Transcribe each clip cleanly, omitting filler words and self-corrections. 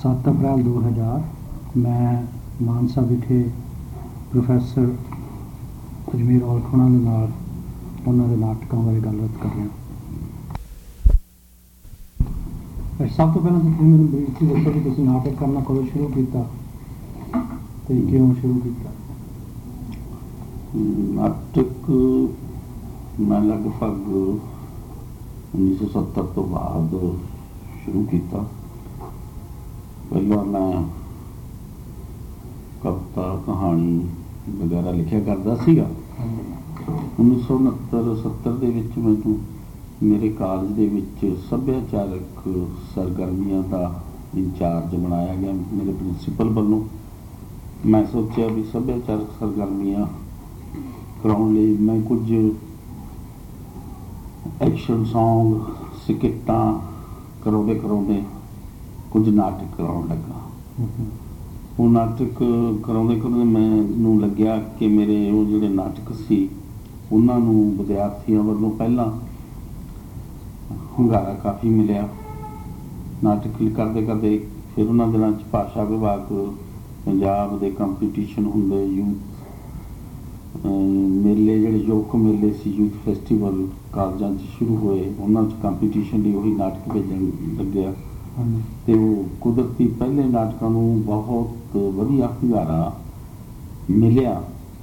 7 ਅਪ੍ਰੈਲ 2000 मैं मानसा विखे प्रोफैसर अजमेर औलख होना दे नाल उन्हां दे नाटकां बारे गलबात कर रहे हैं। सब तो पहले तुसीं मैनूं ब्रीफली दसो कि तुसीं नाटक करना कदों शुरू कीता ते क्यों शुरू कीता? नाटक मैं लगभग 1970 तो बाद शुरू किया। पहला मैं कविता कहानी वगैरह लिखिया करता सीगा। 1969-70 ਦੇ ਵਿੱਚ ਮੈਨੂੰ ਮੇਰੇ ਕਾਲਜ ਦੇ ਵਿੱਚ ਸੱਭਿਆਚਾਰਕ ਸਰਗਰਮੀਆਂ ਦਾ ਇੰਚਾਰਜ ਬਣਾਇਆ ਗਿਆ ਮੇਰੇ ਪ੍ਰਿੰਸੀਪਲ ਵੱਲੋਂ। ਮੈਂ ਸੋਚਿਆ ਵੀ ਸੱਭਿਆਚਾਰਕ ਸਰਗਰਮੀਆਂ ਕਰਾਉਣ ਲਈ ਮੈਂ ਕੁਝ ਐਕਸ਼ਨ ਸੌਂਗ ਸਕਿੱਟਾਂ ਕਰਾਉਂਦੇ ਕੁਝ ਨਾਟਕ ਕਰਾਉਣ ਲੱਗਾ। ਉਹ ਨਾਟਕ ਕਰਾਉਂਦੇ ਮੈਨੂੰ ਲੱਗਿਆ ਕਿ ਮੇਰੇ ਉਹ ਜਿਹੜੇ ਨਾਟਕ ਸੀ ਉਹਨਾਂ ਨੂੰ ਵਿਦਿਆਰਥੀਆਂ ਵੱਲੋਂ ਪਹਿਲਾਂ ਹੁੰਗਾਰਾ ਕਾਫੀ ਮਿਲਿਆ। ਨਾਟਕ ਕਰਦੇ ਫਿਰ ਉਹਨਾਂ ਦਿਨਾਂ 'ਚ ਭਾਸ਼ਾ ਵਿਭਾਗ ਪੰਜਾਬ ਦੇ ਕੰਪੀਟੀਸ਼ਨ ਹੁੰਦੇ, ਯੂਥ ਮੇਲੇ ਜਿਹੜੇ ਯੋਗ ਮੇਲੇ ਸੀ, ਯੂਥ ਫੈਸਟੀਵਲ ਕਾਲਜਾਂ 'ਚ ਸ਼ੁਰੂ ਹੋਏ। ਉਹਨਾਂ 'ਚ ਕੰਪੀਟੀਸ਼ਨ ਲਈ ਉਹੀ ਨਾਟਕ ਭੇਜਣ ਲੱਗਿਆ ਤੇ ਉਹ ਕੁਦਰਤੀ ਪਹਿਲੇ ਨਾਟਕਾਂ ਨੂੰ ਬਹੁਤ ਵਧੀਆ ਹੁੰਗਾਰਾ ਮਿਲਿਆ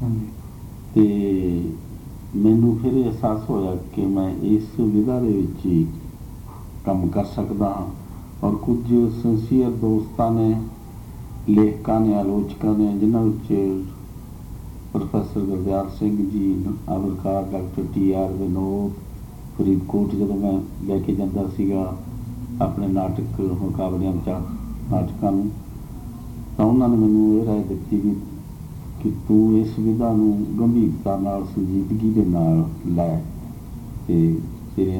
ਤੇ ਮੈਨੂੰ ਫਿਰ ਅਹਿਸਾਸ ਹੋਇਆ ਕਿ ਮੈਂ ਇਸ ਵਿਧਾ ਦੇ ਵਿੱਚ ਹੀ ਕੰਮ ਕਰ ਸਕਦਾ ਹਾਂ। ਔਰ ਕੁਝ ਸਿੰਸੀਅਰ ਦੋਸਤਾਂ ਨੇ, ਲੇਖਕਾਂ ਨੇ, ਆਲੋਚਕਾਂ ਨੇ, ਜਿਨ੍ਹਾਂ ਵਿੱਚ professor Gurdial Singh ji, Amarkar, doctor TR Vinod, Faridkot ਜਦੋਂ ਮੈਂ ਲੈ ਕੇ ਜਾਂਦਾ ਸੀਗਾ ਆਪਣੇ ਨਾਟਕ ਮੁਕਾਬਲਿਆਂ ਵਿੱਚ ਨਾਟਕਾਂ ਨੂੰ, ਤਾਂ ਉਹਨਾਂ ਨੇ ਮੈਨੂੰ ਇਹ ਰਾਏ ਦਿੱਤੀ ਵੀ ਕਿ ਤੂੰ ਇਸ ਵਿਧਾ ਨੂੰ ਗੰਭੀਰਤਾ ਨਾਲ, ਸੰਜੀਦਗੀ ਦੇ ਨਾਲ ਲੈ ਤੇ ਤੇਰੇ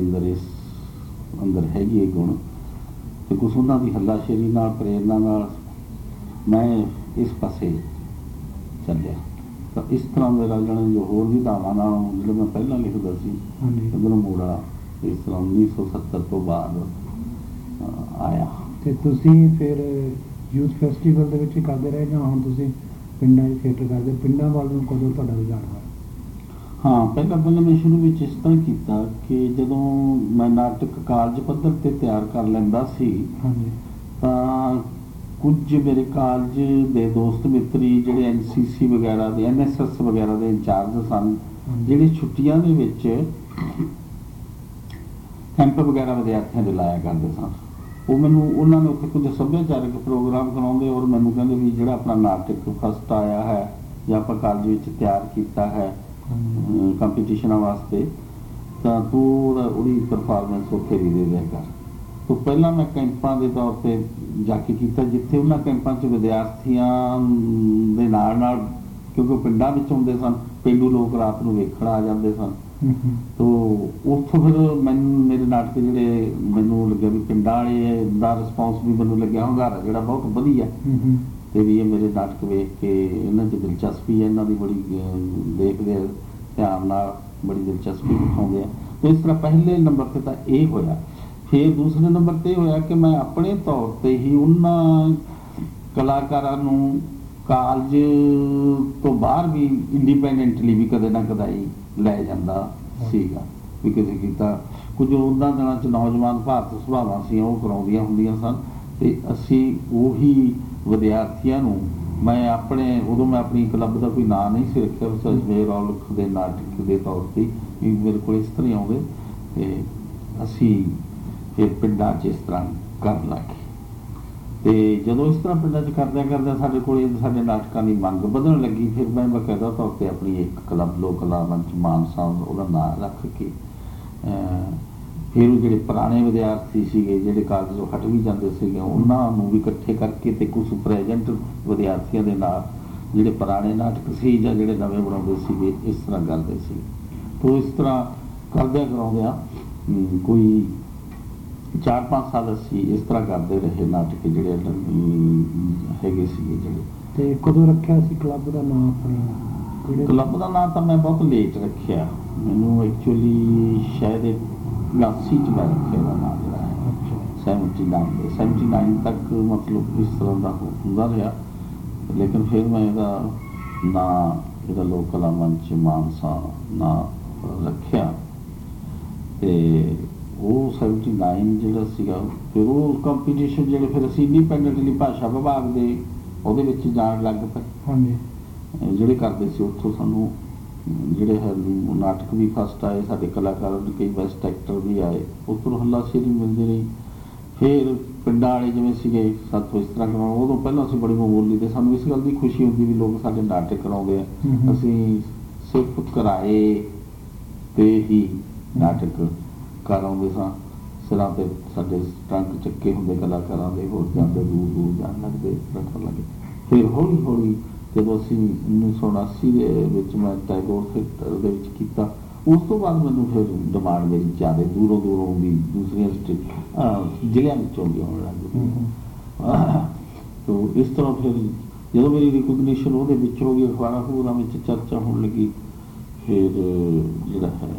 ਅੰਦਰ ਹੈਗੀ ਇਹ ਗੁਣ। ਤੇ ਕੁਛ ਉਹਨਾਂ ਦੀ ਹੱਲਾਸ਼ੇਰੀ ਨਾਲ, ਪ੍ਰੇਰਨਾ ਨਾਲ ਮੈਂ ਇਸ ਪਾਸੇ ਚੱਲਿਆ। ਤਾਂ ਇਸ ਤਰ੍ਹਾਂ ਦੇ ਰਲਣ ਜੋ ਹੋਰ ਵਿਧਾਵਾਂ ਨਾਲ ਜਿਹੜੇ ਮੈਂ ਪਹਿਲਾਂ ਲਿਖਦਾ ਸੀ ਇੱਧਰੋਂ ਮੋੜਾ ਇਸ ਤਰ੍ਹਾਂ 1970 ਤੋਂ ਬਾਅਦ ਆਇਆ। ਤੇ ਤੁਸੀਂ ਫਿਰ ਯੂਥ ਫੈਸਟੀਵਲ ਦੇ ਵਿੱਚ ਕਰਦੇ ਰਹੇ ਜਾਂ ਹੁਣ ਤੁਸੀਂ ਪਿੰਡਾਂ 'ਚ ਥੀਏਟਰ ਕਰਦੇ? ਪਿੰਡਾਂ ਵੱਲ ਨੂੰ ਕਦੋਂ ਤੁਹਾਡਾ ਰੁਝਾਨ ਹੋਇਆ? ਹਾਂ, ਪਹਿਲਾਂ ਮੈਂ ਸ਼ੁਰੂ ਵਿੱਚ ਇਸ ਤਰ੍ਹਾਂ ਕੀਤਾ ਕਿ ਜਦੋਂ ਮੈਂ ਨਾਟਕ ਕਾਲਜ ਪੱਧਰ 'ਤੇ ਤਿਆਰ ਕਰ ਲੈਂਦਾ ਸੀ ਤਾਂ ਕੁਝ ਮੇਰੇ ਕਾਲਜ ਦੇ ਦੋਸਤ ਮਿੱਤਰੀ ਜਿਹੜੇ NCC ਵਗੈਰਾ ਦੇ, NSS ਵਗੈਰਾ ਦੇ ਇੰਚਾਰਜ ਸਨ, ਜਿਹੜੇ ਛੁੱਟੀਆਂ ਦੇ ਵਿੱਚ ਕੈਂਪ ਵਗੈਰਾ ਵਿਦਿਆਰਥੀਆਂ ਦੇ ਲਾਇਆ ਕਰਦੇ ਸਨ, ਉਹਨਾਂ ਨੇ ਉੱਥੇ ਕੁਝ ਸੱਭਿਆਚਾਰਕ ਪ੍ਰੋਗਰਾਮ ਕਰਾਉਂਦੇ ਔਰ ਮੈਨੂੰ ਕਹਿੰਦੇ ਵੀ ਜਿਹੜਾ ਆਪਣਾ ਨਾਟਕ ਫਸਟ ਆਇਆ ਹੈ ਜਾਂ ਆਪਾਂ ਕਾਲਜ ਵਿੱਚ ਤਿਆਰ ਕੀਤਾ ਹੈ ਕੰਪੀਟੀਸ਼ਨਾਂ ਵਾਸਤੇ, ਤਾਂ ਤੂੰ ਉਹਦੀ ਪਰਫਾਰਮੈਂਸ ਉੱਥੇ ਵੀ ਦੇ ਦਿਆ ਕਰ। ਤੋਂ ਪਹਿਲਾਂ ਮੈਂ ਕੈਂਪਾਂ ਦੇ ਤੌਰ 'ਤੇ ਜਾ ਕੇ ਕੀਤਾ, ਜਿੱਥੇ ਉਹਨਾਂ ਕੈਂਪਾਂ 'ਚ ਵਿਦਿਆਰਥੀਆਂ ਦੇ ਨਾਲ ਕਿਉਂਕਿ ਪਿੰਡਾਂ ਵਿੱਚ ਹੁੰਦੇ ਸਨ, ਪੇਂਡੂ ਲੋਕ ਰਾਤ ਨੂੰ ਵੇਖਣ ਆ ਜਾਂਦੇ ਸਨ। ਤੋ ਉੱਥੋਂ ਫਿਰ ਮੇਰੇ ਨਾਟਕ ਜਿਹੜੇ ਮੈਨੂੰ ਲੱਗਿਆ ਵੀ ਪਿੰਡਾਂ ਵਾਲੇ ਦਾ ਰਿਸਪੌਂਸ ਵੀ ਮੈਨੂੰ ਲੱਗਿਆ ਹੁੰਗਾਰਾ ਜਿਹੜਾ ਬਹੁਤ ਵਧੀਆ ਤੇ ਵੀ ਇਹ ਮੇਰੇ ਨਾਟਕ ਵੇਖ ਕੇ ਇਹਨਾਂ 'ਚ ਦਿਲਚਸਪੀ ਹੈ, ਇਹਨਾਂ ਦੀ ਬੜੀ ਦੇਖਦੇ ਧਿਆਨ ਨਾਲ ਬੜੀ ਦਿਲਚਸਪੀ ਦਿਖਾਉਂਦੇ ਆ। ਤਾਂ ਇਸ ਤਰ੍ਹਾਂ ਪਹਿਲੇ ਨੰਬਰ 'ਤੇ ਤਾਂ ਇਹ ਹੋਇਆ। ਫਿਰ ਦੂਸਰੇ ਨੰਬਰ 'ਤੇ ਹੋਇਆ ਕਿ ਮੈਂ ਆਪਣੇ ਤੌਰ 'ਤੇ ਹੀ ਉਹਨਾਂ ਕਲਾਕਾਰਾਂ ਨੂੰ ਕਾਲਜ ਤੋਂ ਬਾਹਰ ਵੀ ਇੰਡੀਪੈਂਡੈਂਟਲੀ ਵੀ ਕਦੇ ਨਾ ਕਦਾਈ ਲੈ ਜਾਂਦਾ ਸੀਗਾ ਵੀ ਕਿਸੇ ਕੀਤਾ। ਕੁਝ ਉਹਨਾਂ ਦਿਨਾਂ 'ਚ ਨੌਜਵਾਨ ਭਾਰਤ ਸਭਾਵਾਂ ਸੀ, ਉਹ ਕਰਾਉਂਦੀਆਂ ਹੁੰਦੀਆਂ ਸਨ ਤੇ ਅਸੀਂ ਉਹੀ ਵਿਦਿਆਰਥੀਆਂ ਨੂੰ ਮੈਂ ਆਪਣੀ ਕਲੱਬ ਦਾ ਕੋਈ ਨਾਂ ਨਹੀਂ ਸੀ ਰੱਖਿਆ, ਅਜਮੇਰ ਔਲਖ ਦੇ ਨਾਟਕ ਦੇ ਤੌਰ 'ਤੇ ਵੀ ਮੇਰੇ ਕੋਲ ਇਸ ਤਰ੍ਹਾਂ ਆਉਂਦੇ ਤੇ ਅਸੀਂ ਫਿਰ ਪਿੰਡਾਂ 'ਚ ਇਸ ਤਰ੍ਹਾਂ ਕਰਨ ਲੱਗੇ। ਤੇ ਜਦੋਂ ਇਸ ਤਰ੍ਹਾਂ ਪਿੰਡਾਂ 'ਚ ਕਰਦਿਆਂ ਸਾਡੇ ਕੋਲ ਸਾਡੇ ਨਾਟਕਾਂ ਦੀ ਮੰਗ ਵਧਣ ਲੱਗੀ। ਫਿਰ ਮੈਂ ਬਕਾਇਦਾ ਤੌਰ 'ਤੇ ਆਪਣੀ ਇੱਕ ਕਲੱਬ, ਲੋਕ ਕਲਾ ਮੰਚ ਮਾਨਸਾ, ਉਹਦਾ ਨਾਂ ਰੱਖ ਕੇ ਫਿਰ ਉਹ ਜਿਹੜੇ ਪੁਰਾਣੇ ਵਿਦਿਆਰਥੀ ਸੀਗੇ ਜਿਹੜੇ ਕਾਲਜ ਤੋਂ ਹਟ ਵੀ ਜਾਂਦੇ ਸੀਗੇ ਉਹਨਾਂ ਨੂੰ ਵੀ ਇਕੱਠੇ ਕਰਕੇ ਤੇ ਕੁਝ ਪ੍ਰੈਜੈਂਟ ਵਿਦਿਆਰਥੀਆਂ ਦੇ ਨਾਲ ਜਿਹੜੇ ਪੁਰਾਣੇ ਨਾਟਕ ਸੀ ਜਾਂ ਜਿਹੜੇ ਨਵੇਂ ਬਣਾਉਂਦੇ ਸੀਗੇ ਇਸ ਤਰ੍ਹਾਂ ਕਰਦੇ ਸੀ। ਤੋ ਇਸ ਤਰ੍ਹਾਂ ਕਰਾਉਂਦਿਆਂ ਕੋਈ 4-5 ਸਾਲ ਅਸੀਂ ਇਸ ਤਰ੍ਹਾਂ ਕਰਦੇ ਰਹੇ ਨਾਟਕ ਜਿਹੜੇ ਹੈਗੇ ਸੀਗੇ ਜਿਹੜੇ। ਤੇ ਕਦੋਂ ਰੱਖਿਆ ਸੀ ਕਲੱਬ ਦਾ ਨਾਮ ਆਪਣਾ? ਕਲੱਬ ਦਾ ਨਾਮ ਤਾਂ ਮੈਂ ਬਹੁਤ ਲੇਟ ਰੱਖਿਆ, ਮੈਨੂੰ ਐਕਚੁਅਲੀ ਸ਼ਾਇਦ 89 'ਚ ਮੈਂ ਰੱਖਿਆ ਦਾ ਨਾਮ ਜਿਹੜਾ ਹੈ। 79 तक मतलब इस तरह का ਹੁੰਦਾ ਰਿਹਾ। लेकिन फिर मैं ਇਹਦਾ ਨਾਂ ਇਹਦਾ ਲੋਕ ਕਲਾ ਮੰਚ ਮਾਨਸਾ ਨਾਂ ਰੱਖਿਆ ਤੇ ਉਹ 79 ਜਿਹੜਾ ਸੀਗਾ ਫਿਰ ਉਹ ਕੰਪੀਟੀਸ਼ਨ ਜਿਹੜੇ ਫਿਰ ਅਸੀਂ ਇੰਡੀਪੈਂਡੈਂਟਲੀ ਭਾਸ਼ਾ ਵਿਭਾਗ ਦੇ ਉਹਦੇ ਵਿੱਚ ਜਾਣ ਲੱਗ ਪਏ। ਹਾਂਜੀ, ਜਿਹੜੇ ਕਰਦੇ ਸੀ ਉੱਥੋਂ ਸਾਨੂੰ ਜਿਹੜੇ ਹੈ ਨਾਟਕ ਵੀ ਫਸਟ ਆਏ, ਸਾਡੇ ਕਲਾਕਾਰਾਂ ਨੂੰ ਕਈ ਬੈਸਟ ਐਕਟਰ ਵੀ ਆਏ, ਉੱਥੋਂ ਹੱਲਾਸ਼ੇਰੀ ਮਿਲਦੀ ਰਹੀ। ਫਿਰ ਪਿੰਡਾਂ ਵਾਲੇ ਜਿਵੇਂ ਸੀਗੇ ਸਾਥੋਂ ਇਸ ਤਰ੍ਹਾਂ ਕਰਾਉਣਾ, ਉਦੋਂ ਪਹਿਲਾਂ ਅਸੀਂ ਬੜੀ ਮਾਮੂਲੀ ਤੇ ਸਾਨੂੰ ਇਸ ਗੱਲ ਦੀ ਖੁਸ਼ੀ ਹੁੰਦੀ ਵੀ ਲੋਕ ਸਾਡੇ ਨਾਟਕ ਕਰਾਉਂਦੇ ਆ। ਅਸੀਂ ਸਿਰਫ ਕਿਰਾਏ 'ਤੇ ਹੀ ਨਾਟਕ ਕਰਾਉਂਦੇ ਸਾਂ। ਸਿਰਾਂ 'ਤੇ ਸਾਡੇ ਟਰੰਕ ਚੱਕੇ ਹੁੰਦੇ ਕਲਾਕਾਰਾਂ ਦੇ, ਹੋਰ ਜਾਂਦੇ ਦੂਰ ਦੂਰ ਜਾਣ ਲੱਗਦੇ, ਰੱਖਣ ਲੱਗੇ। ਫਿਰ ਹੌਲੀ ਹੌਲੀ ਜਦੋਂ ਅਸੀਂ 1979 ਦੇ ਵਿੱਚ ਮੈਂ ਟੈਗੋਰ ਥੀਏਟਰ ਦੇ ਵਿੱਚ ਕੀਤਾ, ਉਸ ਤੋਂ ਬਾਅਦ ਮੈਨੂੰ ਫਿਰ ਡਿਮਾਂਡ ਮੇਰੀ ਜ਼ਿਆਦਾ ਦੂਰੋਂ ਵੀ ਦੂਸਰੀਆਂ ਜ਼ਿਲ੍ਹਿਆਂ ਵਿੱਚੋਂ ਵੀ ਆਉਣ ਲੱਗ ਪਈ। ਤੋ ਇਸ ਤਰ੍ਹਾਂ ਫਿਰ ਜਦੋਂ ਮੇਰੀ ਰਿਕੋਗਨੀਸ਼ਨ ਉਹਦੇ ਵਿੱਚ ਹੋ ਗਈ, ਅਖਬਾਰਾਂ ਖਬਰਾਂ ਵਿੱਚ ਚਰਚਾ ਹੋਣ ਲੱਗੀ, ਫਿਰ ਜਿਹੜਾ ਹੈ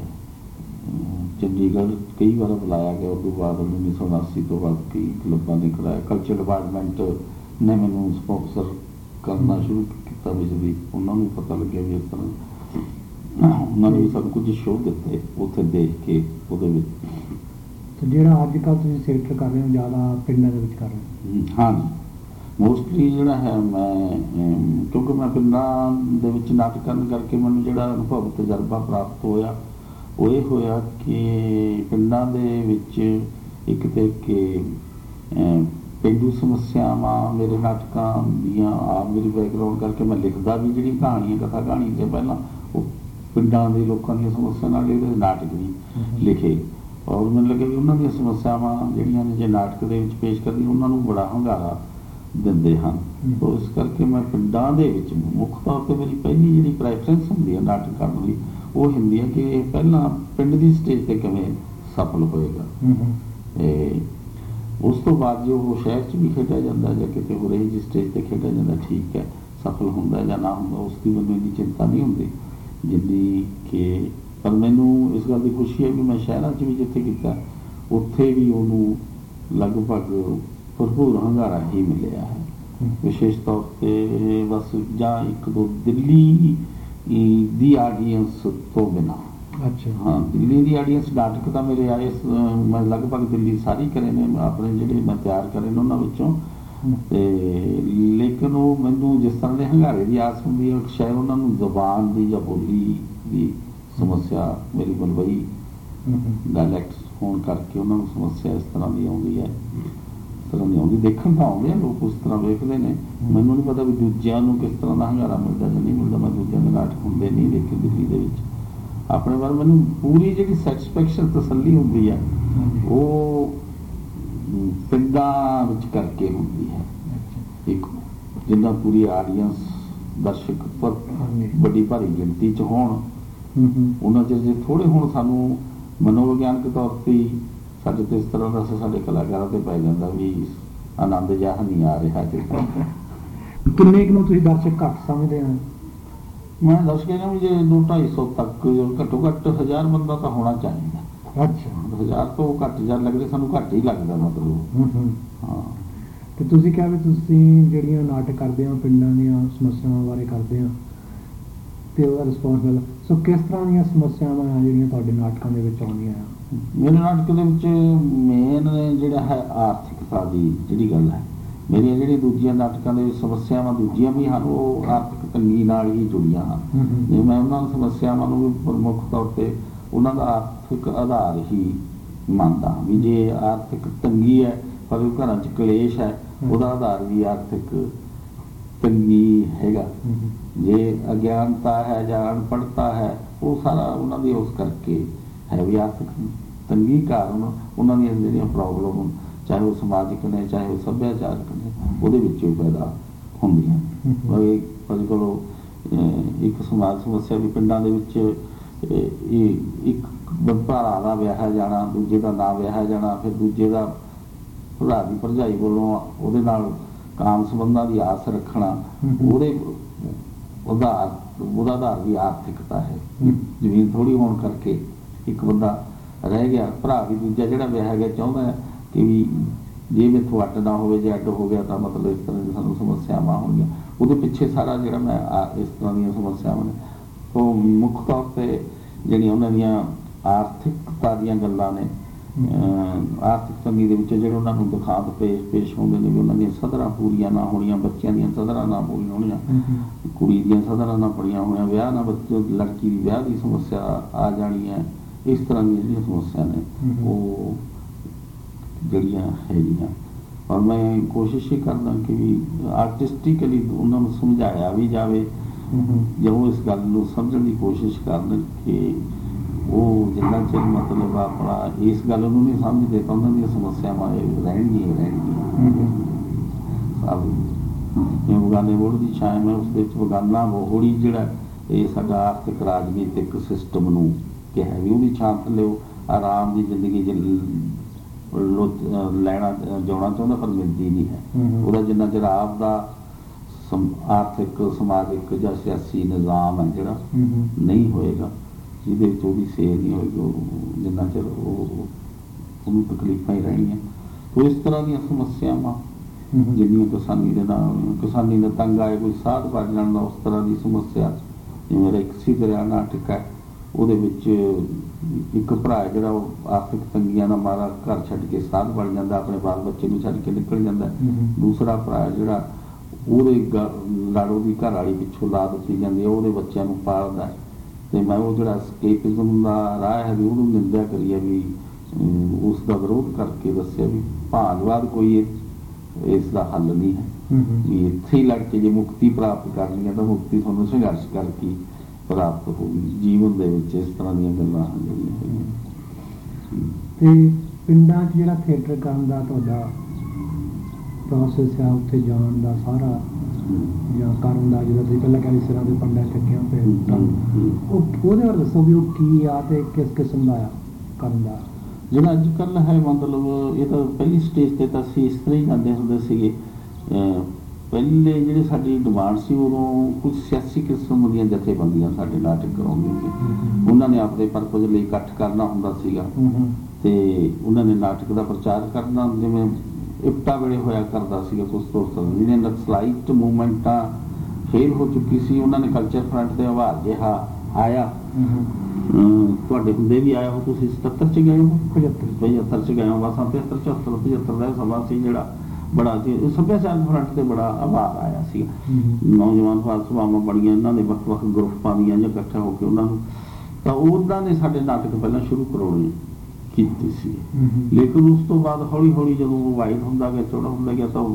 ਚੰਡੀਗੜ੍ਹ ਕਈ ਵਾਰ ਬੁਲਾਇਆ ਗਿਆ। ਉਸ ਤੋਂ ਬਾਅਦ 1979 ਤੋਂ ਬਾਅਦ ਕਈ ਕਲੱਬਾਂ ਨੇ ਕਰਾਇਆ। ਕਲਚਰ ਡਿਪਾਰਟਮੈਂਟ ਨੇ ਮੈਨੂੰ ਸਪਾਂਸਰ ਕਰਨਾ ਸ਼ੁਰੂ ਕੀਤਾ ਵਿੱਚ ਵੀ। ਉਹਨਾਂ ਨੂੰ ਪਤਾ ਲੱਗਿਆ ਵੀ ਇਸ ਤਰ੍ਹਾਂ ਉਹਨਾਂ ਨੇ ਵੀ ਸਾਨੂੰ ਕੁਝ ਸ਼ੋਅ ਦਿੱਤੇ ਉੱਥੇ ਦੇਖ ਕੇ ਉਹਦੇ ਵਿੱਚ। ਤੇ ਜਿਹੜਾ ਅੱਜ ਕੱਲ੍ਹ ਤੁਸੀਂ ਥੀਏਟਰ ਕਰ ਰਹੇ ਹੋ ਜ਼ਿਆਦਾ ਪਿੰਡਾਂ ਦੇ ਵਿੱਚ ਕਰ ਰਹੇ ਹੋ? ਹਾਂਜੀ, ਮੋਸਟਲੀ ਜਿਹੜਾ ਹੈ ਮੈਂ ਕਿਉਂਕਿ ਮੈਂ ਪਿੰਡਾਂ ਦੇ ਵਿੱਚ ਨਾਟਕ ਕਰਨ ਕਰਕੇ ਮੈਨੂੰ ਜਿਹੜਾ ਅਨੁਭਵ ਤਜਰਬਾ ਪ੍ਰਾਪਤ ਹੋਇਆ ਉਹ ਇਹ ਹੋਇਆ ਕਿ ਪਿੰਡਾਂ ਦੇ ਵਿੱਚ ਇੱਕ ਤਾਂ ਕਿ ਪੇਂਡੂ ਸਮੱਸਿਆਵਾਂ ਮੇਰੇ ਨਾਟਕਾਂ ਦੀਆਂ ਆਪ ਮੇਰੀ ਬੈਕਗਰਾਊਂਡ ਕਰਕੇ ਮੈਂ ਲਿਖਦਾ ਵੀ ਜਿਹੜੀ ਕਹਾਣੀਆਂ ਕਥਾ ਕਹਾਣੀ ਤੋਂ ਪਹਿਲਾਂ ਉਹ ਪਿੰਡਾਂ ਦੇ ਲੋਕਾਂ ਦੀਆਂ ਸਮੱਸਿਆ ਨਾਲ ਇਹਦੇ ਨਾਟਕ ਵੀ ਲਿਖੇ। ਔਰ ਮੈਨੂੰ ਲੱਗਿਆ ਵੀ ਉਹਨਾਂ ਦੀਆਂ ਸਮੱਸਿਆਵਾਂ ਜਿਹੜੀਆਂ ਨੇ ਜੇ ਨਾਟਕ ਦੇ ਵਿੱਚ ਪੇਸ਼ ਕਰਦੀਆਂ ਉਹਨਾਂ ਨੂੰ ਬੜਾ ਹੁੰਗਾਰਾ ਦਿੰਦੇ ਹਨ। ਤੋ ਇਸ ਕਰਕੇ ਮੈਂ ਪਿੰਡਾਂ ਦੇ ਵਿੱਚ ਮੁੱਖ ਤੌਰ 'ਤੇ ਮੇਰੀ ਪਹਿਲੀ ਜਿਹੜੀ ਪ੍ਰੈਫਰੈਂਸ ਹੁੰਦੀ ਹੈ ਨਾਟਕ ਕਰਨ ਲਈ ਉਹ ਹੁੰਦੀ ਹੈ ਕਿ ਇਹ ਪਹਿਲਾਂ ਪਿੰਡ ਦੀ ਸਟੇਜ 'ਤੇ ਕਿਵੇਂ ਸਫਲ ਹੋਏਗਾ। ਅਤੇ ਉਸ ਤੋਂ ਬਾਅਦ ਜੋ ਉਹ ਸ਼ਹਿਰ 'ਚ ਵੀ ਖੇਡਿਆ ਜਾਂਦਾ ਜਾਂ ਕਿਤੇ ਹੋਰ ਇਹੀ ਜਿਹੀ ਸਟੇਜ 'ਤੇ ਖੇਡਿਆ ਜਾਂਦਾ, ਠੀਕ ਹੈ, ਸਫਲ ਹੁੰਦਾ ਜਾਂ ਨਾ ਹੁੰਦਾ ਉਸ ਦੀ ਮੈਨੂੰ ਇੰਨੀ ਚਿੰਤਾ ਨਹੀਂ ਹੁੰਦੀ ਜਿੰਨੀ ਕਿ। ਪਰ ਮੈਨੂੰ ਇਸ ਗੱਲ ਦੀ ਖੁਸ਼ੀ ਹੈ ਵੀ ਮੈਂ ਸ਼ਹਿਰਾਂ 'ਚ ਵੀ ਜਿੱਥੇ ਕੀਤਾ ਉੱਥੇ ਵੀ ਉਹਨੂੰ ਲਗਭਗ ਭਰਪੂਰ ਹੁੰਗਾਰਾ ਹੀ ਮਿਲਿਆ ਹੈ। ਵਿਸ਼ੇਸ਼ ਤੌਰ 'ਤੇ ਬਸ ਜਾਂ ਇੱਕ ਦੋ ਦਿੱਲੀ ਦੀ ਆਡੀਅੰਸ ਤੋਂ ਬਿਨਾਂ। ਅੱਛਾ, ਹਾਂ, ਦਿੱਲੀ ਦੀ ਆਡੀਅੰਸ ਨਾਟਕ ਤਾਂ ਮੇਰੇ ਆਏ ਮੈਂ ਲਗਭਗ ਦਿੱਲੀ ਸਾਰੀ ਕਰੇ ਨੇ ਆਪਣੇ ਜਿਹੜੇ ਮੈਂ ਤਿਆਰ ਕਰੇ ਨੇ ਉਹਨਾਂ ਵਿੱਚੋਂ। ਅਤੇ ਲੇਕਿਨ ਉਹ ਮੈਨੂੰ ਜਿਸ ਤਰ੍ਹਾਂ ਦੇ ਹੁੰਗਾਰੇ ਦੀ ਆਸ ਹੁੰਦੀ ਹੈ ਸ਼ਾਇਦ ਉਹਨਾਂ ਨੂੰ ਜ਼ਬਾਨ ਦੀ ਜਾਂ ਬੋਲੀ ਦੀ ਸਮੱਸਿਆ ਮੇਰੀ ਮਲਵਈ ਡਾਇਲੈਕਟ ਹੋਣ ਕਰਕੇ ਉਹਨਾਂ ਨੂੰ ਸਮੱਸਿਆ ਇਸ ਤਰ੍ਹਾਂ ਦੀ ਆਉਂਦੀ ਹੈ। ਇਸ ਤਰ੍ਹਾਂ ਦੀ ਆਉਂਦੀ ਦੇਖਣ ਤਾਂ ਆਉਂਦੇ ਆ ਲੋਕ, ਉਸ ਤਰ੍ਹਾਂ ਵੇਖਦੇ ਨੇ। ਮੈਨੂੰ ਨਹੀਂ ਪਤਾ ਵੀ ਦੂਜਿਆਂ ਨੂੰ ਕਿਸ ਤਰ੍ਹਾਂ ਦਾ ਹੁੰਗਾਰਾ ਮਿਲਦਾ ਜਾਂ ਨਹੀਂ ਮਿਲਦਾ। ਮੈਂ ਦੂਜਿਆਂ ਦੇ ਨਾਟਕ ਹੁੰਦੇ ਨਹੀਂ ਦੇਖੇ ਦਿੱਲੀ ਦੇ ਵਿੱਚ। ਆਪਣੇ ਵੱਲ ਮੈਨੂੰ ਪੂਰੀ ਜਿਹੜੀ ਸੈਟਿਸਫੈਕਸ਼ਨ ਤਸੱਲੀ ਹੁੰਦੀ ਹੈ ਉਹ ਪਿੰਡਾਂ ਵਿੱਚ ਕਰਕੇ ਹੁੰਦੀ ਹੈ। ਇੱਕ ਜਿੰਨਾ ਪੂਰੀ ਆਡੀਅੰਸ ਦਰਸ਼ਕ ਪਰ ਵੱਡੀ ਭਾਰੀ ਗਿਣਤੀ 'ਚ ਹੋਣ ਉਹਨਾਂ 'ਚ ਜੇ ਥੋੜ੍ਹੇ ਹੁਣ ਸਾਨੂੰ ਮਨੋਵਿਗਿਆਨਕ ਤੌਰ 'ਤੇ ਸਾਡੇ 'ਤੇ ਇਸ ਤਰ੍ਹਾਂ ਦਾ ਸਾਡੇ ਕਲਾਕਾਰਾਂ 'ਤੇ ਪੈ ਜਾਂਦਾ ਵੀ ਆਨੰਦ ਜਿਹਾ ਨਹੀਂ ਆ ਰਿਹਾ। ਕਿੰਨੇ ਕੁ ਨੂੰ ਤੁਸੀਂ ਦਰਸ਼ਕ ਘੱਟ ਸਮਝਦੇ ਹੋ? ਮੈਂ ਦੱਸ ਕੇ ਨਾ ਵੀ ਜੇ 200-250 ਤੱਕ ਘੱਟੋ ਘੱਟ 1000 ਬੰਦਾ ਤਾਂ ਹੋਣਾ ਚਾਹੀਦਾ। ਅੱਛਾ, 1000 ਤੋਂ ਘੱਟ ਜਾਂ ਲੱਗਦੇ ਸਾਨੂੰ ਘੱਟ ਹੀ ਲੱਗਦਾ ਮਤਲਬ। ਹਾਂ, ਤੇ ਤੁਸੀਂ ਕਿਹਾ ਵੀ ਤੁਸੀਂ ਜਿਹੜੀਆਂ ਨਾਟਕ ਕਰਦੇ ਹੋ ਪਿੰਡਾਂ ਦੀਆਂ ਸਮੱਸਿਆਵਾਂ ਬਾਰੇ ਕਰਦੇ ਹੋ ਤੇ ਉਹਦਾ ਰਿਸਪੌਂਸ ਮਿਲਦਾ। ਸੋ ਕਿਸ ਤਰ੍ਹਾਂ ਦੀਆਂ ਸਮੱਸਿਆਵਾਂ ਆ ਜਿਹੜੀਆਂ ਤੁਹਾਡੇ ਨਾਟਕਾਂ ਦੇ ਵਿੱਚ ਆਉਂਦੀਆਂ ਆ? ਮੇਰੇ ਨਾਟਕ ਦੇ ਵਿੱਚ ਮੇਨ ਜਿਹੜਾ ਹੈ ਆਰਥਿਕਤਾ ਦੀ ਜਿਹੜੀ ਗੱਲ ਹੈ। ਮੇਰੀਆਂ ਜਿਹੜੀਆਂ ਦੂਜੀਆਂ ਨਾਟਕਾਂ ਦੇ ਵਿੱਚ ਸਮੱਸਿਆਵਾਂ ਦੂਜੀਆਂ ਵੀ ਹਨ ਉਹ ਆਰਥਿਕ ਤੰਗੀ ਨਾਲ ਹੀ ਜੁੜੀਆਂ ਹਨ। ਜੇ ਮੈਂ ਉਹਨਾਂ ਸਮੱਸਿਆਵਾਂ ਨੂੰ ਵੀ ਪ੍ਰਮੁੱਖ ਤੌਰ 'ਤੇ ਉਹਨਾਂ ਦਾ ਆਰਥਿਕ ਆਧਾਰ ਹੀ ਮੰਨਦਾ ਵੀ ਜੇ ਆਰਥਿਕ ਤੰਗੀ ਹੈ ਪਰ ਘਰਾਂ 'ਚ ਕਲੇਸ਼ ਹੈ ਉਹਦਾ ਆਧਾਰ ਵੀ ਆਰਥਿਕ ਤੰਗੀ ਹੈਗਾ। ਜੇ ਅਗਿਆਨਤਾ ਹੈ ਜਾਂ ਅਨਪੜ੍ਹਤਾ ਹੈ ਉਹ ਸਾਰਾ ਉਹਨਾਂ ਦੀ ਉਸ ਕਰਕੇ ਹੈ ਵੀ ਆਰਥਿਕ ਤੰਗੀ ਕਾਰਨ ਉਹਨਾਂ ਦੀਆਂ ਜਿਹੜੀਆਂ ਪ੍ਰੋਬਲਮ ਚਾਹੇ ਉਹ ਸਮਾਜਿਕ ਨੇ ਚਾਹੇ ਉਹ ਸੱਭਿਆਚਾਰਕ ਨੇ ਉਹਦੇ ਵਿੱਚੋਂ ਪੈਦਾ ਹੁੰਦੀਆਂ। ਅੱਜ ਕੱਲ੍ਹ ਇੱਕ ਸਮਾਜ ਸਮੱਸਿਆ ਵੀ ਪਿੰਡਾਂ ਦੇ ਵਿੱਚ ਇਹ ਇੱਕ ਭਰਾ ਦਾ ਵਿਆਹਿਆ ਜਾਣਾ, ਦੂਜੇ ਦਾ ਨਾ ਵਿਆਹਿਆ ਜਾਣਾ, ਫਿਰ ਦੂਜੇ ਦਾ ਭਰਾ ਦੀ ਭਰਜਾਈ ਵੱਲੋਂ ਉਹਦੇ ਨਾਲ ਕਾਮ ਸੰਬੰਧਾਂ ਦੀ ਆਸ ਰੱਖਣਾ, ਉਹਦਾ ਆਧਾਰ ਵੀ ਆਰਥਿਕਤਾ ਹੈ। ਜ਼ਮੀਨ ਥੋੜ੍ਹੀ ਹੋਣ ਕਰਕੇ ਇੱਕ ਬੰਦਾ ਰਹਿ ਗਿਆ, ਭਰਾ ਵੀ ਦੂਜਾ ਜਿਹੜਾ ਵਿਆਹਿਆ ਗਿਆ ਚਾਹੁੰਦਾ ਹੈ ਕਿ ਵੀ ਜੇ ਮੈਥੋਂ ਅੱਡ ਨਾ ਹੋਵੇ, ਜੇ ਅੱਡ ਹੋ ਗਿਆ ਤਾਂ ਮਤਲਬ ਇਸ ਤਰ੍ਹਾਂ ਦੀ ਸਾਨੂੰ ਸਮੱਸਿਆਵਾਂ ਹੋਣਗੀਆਂ। ਉਹਦੇ ਪਿੱਛੇ ਸਾਰਾ ਜਿਹੜਾ ਮੈਂ ਇਸ ਤਰ੍ਹਾਂ ਦੀਆਂ ਸਮੱਸਿਆਵਾਂ ਨੇ ਉਹ ਮੁੱਖ ਤੌਰ 'ਤੇ ਜਿਹੜੀਆਂ ਉਹਨਾਂ ਦੀਆਂ ਆਰਥਿਕਤਾ ਦੀਆਂ ਗੱਲਾਂ ਨੇ। ਆਰਥਿਕ ਤੰਗੀ ਦੇ ਵਿੱਚ ਜਿਹੜੇ ਉਹਨਾਂ ਨੂੰ ਦਿਖਾਂਤ ਪੇਸ਼ ਹੁੰਦੇ ਨੇ ਵੀ ਉਹਨਾਂ ਦੀਆਂ ਸਧਰਾਂ ਪੂਰੀਆਂ ਨਾ ਹੋਣੀਆਂ, ਬੱਚਿਆਂ ਦੀਆਂ ਸਧਰਾਂ ਨਾ ਪੂਰੀਆਂ ਹੋਣੀਆਂ, ਕੁੜੀ ਦੀਆਂ ਸਧਰਾਂ ਨਾ ਪੜੀਆਂ ਹੋਣੀਆਂ, ਵਿਆਹ ਨਾ ਬੱਚੇ ਲੜਕੀ ਦੀ ਵਿਆਹ ਦੀ ਸਮੱਸਿਆ ਆ ਜਾਣੀ ਹੈ। ਇਸ ਤਰ੍ਹਾਂ ਦੀਆਂ ਜਿਹੜੀਆਂ ਸਮੱਸਿਆ ਨੇ ਉਹ ਜਿਹੜੀਆਂ ਹੈਗੀਆਂ। ਔਰ ਮੈਂ ਕੋਸ਼ਿਸ਼ ਹੀ ਕਰਦਾ ਕਿ ਵੀ ਆਰਟਿਸਟਿਕਲੀ ਉਹਨਾਂ ਨੂੰ ਸਮਝਾਇਆ ਵੀ ਜਾਵੇ, ਜਦੋਂ ਇਸ ਗੱਲ ਨੂੰ ਸਮਝਣ ਦੀ ਕੋਸ਼ਿਸ਼ ਕਰਨ ਕਿ ਉਹ ਜਿੰਨਾ ਚਿਰ ਮਤਲਬ ਆਪਣਾ ਇਸ ਗੱਲ ਨੂੰ ਨਹੀਂ ਸਮਝਦੇ ਤਾਂ ਉਹਨਾਂ ਦੀਆਂ ਸਮੱਸਿਆਵਾਂ ਰਹਿਣਗੀਆਂ। ਸਭ ਜਿਵੇਂ ਬਗਾਨੇ ਵੋਟ ਦੀ ਛਾਂ ਹੈ, ਉਸ ਦੇ ਵਿੱਚ ਬਗਾਨਾ ਵੋਹੜੀ ਜਿਹੜਾ ਇਹ ਸਾਡਾ ਆਰਥਿਕ ਰਾਜਨੀਤਿਕ ਸਿਸਟਮ ਨੂੰ ਕਿਹਾ ਵੀ ਉਹਦੀ ਛਾਂ ਥੱਲੇ ਆਰਾਮ ਦੀ ਜ਼ਿੰਦਗੀ ਲੈਣਾ ਜਿਉਣਾ ਚਾਹੁੰਦਾ ਪਰ ਮਿਲਦੀ ਨਹੀਂ ਹੈ। ਉਹਦਾ ਜਿੰਨਾ ਚਿਰ ਆਪ ਦਾ ਆਰਥਿਕ ਸਮਾਜਿਕ ਜਾਂ ਸਿਆਸੀ ਨਿਜ਼ਾਮ ਹੈ ਜਿਹੜਾ ਨਹੀਂ ਹੋਏਗਾ, ਜਿਹਦੇ ਵਿੱਚ ਉਹਦੀ ਸੇਧ ਨਹੀਂ ਹੋਏਗੀ, ਜਿੰਨਾ ਚਿਰ ਉਹਨੂੰ ਤਕਲੀਫਾਂ ਹੀ ਰਹਿਣੀਆਂ। ਤੋ ਇਸ ਤਰ੍ਹਾਂ ਦੀਆਂ ਸਮੱਸਿਆਵਾਂ ਜਿਹੜੀਆਂ ਕਿਸਾਨੀ ਦਾ ਤੰਗ ਆਏ, ਕੋਈ ਸਾਧ ਬਣ ਜਾਣ ਦਾ, ਉਸ ਤਰ੍ਹਾਂ ਦੀ ਸਮੱਸਿਆ। ਜਿਵੇਂ ਮੇਰਾ ਇੱਕ ਸੀ ਦਰਿਆ ਨਾਟਕ ਹੈ, ਉਹਦੇ ਵਿੱਚ ਇੱਕ ਭਰਾ ਜਿਹੜਾ ਉਹ ਆਰਥਿਕ ਤੰਗੀਆਂ ਦਾ ਮਾਰਾ ਘਰ ਛੱਡ ਕੇ ਸਾਧ ਬਣ ਜਾਂਦਾ, ਆਪਣੇ ਬਾਲ ਬੱਚੇ ਨੂੰ ਛੱਡ ਕੇ ਨਿਕਲ ਜਾਂਦਾ। ਦੂਸਰਾ ਭਰਾ ਜਿਹੜਾ ਉਹਦੇ ਲਾੜੋ ਦੀ ਘਰ ਵਾਲੀ ਪਿੱਛੋਂ ਲਾ ਦਿੱਤੀ ਜਾਂਦੀ ਹੈ, ਉਹਦੇ ਬੱਚਿਆਂ ਨੂੰ ਪਾਲਦਾ। ਅਤੇ ਮੈਂ ਉਹ ਜਿਹੜਾ ਸਕੇਪਿਜ਼ਮ ਦਾ ਰਾਹ ਹੈ ਵੀ ਉਹਨੂੰ ਨਿੰਦਿਆ ਕਰੀਏ, ਵੀ ਉਸ ਦਾ ਵਿਰੋਧ ਕਰਕੇ ਦੱਸਿਆ ਵੀ ਭਾਂਜਵਾਦ ਕੋਈ ਇਸ ਦਾ ਹੱਲ ਨਹੀਂ ਹੈ, ਵੀ ਇੱਥੇ ਹੀ ਲੜ ਕੇ ਜੇ ਮੁਕਤੀ ਪ੍ਰਾਪਤ ਕਰਨੀ ਹੈ ਤਾਂ ਮੁਕਤੀ ਤੁਹਾਨੂੰ ਸੰਘਰਸ਼ ਕਰਕੇ ਪ੍ਰਾਪਤ ਹੋਊਗੀ ਜੀਵਨ ਦੇ ਵਿੱਚ। ਇਸ ਤਰ੍ਹਾਂ ਦੀਆਂ ਗੱਲਾਂ ਜਿਹੜੀਆਂ ਹੈਗੀਆਂ। ਅਤੇ ਪਿੰਡਾਂ 'ਚ ਜਿਹੜਾ ਥੀਏਟਰ ਕਰਨ ਦਾ ਤੁਹਾਡਾ ਪ੍ਰੋਸੈਸ ਆ, ਉੱਥੇ ਜਾਣ ਦਾ ਸਾਰਾ ਜਾਂ ਕਰਨ ਦਾ, ਜਿਹੜਾ ਤੁਸੀਂ ਪਹਿਲਾਂ ਕਹਿੰਦੇ ਸਿਰਾਂ ਦੇ ਪੰਡਾਂ ਚੱਕੀਆਂ ਪਏ, ਉਹਦੇ ਬਾਰੇ ਦੱਸੋ ਵੀ ਉਹ ਕੀ ਆ ਅਤੇ ਕਿਸ ਕਿਸਮ ਦਾ ਆ ਕਰਨ ਦਾ? ਜਿਹੜਾ ਅੱਜ ਕੱਲ੍ਹ ਹੈ ਮਤਲਬ ਇਹ ਤਾਂ ਪਹਿਲੀ ਸਟੇਜ 'ਤੇ ਤਾਂ ਅਸੀਂ ਇਸ ਤਰ੍ਹਾਂ ਹੀ ਜਾਂਦੇ ਹੁੰਦੇ ਸੀਗੇ। ਪਹਿਲੇ ਜਿਹੜੀ ਸਾਡੀ ਡਿਮਾਂਡ ਸੀ, ਉਦੋਂ ਕੁਝ ਸਿਆਸੀ ਕਿਸਮ ਦੀਆਂ ਜਥੇਬੰਦੀਆਂ ਸਾਡੇ ਨਾਟਕ ਕਰਾਉਂਦੀਆਂ ਸੀ। ਉਹਨਾਂ ਨੇ ਆਪਣੇ ਪਰਪਸ ਲਈ ਇਕੱਠ ਕਰਨਾ ਹੁੰਦਾ ਸੀਗਾ ਅਤੇ ਉਹਨਾਂ ਨੇ ਨਾਟਕ ਦਾ ਪ੍ਰਚਾਰ ਕਰਨਾ, ਜਿਵੇਂ ਇਪਟਾ ਵੇਲੇ ਹੋਇਆ ਕਰਦਾ ਸੀਗਾ ਕੁਛ ਦੋਸਤਾਂ ਨੂੰ। ਜਿਹੜੀਆਂ ਨਕਸਲਾਈਟ ਮੂਵਮੈਂਟਾਂ ਫੇਲ ਹੋ ਚੁੱਕੀ ਸੀ, ਉਹਨਾਂ ਨੇ ਕਲਚਰ ਫਰੰਟ ਦੇ ਆਵਾਜ਼ ਜਿਹਾ ਆਇਆ। ਤੁਹਾਡੇ ਹੁੰਦੇ ਵੀ ਆਇਆ ਹੋ, ਤੁਸੀਂ 77 'ਚ ਗਏ ਹੋ, 75 'ਚ ਗਏ ਹੋ, ਬਸ 73 74 75 ਦਾ ਸਮਾਂ ਸੀ ਜਿਹੜਾ ਬੜਾ ਸੱਭਿਆਚਾਰਕ ਫਰੰਟ 'ਤੇ ਬੜਾ ਆਵਾਜ਼ ਆਇਆ ਸੀਗਾ। ਨੌਜਵਾਨ ਭਾਰਤ ਸਭਾਵਾਂ ਬੜੀਆਂ, ਇਹਨਾਂ ਦੇ ਵੱਖ ਵੱਖ ਗਰੁੱਪਾਂ ਦੀਆਂ ਜਾਂ ਇਕੱਠਾ ਹੋ ਕੇ ਉਹਨਾਂ ਨੂੰ, ਤਾਂ ਉਹਨਾਂ ਨੇ ਸਾਡੇ ਨਾਟਕ ਪਹਿਲਾਂ ਸ਼ੁਰੂ ਕਰਾਉਣੇ ਕੀਤੀ ਸੀ। ਲੇਕਿਨ ਉਸ ਤੋਂ ਬਾਅਦ ਹੌਲੀ ਹੌਲੀ ਜਦੋਂ ਵਾਈਡ ਹੁੰਦਾ ਗਿਆ, ਚੌੜਾ ਹੁੰਦਾ ਗਿਆ, ਤਾਂ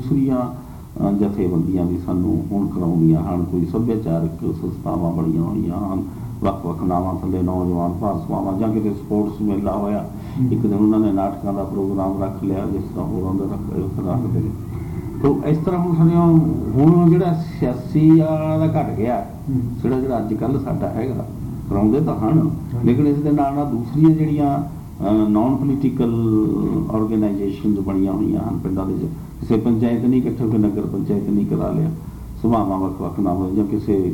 ਦੂਸਰੀਆਂ ਜਥੇਬੰਦੀਆਂ ਵੀ ਸਾਨੂੰ ਹੁਣ ਕਰਾਉਂਦੀਆਂ ਹਨ। ਕੋਈ ਸੱਭਿਆਚਾਰਕ ਸੰਸਥਾਵਾਂ ਬਣੀਆਂ ਹੋਈਆਂ ਹਨ ਵੱਖ ਵੱਖ ਨਾਵਾਂ ਥੱਲੇ, ਨੌਜਵਾਨ ਭਾਰਤ ਸਭਾਵਾਂ, ਜਾਂ ਕਿਤੇ ਸਪੋਰਟਸ ਮੇਲਾ ਹੋਇਆ, ਇੱਕ ਦਿਨ ਉਹਨਾਂ ਨੇ ਨਾਟਕਾਂ ਦਾ ਪ੍ਰੋਗਰਾਮ ਰੱਖ ਲਿਆ, ਜਿਸ ਤਰ੍ਹਾਂ ਹੋਰਾਂ ਦਾ ਰੱਖਦੇ ਨੇ। ਤੋ ਇਸ ਤਰ੍ਹਾਂ ਹੁਣ ਸਾਡੀਆਂ ਹੁਣ ਜਿਹੜਾ ਸਿਆਸੀ ਵਾਲਾ ਘੱਟ ਗਿਆ, ਜਿਹੜਾ ਅੱਜ ਕੱਲ੍ਹ ਸਾਡਾ ਹੈਗਾ, ਕਰਾਉਂਦੇ ਤਾਂ ਹਨ, ਲੇਕਿਨ ਇਸ ਦੇ ਨਾਲ ਨਾਲ ਦੂਸਰੀਆਂ ਜਿਹੜੀਆਂ ਨੌਨ ਪੋਲੀਟੀਕਲ ਆਰਗੇਨਾਈਜੇਸ਼ਨਸ ਬਣੀਆਂ ਹੋਈਆਂ ਹਨ ਪਿੰਡਾਂ ਦੇ ਵਿੱਚ। ਕਿਸੇ ਪੰਚਾਇਤ ਨਹੀਂ ਇਕੱਠੇ ਹੋ ਕੇ ਨਗਰ ਪੰਚਾਇਤ ਨਹੀਂ ਕਰਾ ਲਿਆ, ਸਭਾਵਾਂ ਵੱਖ ਵੱਖ ਨਾਮ, ਜਾਂ ਕਿਸੇ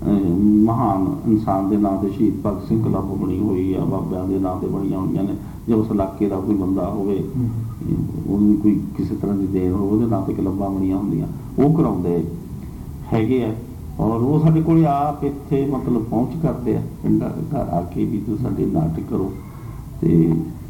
ਮਹਾਨ ਇਨਸਾਨ ਦੇ ਨਾਂ 'ਤੇ ਸ਼ਹੀਦ ਭਗਤ ਸਿੰਘ ਕਲੱਬ ਬਣੀ ਹੋਈ ਆ, ਬਾਬਿਆਂ ਦੇ ਨਾਂ 'ਤੇ ਬਣੀਆਂ ਹੋਈਆਂ ਨੇ, ਜਾਂ ਉਸ ਇਲਾਕੇ ਦਾ ਕੋਈ ਬੰਦਾ ਹੋਵੇ, ਉਹਨੂੰ ਕੋਈ ਕਿਸੇ ਤਰ੍ਹਾਂ ਦੀ ਦੇਣ ਹੋਵੇ, ਉਹਦੇ ਨਾਂ 'ਤੇ ਕਲੱਬਾਂ ਬਣੀਆਂ ਹੁੰਦੀਆਂ, ਉਹ ਕਰਾਉਂਦੇ ਹੈਗੇ ਆ। ਔਰ ਉਹ ਸਾਡੇ ਕੋਲ ਆਪ ਇੱਥੇ ਮਤਲਬ ਪਹੁੰਚ ਕਰਦੇ ਆ ਪਿੰਡਾਂ ਘਰ ਆ ਕੇ ਵੀ ਤੁਸੀਂ ਸਾਡੇ ਨਾਟਕ ਕਰੋ। ਅਤੇ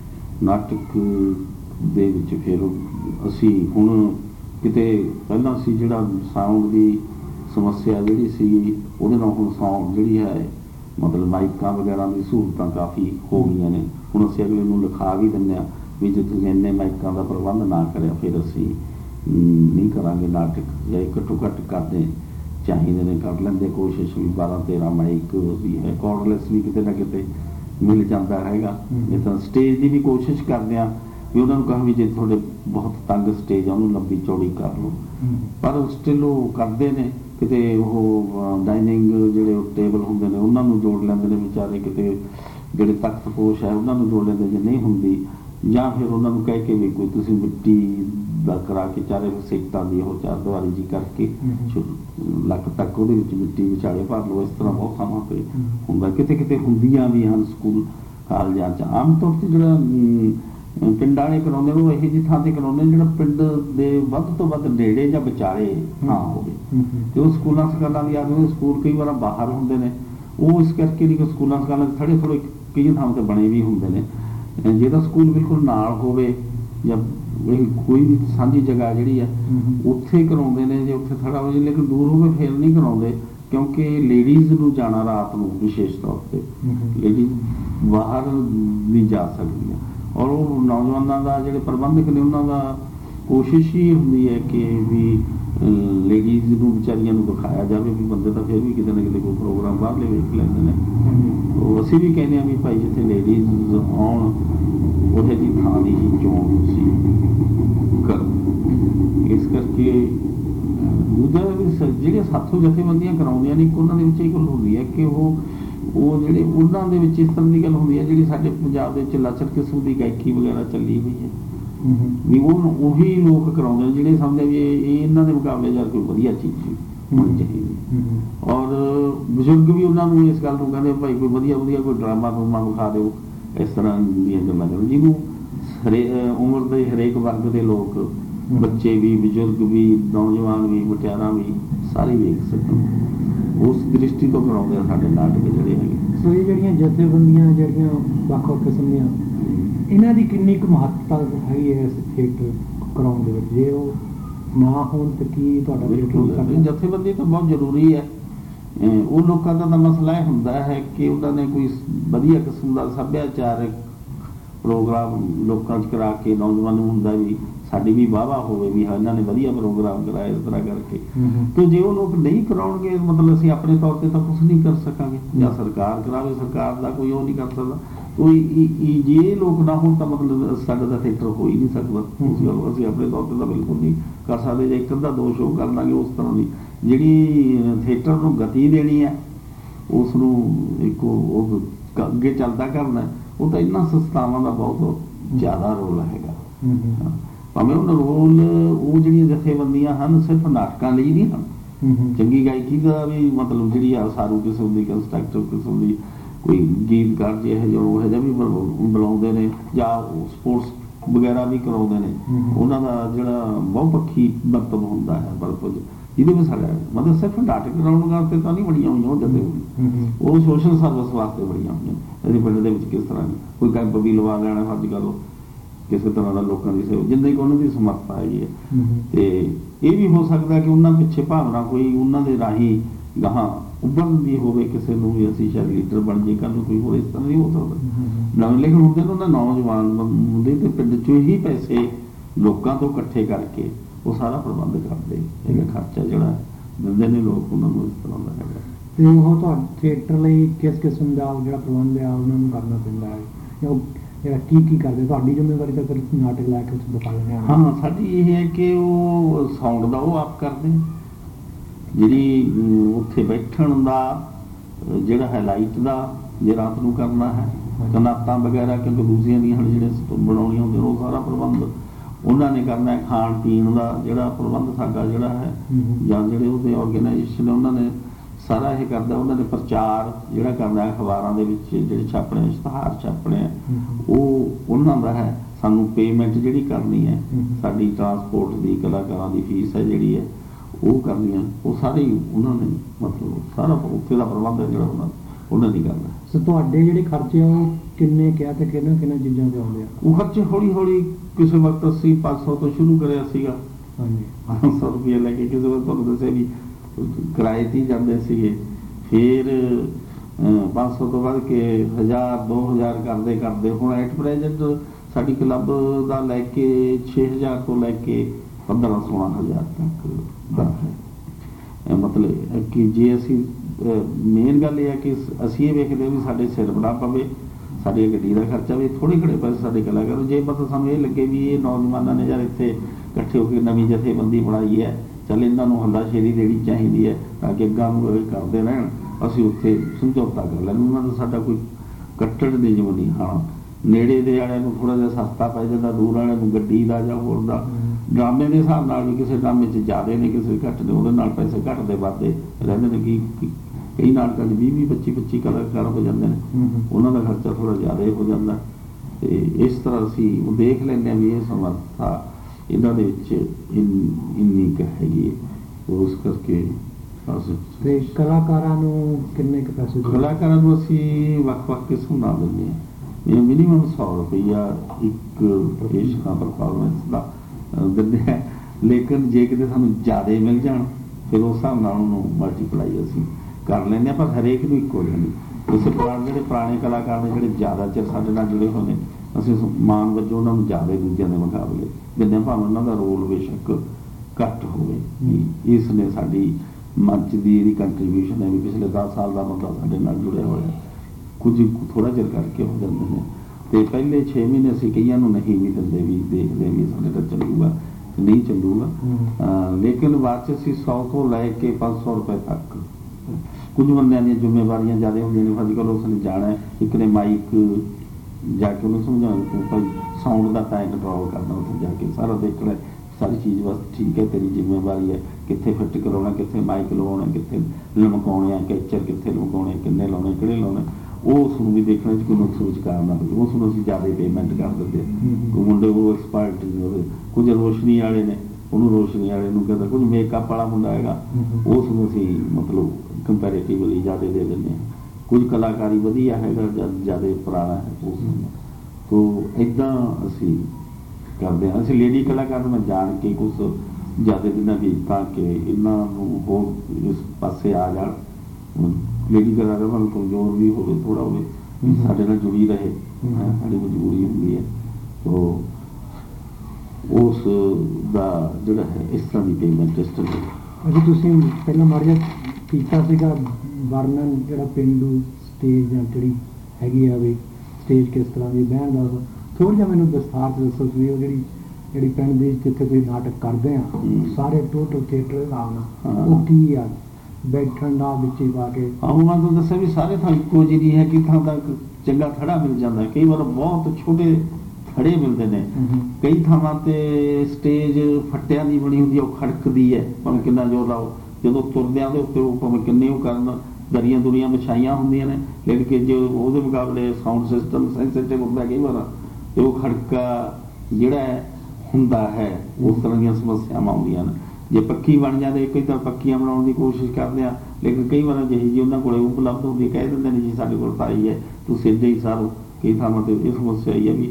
ਨਾਟਕ ਦੇ ਵਿੱਚ ਫਿਰ ਅਸੀਂ ਹੁਣ ਕਿਤੇ ਪਹਿਲਾਂ ਸੀ ਜਿਹੜਾ ਸਾਊਂਡ ਦੀ ਸਮੱਸਿਆ ਜਿਹੜੀ ਸੀ, ਉਹਦੇ ਨਾਲ ਹੁਣ ਸਾਊਂਡ ਜਿਹੜੀ ਹੈ ਮਤਲਬ ਮਾਈਕਾਂ ਵਗੈਰਾ ਦੀ ਸਹੂਲਤਾਂ ਕਾਫੀ ਹੋ ਗਈਆਂ ਨੇ। ਹੁਣ ਅਸੀਂ ਅਗਲੇ ਨੂੰ ਲਿਖਾ ਵੀ ਦਿੰਦੇ ਹਾਂ ਵੀ ਜੇ ਤੁਸੀਂ ਇੰਨੇ ਮਾਈਕਾਂ ਦਾ ਪ੍ਰਬੰਧ ਨਾ ਕਰਿਆ ਫਿਰ ਅਸੀਂ ਨਹੀਂ ਕਰਾਂਗੇ ਨਾਟਕ, ਜਾਂ ਘੱਟੋ ਘੱਟ ਕਰਦੇ ਚਾਹੀਦੇ ਨੇ, ਕਰ ਲੈਂਦੇ ਕੋਸ਼ਿਸ਼ ਵੀ 12 13 ਮਾਈਕ ਵੀ ਹੈ, ਕਾਰਡਲੈਸ ਵੀ ਕਿਤੇ ਨਾ ਕਿਤੇ ਮਿਲ ਜਾਂਦਾ ਹੈਗਾ। ਇਸ ਤਰ੍ਹਾਂ ਸਟੇਜ ਦੀ ਵੀ ਕੋਸ਼ਿਸ਼ ਕਰਦੇ ਹਾਂ ਵੀ ਉਹਨਾਂ ਨੂੰ ਕਹਾਂ ਵੀ ਜੇ ਤੁਹਾਡੇ ਬਹੁਤ ਤੰਗ ਸਟੇਜ ਆ ਉਹਨੂੰ ਲੰਬੀ ਚੌੜੀ ਕਰ ਲਓ, ਪਰ ਸਟਿਲ ਉਹ ਕਰਦੇ ਨੇ। ਕਿਤੇ ਉਹ ਡਾਈਨਿੰਗ ਜਿਹੜੇ ਟੇਬਲ ਹੁੰਦੇ ਨੇ ਉਹਨਾਂ ਨੂੰ ਜੋੜ ਲੈਂਦੇ ਨੇ ਵਿਚਾਰੇ, ਕਿਤੇ ਜਿਹੜੇ ਤਖਤਪੋਸ਼ ਹੈ ਉਹਨਾਂ ਨੂੰ ਜੋੜ ਲੈਂਦੇ ਜੇ ਨਹੀਂ ਹੁੰਦੀ, ਜਾਂ ਫਿਰ ਉਹਨਾਂ ਨੂੰ ਕਹਿ ਕੇ ਵੀ ਕੋਈ ਤੁਸੀਂ ਮਿੱਟੀ ਦਾ ਕਰਾ ਕੇ ਚਾਰੇ ਸੇਕਟਾਂ ਦੀ ਉਹ ਚਾਰ ਦੀਵਾਰੀ ਜੀ ਕਰਕੇ ਲੱਕ ਤੱਕ ਉਹਦੇ ਵਿੱਚ ਮਿੱਟੀ ਵਿਚਾਲੇ ਭਰ ਲਓ। ਇਸ ਤਰ੍ਹਾਂ ਬਹੁਤ ਥਾਵਾਂ 'ਤੇ ਹੁੰਦਾ, ਕਿਤੇ ਕਿਤੇ ਹੁੰਦੀਆਂ ਵੀ ਹਨ ਸਕੂਲ ਕਾਲਜਾਂ 'ਚ। ਆਮ ਤੌਰ 'ਤੇ ਜਿਹੜਾ ਪਿੰਡਾਂ ਵਾਲੇ ਕਰਾਉਂਦੇ ਉਹ ਇਹੋ ਜਿਹੀ ਥਾਂ ਤੇ ਕਰਾਉਂਦੇ ਜਿਹੜਾ ਪਿੰਡ ਦੇ ਵੱਧ ਤੋਂ ਵੱਧ ਨੇੜੇ ਜਾਂ ਵਿਚਾਲੇ ਥਾਂ ਹੋਵੇ। ਤੇ ਉਹ ਸਕੂਲਾਂ ਸਕਾਲਾਂ ਦੀ ਆਦਮੀ ਸਕੂਲ ਕਈ ਵਾਰ ਬਾਹਰ ਹੁੰਦੇ ਨੇ, ਉਹ ਇਸ ਕਰਕੇ ਨਹੀਂ ਕਿ ਸਕੂਲਾਂ ਸਕਾਲਾਂ ਦੇ ਥੋੜੇ ਕਈ ਥਾਂ ਤੇ ਬਣੇ ਵੀ ਹੁੰਦੇ ਨੇ। ਜਿਹੜਾ ਸਕੂਲ ਬਿਲਕੁਲ ਨਾਲ ਹੋਵੇ ਜਾਂ ਕੋਈ ਵੀ ਸਾਂਝੀ ਜਗ੍ਹਾ ਜਿਹੜੀ ਆ ਉੱਥੇ ਕਰਾਉਂਦੇ ਨੇ, ਜੇ ਉੱਥੇ ਥੋੜਾ ਹੋ ਜਾਏ। ਲੇਕਿਨ ਦੂਰ ਹੋਵੇ ਫਿਰ ਨਹੀਂ ਕਰਾਉਂਦੇ, ਕਿਉਂਕਿ ਲੇਡੀਜ਼ ਨੂੰ ਜਾਣਾ ਰਾਤ ਨੂੰ ਵਿਸ਼ੇਸ਼ ਤੌਰ ਤੇ ਲੇਡੀਜ਼ ਬਾਹਰ ਨਹੀਂ ਜਾ ਸਕਦੀਆਂ। ਔਰ ਉਹ ਨੌਜਵਾਨਾਂ ਦਾ ਜਿਹੜੇ ਪ੍ਰਬੰਧਕ ਨੇ ਉਹਨਾਂ ਦਾ ਕੋਸ਼ਿਸ਼ ਹੀ ਹੁੰਦੀ ਹੈ ਕਿ ਵੀ ਲੇਡੀਜ਼ ਨੂੰ ਵਿਚਾਰੀਆਂ ਨੂੰ ਦਿਖਾਇਆ ਜਾਵੇ ਵੀ ਬੰਦੇ ਤਾਂ ਫਿਰ ਵੀ ਕਿਤੇ ਨਾ ਕਿਤੇ ਕੋਈ ਪ੍ਰੋਗਰਾਮ ਬਾਹਰਲੇ ਵੇਖ ਲੈਂਦੇ ਨੇ। ਉਹ ਅਸੀਂ ਵੀ ਕਹਿੰਦੇ ਹਾਂ ਵੀ ਭਾਈ ਜਿੱਥੇ ਲੇਡੀਜ਼ ਆਉਣ ਉਹਦੇ ਦੀ ਥਾਂ ਦੀ ਹੀ ਚੋਣ ਤੁਸੀਂ ਕਰੋ। ਇਸ ਕਰਕੇ ਦੂਜਾ ਵੀ ਜਿਹੜੀਆਂ ਸਾਥੋਂ ਜਥੇਬੰਦੀਆਂ ਕਰਾਉਂਦੀਆਂ ਨੇ, ਉਹਨਾਂ ਦੇ ਵਿੱਚ ਇਹ ਗੱਲ ਹੁੰਦੀ ਹੈ ਕਿ ਉਹ ਜਿਹੜੇ ਉਹਨਾਂ ਦੇ ਵਿੱਚ ਇਸ ਤਰ੍ਹਾਂ ਦੀ ਗੱਲ ਹੁੰਦੀ ਹੈ ਜਿਹੜੀ ਸਾਡੇ ਪੰਜਾਬ ਦੇ ਵਿੱਚ ਲੱਚਰ ਕਿਸਮ ਦੀ ਗਾਇਕੀ ਵਗੈਰਾ ਚੱਲੀ ਹੋਈ ਹੈ ਵੀ ਉਹੀ ਲੋਕ ਕਰਾਉਂਦੇ ਨੇ ਜਿਹੜੇ ਸਮਝਦੇ ਵੀ ਇਹ ਇਹਨਾਂ ਦੇ ਮੁਕਾਬਲੇ ਯਾਰ ਕੋਈ ਵਧੀਆ ਚੀਜ਼ ਹੋਣੀ ਚਾਹੀਦੀ। ਔਰ ਬਜ਼ੁਰਗ ਵੀ ਉਹਨਾਂ ਨੂੰ ਇਸ ਗੱਲ ਨੂੰ ਕਹਿੰਦੇ ਭਾਈ ਕੋਈ ਵਧੀਆ ਕੋਈ ਡਰਾਮਾ ਵਿਖਾ ਦਿਓ, ਇਸ ਤਰ੍ਹਾਂ ਦੀਆਂ ਗੱਲਾਂ ਕਰੋ ਜਿਹਨੂੰ ਉਮਰ ਦੇ ਹਰੇਕ ਵਰਗ ਦੇ ਲੋਕ, ਬੱਚੇ ਵੀ, ਬਜ਼ੁਰਗ ਵੀ, ਨੌਜਵਾਨ ਵੀ, ਮੁਟਿਆਰਾਂ ਵੀ ਸਾਰੇ ਵੇਖ ਸਕਣ। ਉਸ ਦ੍ਰਿਸ਼ਟੀ ਤੋਂ ਕਰਾਉਂਦੇ ਸਾਡੇ ਨਾਟਕ ਜਿਹੜੇ ਹੈਗੇ। ਸੋ ਇਹ ਜਿਹੜੀਆਂ ਜਥੇਬੰਦੀਆਂ ਜਿਹੜੀਆਂ ਵੱਖ-ਵੱਖ ਕਿਸਮ ਦੀਆਂ, ਇਹਨਾਂ ਦੀ ਕਿੰਨੀ ਕੁ ਮਹੱਤਤਾ ਹੈਗੀ ਹੈ ਇਸ ਥੀਏਟਰ ਕਰਾਉਣ ਦੇ ਵਿੱਚ? ਜੇ ਉਹ ਨਾ ਹੋਣ ਤਾਂ ਕੀ ਤੁਹਾਡਾ ਜਥੇਬੰਦੀ ਤਾਂ ਬਹੁਤ ਜ਼ਰੂਰੀ ਹੈ। ਉਹ ਲੋਕਾਂ ਦਾ ਤਾਂ ਮਸਲਾ ਇਹ ਹੁੰਦਾ ਹੈ ਕਿ ਉਹਨਾਂ ਨੇ ਕੋਈ ਵਧੀਆ ਕਿਸਮ ਦਾ ਸੱਭਿਆਚਾਰਕ ਪ੍ਰੋਗਰਾਮ ਲੋਕਾਂ 'ਚ ਕਰਾ ਕੇ ਨੌਜਵਾਨ ਨੂੰ ਹੁੰਦਾ ਵੀ ਸਾਡੀ ਵੀ ਵਾਹਵਾ ਹੋਵੇ ਵੀ ਇਹਨਾਂ ਨੇ ਵਧੀਆ ਪ੍ਰੋਗਰਾਮ ਕਰਾਇਆ ਇਸ ਤਰ੍ਹਾਂ ਕਰਕੇ। ਤੇ ਜੇ ਉਹ ਲੋਕ ਨਹੀਂ ਕਰਾਉਣਗੇ ਮਤਲਬ ਅਸੀਂ ਆਪਣੇ ਤੌਰ ਤੇ ਤਾਂ ਕੁਛ ਨਹੀਂ ਕਰ ਸਕਾਂਗੇ, ਜਾਂ ਸਰਕਾਰ ਕਰਾਵੇ, ਸਰਕਾਰ ਦਾ ਕੋਈ ਉਹ ਨਹੀਂ ਕਰ ਸਕਦਾ। ਕੋਈ ਜੇ ਲੋਕ ਨਾ ਹੋਣ ਤਾਂ ਮਤਲਬ ਸਾਡਾ ਤਾਂ ਥੀਏਟਰ ਹੋ ਹੀ ਨਹੀਂ ਸਕਦਾ। ਅਸੀਂ ਆਪਣੇ ਤੌਰ ਤੇ ਤਾਂ ਬਿਲਕੁਲ ਨਹੀਂ ਕਰ ਸਕਦੇ। ਜੇ ਇੱਕ ਅੱਧਾ 2 ਸ਼ੋਅ ਕਰ ਲਾਂਗੇ ਉਸ ਤਰ੍ਹਾਂ ਦੀ ਜਿਹੜੀ ਥੀਏਟਰ ਨੂੰ ਗਤੀ ਦੇਣੀ ਹੈ, ਉਸ ਨੂੰ ਇੱਕ ਉਹ ਅੱਗੇ ਚੱਲਦਾ ਕਰਨਾ, ਉਹ ਤਾਂ ਇਹਨਾਂ ਸੰਸਥਾਵਾਂ ਦਾ ਬਹੁਤ ਜ਼ਿਆਦਾ ਰੋਲ ਹੈਗਾ। ਭਾਵੇਂ ਉਹਨਾਂ ਰੋਲ ਉਹ ਜਿਹੜੀਆਂ ਜਥੇਬੰਦੀਆਂ ਹਨ ਸਿਰਫ ਨਾਟਕਾਂ ਲਈ ਨਹੀਂ ਹਨ, ਚੰਗੀ ਗਾਇਕੀ ਦਾ ਵੀ ਮਤਲਬ ਜਿਹੜੀ ਆ ਸਾਰੂ ਕਿਸਮ ਦੀ, ਕੰਸਟਰਕਟਿਵ ਕਿਸਮ ਦੀ, ਕੋਈ ਗੀਤਕਾਰ ਜਿਹੇ ਜਿਹਾ ਵੀ ਬੁਲਾਉਂਦੇ ਨੇ, ਜਾਂ ਸਪੋਰਟਸ ਵਗੈਰਾ ਵੀ ਕਰਾਉਂਦੇ ਨੇ। ਉਹਨਾਂ ਦਾ ਜਿਹੜਾ ਬਹੁਪੱਖੀ ਮੰਤਵ ਹੁੰਦਾ ਹੈ ਬਿਲਕੁਲ, ਜਿਹਦੇ ਵਿੱਚ ਸਾਡਾ ਮਤਲਬ ਸਿਰਫ ਨਾਟਕ ਕਰਾਉਣ ਵਾਸਤੇ ਤਾਂ ਨਹੀਂ ਬਣੀਆਂ ਹੋਈਆਂ ਉਹ ਜਥੇਬੰਦੀਆਂ, ਉਹ ਸੋਸ਼ਲ ਸਰਵਿਸ ਵਾਸਤੇ ਬਣੀਆਂ ਹੋਈਆਂ। ਇਹਦੇ ਪਿੰਡ ਦੇ ਵਿੱਚ ਕਿਸ ਤਰ੍ਹਾਂ ਕੋਈ ਕੈਂਪ ਵੀ ਲਵਾ ਲੈਣਾ ਅੱਜ ਕੱਲ੍ਹ, ਕਿਸੇ ਤਰ੍ਹਾਂ ਦਾ ਲੋਕਾਂ ਦੀ ਸੇਵਾ ਜਿੰਨੀ ਕੁ ਉਹਨਾਂ ਦੀ ਸਮਰੱਥਾ ਹੈਗੀ ਹੈ। ਤੇ ਇਹ ਵੀ ਹੋ ਸਕਦਾ ਕਿ ਉਹਨਾਂ ਪਿੱਛੇ ਭਾਵਨਾ ਕੋਈ ਉਹਨਾਂ ਦੇ ਰਾਹੀਂ ਗਾਹਾਂ ਉੱਭਰਦੀ ਹੋਵੇ ਕਿਸੇ ਨੂੰ ਵੀ ਅਸੀਂ ਸ਼ਾਇਦ ਲੀਡਰ ਬਣ ਜੇ, ਕੱਲ੍ਹ ਨੂੰ ਕੋਈ ਹੋਰ ਇਸ ਤਰ੍ਹਾਂ ਨਹੀਂ ਹੋ ਸਕਦਾ। ਲੇਕਿਨ ਹੁੰਦੇ ਨੇ ਉਹਨਾਂ ਨੌਜਵਾਨ ਹੁੰਦੇ ਤੇ ਪਿੰਡ 'ਚੋਂ ਹੀ ਪੈਸੇ ਲੋਕਾਂ ਤੋਂ ਇਕੱਠੇ ਕਰਕੇ ਉਹ ਸਾਰਾ ਪ੍ਰਬੰਧ ਕਰਦੇ ਹੈਗਾ, ਖਰਚਾ ਜਿਹੜਾ ਦਿੰਦੇ ਨੇ ਲੋਕ ਉਹਨਾਂ ਨੂੰ ਇਸ ਤਰ੍ਹਾਂ ਦਾ ਹੈਗਾ। ਤੇ ਉਹ ਤੁਹਾਡੇ ਥੀਏਟਰ ਲਈ ਕਿਸ ਕਿਸਮ ਦਾ ਜਿਹੜਾ ਪ੍ਰਬੰਧ ਆ ਉਹਨਾਂ ਨੂੰ ਕਰਨਾ ਪੈਂਦਾ ਹੈ, ਜਾਂ ਜਿਹੜਾ ਕੀ ਕਰਦੇ? ਤੁਹਾਡੀ ਜ਼ਿੰਮੇਵਾਰੀ ਤਾਂ ਫਿਰ ਨਾਟਕ ਲੈ ਕੇ ਦਿਖਾ ਲੈਣੇ? ਹਾਂ, ਸਾਡੀ ਇਹ ਹੈ ਕਿ ਉਹ ਸਾਊਂਡ ਦਾ ਉਹ ਆਪ ਕਰਦੇ, ਜਿਹੜੀ ਉੱਥੇ ਬੈਠਣ ਦਾ ਜਿਹੜਾ ਹੈ ਲਾਈਟ ਦਾ ਜੇ ਰਾਤ ਨੂੰ ਕਰਨਾ ਹੈ, ਕਨਾਤਾਂ ਵਗੈਰਾ ਕਿਉਂਕਿ ਦੂਸਰੀਆਂ ਦੀਆਂ ਜਿਹੜੇ ਬਣਾਉਣੀਆਂ ਹੁੰਦੀਆਂ ਉਹ ਸਾਰਾ ਪ੍ਰਬੰਧ ਉਹਨਾਂ ਨੇ ਕਰਨਾ ਹੈ। ਖਾਣ ਪੀਣ ਦਾ ਜਿਹੜਾ ਪ੍ਰਬੰਧ ਸਾਡਾ ਜਿਹੜਾ ਹੈ, ਜਾਂ ਜਿਹੜੇ ਉਹਦੇ ਆਰਗੇਨਾਈਜੇਸ਼ਨ ਉਹਨਾਂ ਨੇ ਸਾਰਾ ਇਹ ਕਰਦਾ। ਉਹਨਾਂ ਨੇ ਪ੍ਰਚਾਰ ਜਿਹੜਾ ਕਰਨਾ ਹੈ ਅਖਬਾਰਾਂ ਦੇ ਵਿੱਚ ਜਿਹੜੇ ਛਾਪਣੇ, ਇਸ਼ਤਿਹਾਰ ਛਾਪਣੇ, ਉਹ ਉਹਨਾਂ ਦਾ ਹੈ। ਸਾਨੂੰ ਪੇਮੈਂਟ ਜਿਹੜੀ ਕਰਨੀ ਹੈ, ਸਾਡੀ ਟਰਾਂਸਪੋਰਟ ਦੀ, ਕਲਾਕਾਰਾਂ ਦੀ ਫੀਸ ਹੈ ਜਿਹੜੀ ਹੈ ਉਹ ਕਰਨੀ ਹੈ, ਉਹ ਸਾਰੀ ਉਹਨਾਂ ਨੇ ਮਤਲਬ ਸਾਰਾ ਉੱਥੇ ਦਾ ਪ੍ਰਬੰਧ ਹੈ ਜਿਹੜਾ ਉਹਨਾਂ ਨੇ ਕਰਨਾ। ਸੋ ਤੁਹਾਡੇ ਜਿਹੜੇ ਖਰਚੇ ਆ ਉਹ ਕਿੰਨੇ ਕਿਹਾ ਤੇ ਕਿਹਨਾਂ ਚੀਜ਼ਾਂ ਤੇ ਆਉਂਦੇ ਆ? ਉਹ ਖਰਚੇ ਹੌਲੀ ਹੌਲੀ ਕਿਸੇ ਵਕਤ ਅਸੀਂ 500 ਤੋਂ ਸ਼ੁਰੂ ਕਰਿਆ ਸੀਗਾ। 500 ਰੁਪਏ ਲੈ ਕੇ ਕਿਸੇ ਵਕਤ ਤੁਹਾਨੂੰ ਦੱਸਿਆ ਵੀ ਕਿਰਾਏ ਤੇ ਹੀ ਜਾਂਦੇ ਸੀਗੇ। ਫਿਰ 500 ਤੋਂ ਵੱਧ ਕੇ 1000 2000 ਕਰਦੇ ਹੁਣ ਐਟ ਪ੍ਰੈਜ਼ੈਂਟ ਸਾਡੀ ਕਲੱਬ ਦਾ ਲੈ ਕੇ 6000 ਤੋਂ ਲੈ ਕੇ 15-16 ਤੱਕ ਦਾ ਹੈ। ਮਤਲਬ ਕਿ ਜੇ ਅਸੀਂ ਮੇਨ ਗੱਲ ਇਹ ਹੈ ਕਿ ਅਸੀਂ ਇਹ ਵੇਖਦੇ ਵੀ ਸਾਡੇ ਸਿਰ ਬਣਾ ਪਵੇ, ਸਾਡੀ ਗੱਡੀ ਦਾ ਖਰਚਾ ਵੀ, ਥੋੜ੍ਹੇ ਘੜੇ ਪੈਸੇ ਸਾਡੇ ਕਲਾਕਾਰ। ਜੇ ਮਤਲਬ ਸਾਨੂੰ ਇਹ ਲੱਗੇ ਵੀ ਇਹ ਨੌਜਵਾਨਾਂ ਨੇ ਯਾਰ ਇੱਥੇ ਇਕੱਠੇ ਹੋ ਕੇ ਨਵੀਂ ਜਥੇਬੰਦੀ ਬਣਾਈ ਹੈ, ਚੱਲ ਇਹਨਾਂ ਨੂੰ ਹੱਲਾਸ਼ੇਰੀ ਦੇਣੀ ਚਾਹੀਦੀ ਹੈ ਤਾਂ ਕਿ ਅੱਗਾਂ ਨੂੰ ਇਹ ਕਰਦੇ ਰਹਿਣ, ਅਸੀਂ ਉੱਥੇ ਸਮਝੌਤਾ ਕਰ ਲੈਂਦੇ। ਉਹਨਾਂ ਦਾ ਸਾਡਾ ਕੋਈ ਕੱਟੜ ਨਿਯਮ ਨਹੀਂ। ਹਾਂ, ਨੇੜੇ ਦੇ ਵਾਲਿਆਂ ਨੂੰ ਥੋੜ੍ਹਾ ਜਿਹਾ ਸਸਤਾ ਪੈ ਜਾਂਦਾ, ਦੂਰ ਵਾਲਿਆਂ ਨੂੰ ਗੱਡੀ ਦਾ ਜਾਂ ਹੋਰ ਦਾ। ਡਰਾਮੇ ਦੇ ਹਿਸਾਬ ਨਾਲ ਵੀ ਕਿਸੇ ਡਰਾਮੇ 'ਚ ਜ਼ਿਆਦਾ ਨੇ, ਕਿਸੇ ਘੱਟ ਨੇ, ਉਹਦੇ ਨਾਲ ਪੈਸੇ ਘੱਟਦੇ ਵੱਧਦੇ ਰਹਿੰਦੇ ਨੇ। ਕਿ ਕਈ ਨਾਟਕਾਂ 'ਚ 20-25 ਕਲਾਕਾਰ ਹੋ ਜਾਂਦੇ ਨੇ, ਉਹਨਾਂ ਦਾ ਖਰਚਾ ਥੋੜ੍ਹਾ ਜ਼ਿਆਦਾ ਹੋ ਜਾਂਦਾ। ਤੇ ਇਸ ਤਰ੍ਹਾਂ ਅਸੀਂ ਉਹ ਦੇਖ ਲੈਂਦੇ ਹਾਂ ਵੀ ਇਹ ਸਮਰੱਥਾ ਇਹਨਾਂ ਦੇ ਵਿੱਚ ਇੰਨੀ ਕੁ ਹੈਗੀ ਹੈ। ਉਸ ਕਰਕੇ ਤੇ ਕਲਾਕਾਰਾਂ ਨੂੰ ਕਿੰਨੇ ਕੁ ਪੈਸੇ ਕਲਾਕਾਰਾਂ ਨੂੰ ਅਸੀਂ ਵੱਖ-ਵੱਖ ਕਿਸਮ ਨਾਲ ਦਿੰਦੇ ਹਾਂ। ਇਹ ਮਿਨੀਮਮ 100 ਰੁਪਈਆ ਇੱਕ ਪੇਸ਼ ਦਾ ਪਰਫਾਰਮੈਂਸ ਦਾ ਦਿੰਦੇ ਹੈ, ਲੇਕਿਨ ਜੇ ਕਿਤੇ ਸਾਨੂੰ ਜ਼ਿਆਦਾ ਮਿਲ ਜਾਣ ਫਿਰ ਉਸ ਹਿਸਾਬ ਨਾਲ ਉਹਨੂੰ ਮਲਟੀਪਲਾਈ ਅਸੀਂ ਕਰ ਲੈਂਦੇ ਹਾਂ, ਪਰ ਹਰੇਕ ਨੂੰ ਇੱਕੋ ਜਿਹਾ ਨਹੀਂ। ਇਸ ਜਿਹੜੇ ਪੁਰਾਣੇ ਕਲਾਕਾਰ ਨੇ ਜਿਹੜੇ ਜ਼ਿਆਦਾ ਚਿਰ ਸਾਡੇ ਨਾਲ ਜੁੜੇ ਹੋਏ ਨੇ, ਅਸੀਂ ਮਾਣ ਵਜੋਂ ਉਹਨਾਂ ਨੂੰ ਜ਼ਿਆਦਾ ਦੂਜਿਆਂ ਦੇ ਮੁਕਾਬਲੇ ਦਿੰਦੇ ਹਾਂ, ਭਾਵੇਂ ਉਹਨਾਂ ਦਾ ਰੋਲ ਬੇਸ਼ੱਕ ਘੱਟ ਹੋਵੇ। ਇਸ ਨੇ ਸਾਡੀ ਮੰਚ ਦੀ ਜਿਹੜੀ ਕੰਟਰੀਬਿਊਸ਼ਨ ਹੈ ਵੀ ਪਿਛਲੇ 10 ਸਾਲ ਦਾ ਬੰਦਾ ਸਾਡੇ ਨਾਲ ਜੁੜਿਆ ਹੋਇਆ, ਕੁਝ ਥੋੜ੍ਹਾ ਚਿਰ ਕਰਕੇ ਹੋ ਜਾਂਦੇ ਨੇ। ਤੇ ਪਹਿਲੇ 6 ਮਹੀਨੇ ਅਸੀਂ ਕਈਆਂ ਨੂੰ ਨਹੀਂ ਵੀ ਦਿੰਦੇ, ਵੀ ਦੇਖਦੇ ਵੀ ਸਾਡੇ ਨਾਲ ਚੱਲੂਗਾ ਨਹੀਂ ਚੱਲੂਗਾ, ਲੇਕਿਨ ਬਾਅਦ 'ਚ ਅਸੀਂ 100 ਤੋਂ ਲੈ ਕੇ 500 ਰੁਪਏ ਤੱਕ। ਕੁਝ ਬੰਦਿਆਂ ਦੀਆਂ ਜ਼ਿੰਮੇਵਾਰੀਆਂ ਜ਼ਿਆਦਾ ਹੁੰਦੀਆਂ ਨੇ, ਅੱਜ ਕੱਲ੍ਹ ਉਸ ਨੇ ਜਾਣਾ, ਇੱਕ ਨੇ ਮਾਈਕ ਜਾ ਕੇ ਉਹਨੂੰ ਸਮਝਾਉਣਾ ਤੂੰ ਭਾਈ ਸਾਊਂਡ ਦਾ ਟਾਈਮ ਕੰਟਰੋਲ ਕਰਨਾ, ਉੱਥੇ ਜਾ ਕੇ ਸਾਰਾ ਦੇਖਣਾ ਸਾਰੀ ਚੀਜ਼ ਬਸ ਠੀਕ ਹੈ, ਤੇਰੀ ਜ਼ਿੰਮੇਵਾਰੀ ਹੈ, ਕਿੱਥੇ ਫਿੱਟ ਕਰਾਉਣਾ, ਕਿੱਥੇ ਮਾਈਕ ਲਵਾਉਣਾ, ਕਿੱਥੇ ਲਮਕਾਉਣੇ ਆ, ਕੈਚਰ ਕਿੱਥੇ ਲਮਕਾਉਣੇ, ਕਿੰਨੇ ਲਾਉਣੇ, ਕਿਹੜੇ ਲਾਉਣੇ, ਉਹ ਉਸ ਨੂੰ ਵੀ ਦੇਖਣਾ 'ਚ ਕੋਈ ਨੁਕਸ ਵਿਚਕਾਰ ਨਾ ਹੋਵੇ। ਉਸ ਨੂੰ ਅਸੀਂ ਜ਼ਿਆਦਾ ਪੇਮੈਂਟ ਕਰ ਦਿੰਦੇ ਹਾਂ। ਕੋਈ ਮੁੰਡੇ ਉਹ ਐਕਸਪਰਟ ਨਹੀਂ ਹੋਵੇ, ਕੁਝ ਰੋਸ਼ਨੀ ਵਾਲੇ ਨੇ ਉਹਨੂੰ ਰੋਸ਼ਨੀ ਵਾਲੇ ਨੂੰ ਕਹਿੰਦਾ, ਕੁਝ ਮੇਕਅਪ ਵਾਲਾ ਮੁੰਡਾ ਹੈਗਾ ਉਸ ਨੂੰ ਅਸੀਂ ਮਤਲਬ ਕੰਪੈਰੇਟਿਵਲੀ ਜ਼ਿਆਦਾ ਦੇ ਦਿੰਦੇ ਹਾਂ। ਕੁਝ ਕਲਾਕਾਰੀ ਵਧੀਆ ਹੈਗਾ, ਜ਼ਿਆਦਾ ਪੁਰਾਣਾ ਹੈ ਉਸ ਨੂੰ, ਤੋ ਇੱਦਾਂ ਅਸੀਂ ਕਰਦੇ ਹਾਂ। ਅਸੀਂ ਲੇਡੀ ਕਲਾਕਾਰ ਨੂੰ ਮੈਂ ਜਾਣ ਕੇ ਕੁਛ ਜ਼ਿਆਦਾ ਦਿਨਾਂ ਦੀ ਤਾਂ ਕਿ ਇਹਨਾਂ ਨੂੰ ਹੋਰ ਇਸ ਪਾਸੇ ਆ ਜਾਣ। ਲੇਡੀ ਕਲਾਕਾਰ ਨੂੰ ਕਮਜ਼ੋਰ ਵੀ ਹੋਵੇ ਥੋੜ੍ਹਾ ਹੋਵੇ, ਸਾਡੇ ਨਾਲ ਜੁੜੀ ਰਹੇ, ਸਾਡੀ ਮਜਬੂਰੀ ਹੁੰਦੀ ਹੈ। ਤੋ ਉਸ ਦਾ ਜਿਹੜਾ ਹੈ ਇਸ ਤਰ੍ਹਾਂ ਦੀ ਪੇਮੈਂਟ ਇਸ ਤਰ੍ਹਾਂ। ਅਜੇ ਤੁਸੀਂ ਪਹਿਲਾਂ ਮਾੜਾ ਜਿਹਾ ਕੀਤਾ ਸੀਗਾ ਵਰਣਨ, ਜਿਹੜਾ ਪੇਂਡੂ ਸਟੇਜ ਜਾਂ ਜਿਹੜੀ ਹੈਗੀ ਆ ਵੀ ਸਟੇਜ ਕਿਸ ਤਰ੍ਹਾਂ ਦੀ ਬਹਿਣ ਦਾ, ਥੋੜ੍ਹਾ ਜਿਹਾ ਮੈਨੂੰ ਵਿਸਥਾਰ 'ਚ ਦੱਸੋ ਵੀ ਉਹ ਜਿਹੜੀ ਪਿੰਡ ਦੀ ਜਿੱਥੇ ਤੁਸੀਂ ਨਾਟਕ ਕਰਦੇ ਆ ਸਾਰੇ ਟੋਟਲ ਥੀਏਟਰ ਦੇ ਨਾਲ ਨਾਲ ਉਹ ਕੀ ਆ ਬੈਠਣ ਦਾ ਵਿੱਚ ਹੀ ਪਾ ਕੇ। ਉਹਨਾਂ ਤੋਂ ਦੱਸਿਆ ਵੀ ਸਾਰੇ ਥਾਂ ਇੱਕੋ ਜਿਹੀ ਹੈ, ਕਿ ਥਾਂ ਤੱਕ ਚੰਗਾ ਥੜਾ ਮਿਲ ਜਾਂਦਾ, ਕਈ ਵਾਰ ਬਹੁਤ ਛੋਟੇ ਥੜੇ ਮਿਲਦੇ ਨੇ, ਕਈ ਥਾਵਾਂ ਤੇ ਸਟੇਜ ਫੱਟਿਆਂ ਦੀ ਬਣੀ ਹੁੰਦੀ ਹੈ, ਉਹ ਖੜਕਦੀ ਹੈ ਭਾਵੇਂ ਕਿੰਨਾ ਜ਼ੋਰ ਲਾਓ, ਜਦੋਂ ਤੁਰਦਿਆਂ ਦੇ ਉੱਤੇ ਉਹ ਭਾਵੇਂ ਕਿੰਨੇ ਉਹ ਕਰਨ ਦਰੀਆਂ ਦੁਰੀਆਂ ਵਿਛਾਈਆਂ ਹੁੰਦੀਆਂ ਨੇ, ਲੇਕਿਨ ਜੇ ਉਹਦੇ ਮੁਕਾਬਲੇ ਸਾਊਂਡ ਸਿਸਟਮ ਸੈਂਸਿਟਿਵ ਹੁੰਦਾ ਕਈ ਵਾਰ ਤੇ ਉਹ ਖੜਕਾ ਜਿਹੜਾ ਹੁੰਦਾ ਹੈ, ਉਸ ਤਰ੍ਹਾਂ ਦੀਆਂ ਸਮੱਸਿਆਵਾਂ ਆਉਂਦੀਆਂ ਨੇ। ਜੇ ਪੱਕੀ ਬਣ ਜਾਂਦੇ, ਕਈ ਤਾਂ ਪੱਕੀਆਂ ਬਣਾਉਣ ਦੀ ਕੋਸ਼ਿਸ਼ ਕਰਦੇ ਆ, ਲੇਕਿਨ ਕਈ ਵਾਰ ਜਿਹੀ ਜੀ ਉਹਨਾਂ ਕੋਲ ਉਪਲਬਧ ਹੁੰਦੀ, ਕਹਿ ਦਿੰਦੇ ਨੇ ਜੀ ਸਾਡੇ ਕੋਲ ਤਾਂ ਆਈ ਹੈ ਤੁਸੀਂ ਇੱਦਾਂ ਹੀ ਸਾਰੋ। ਕਈ ਥਾਵਾਂ ਤੇ ਇਹ ਸਮੱਸਿਆ ਆਈ ਹੈ ਵੀ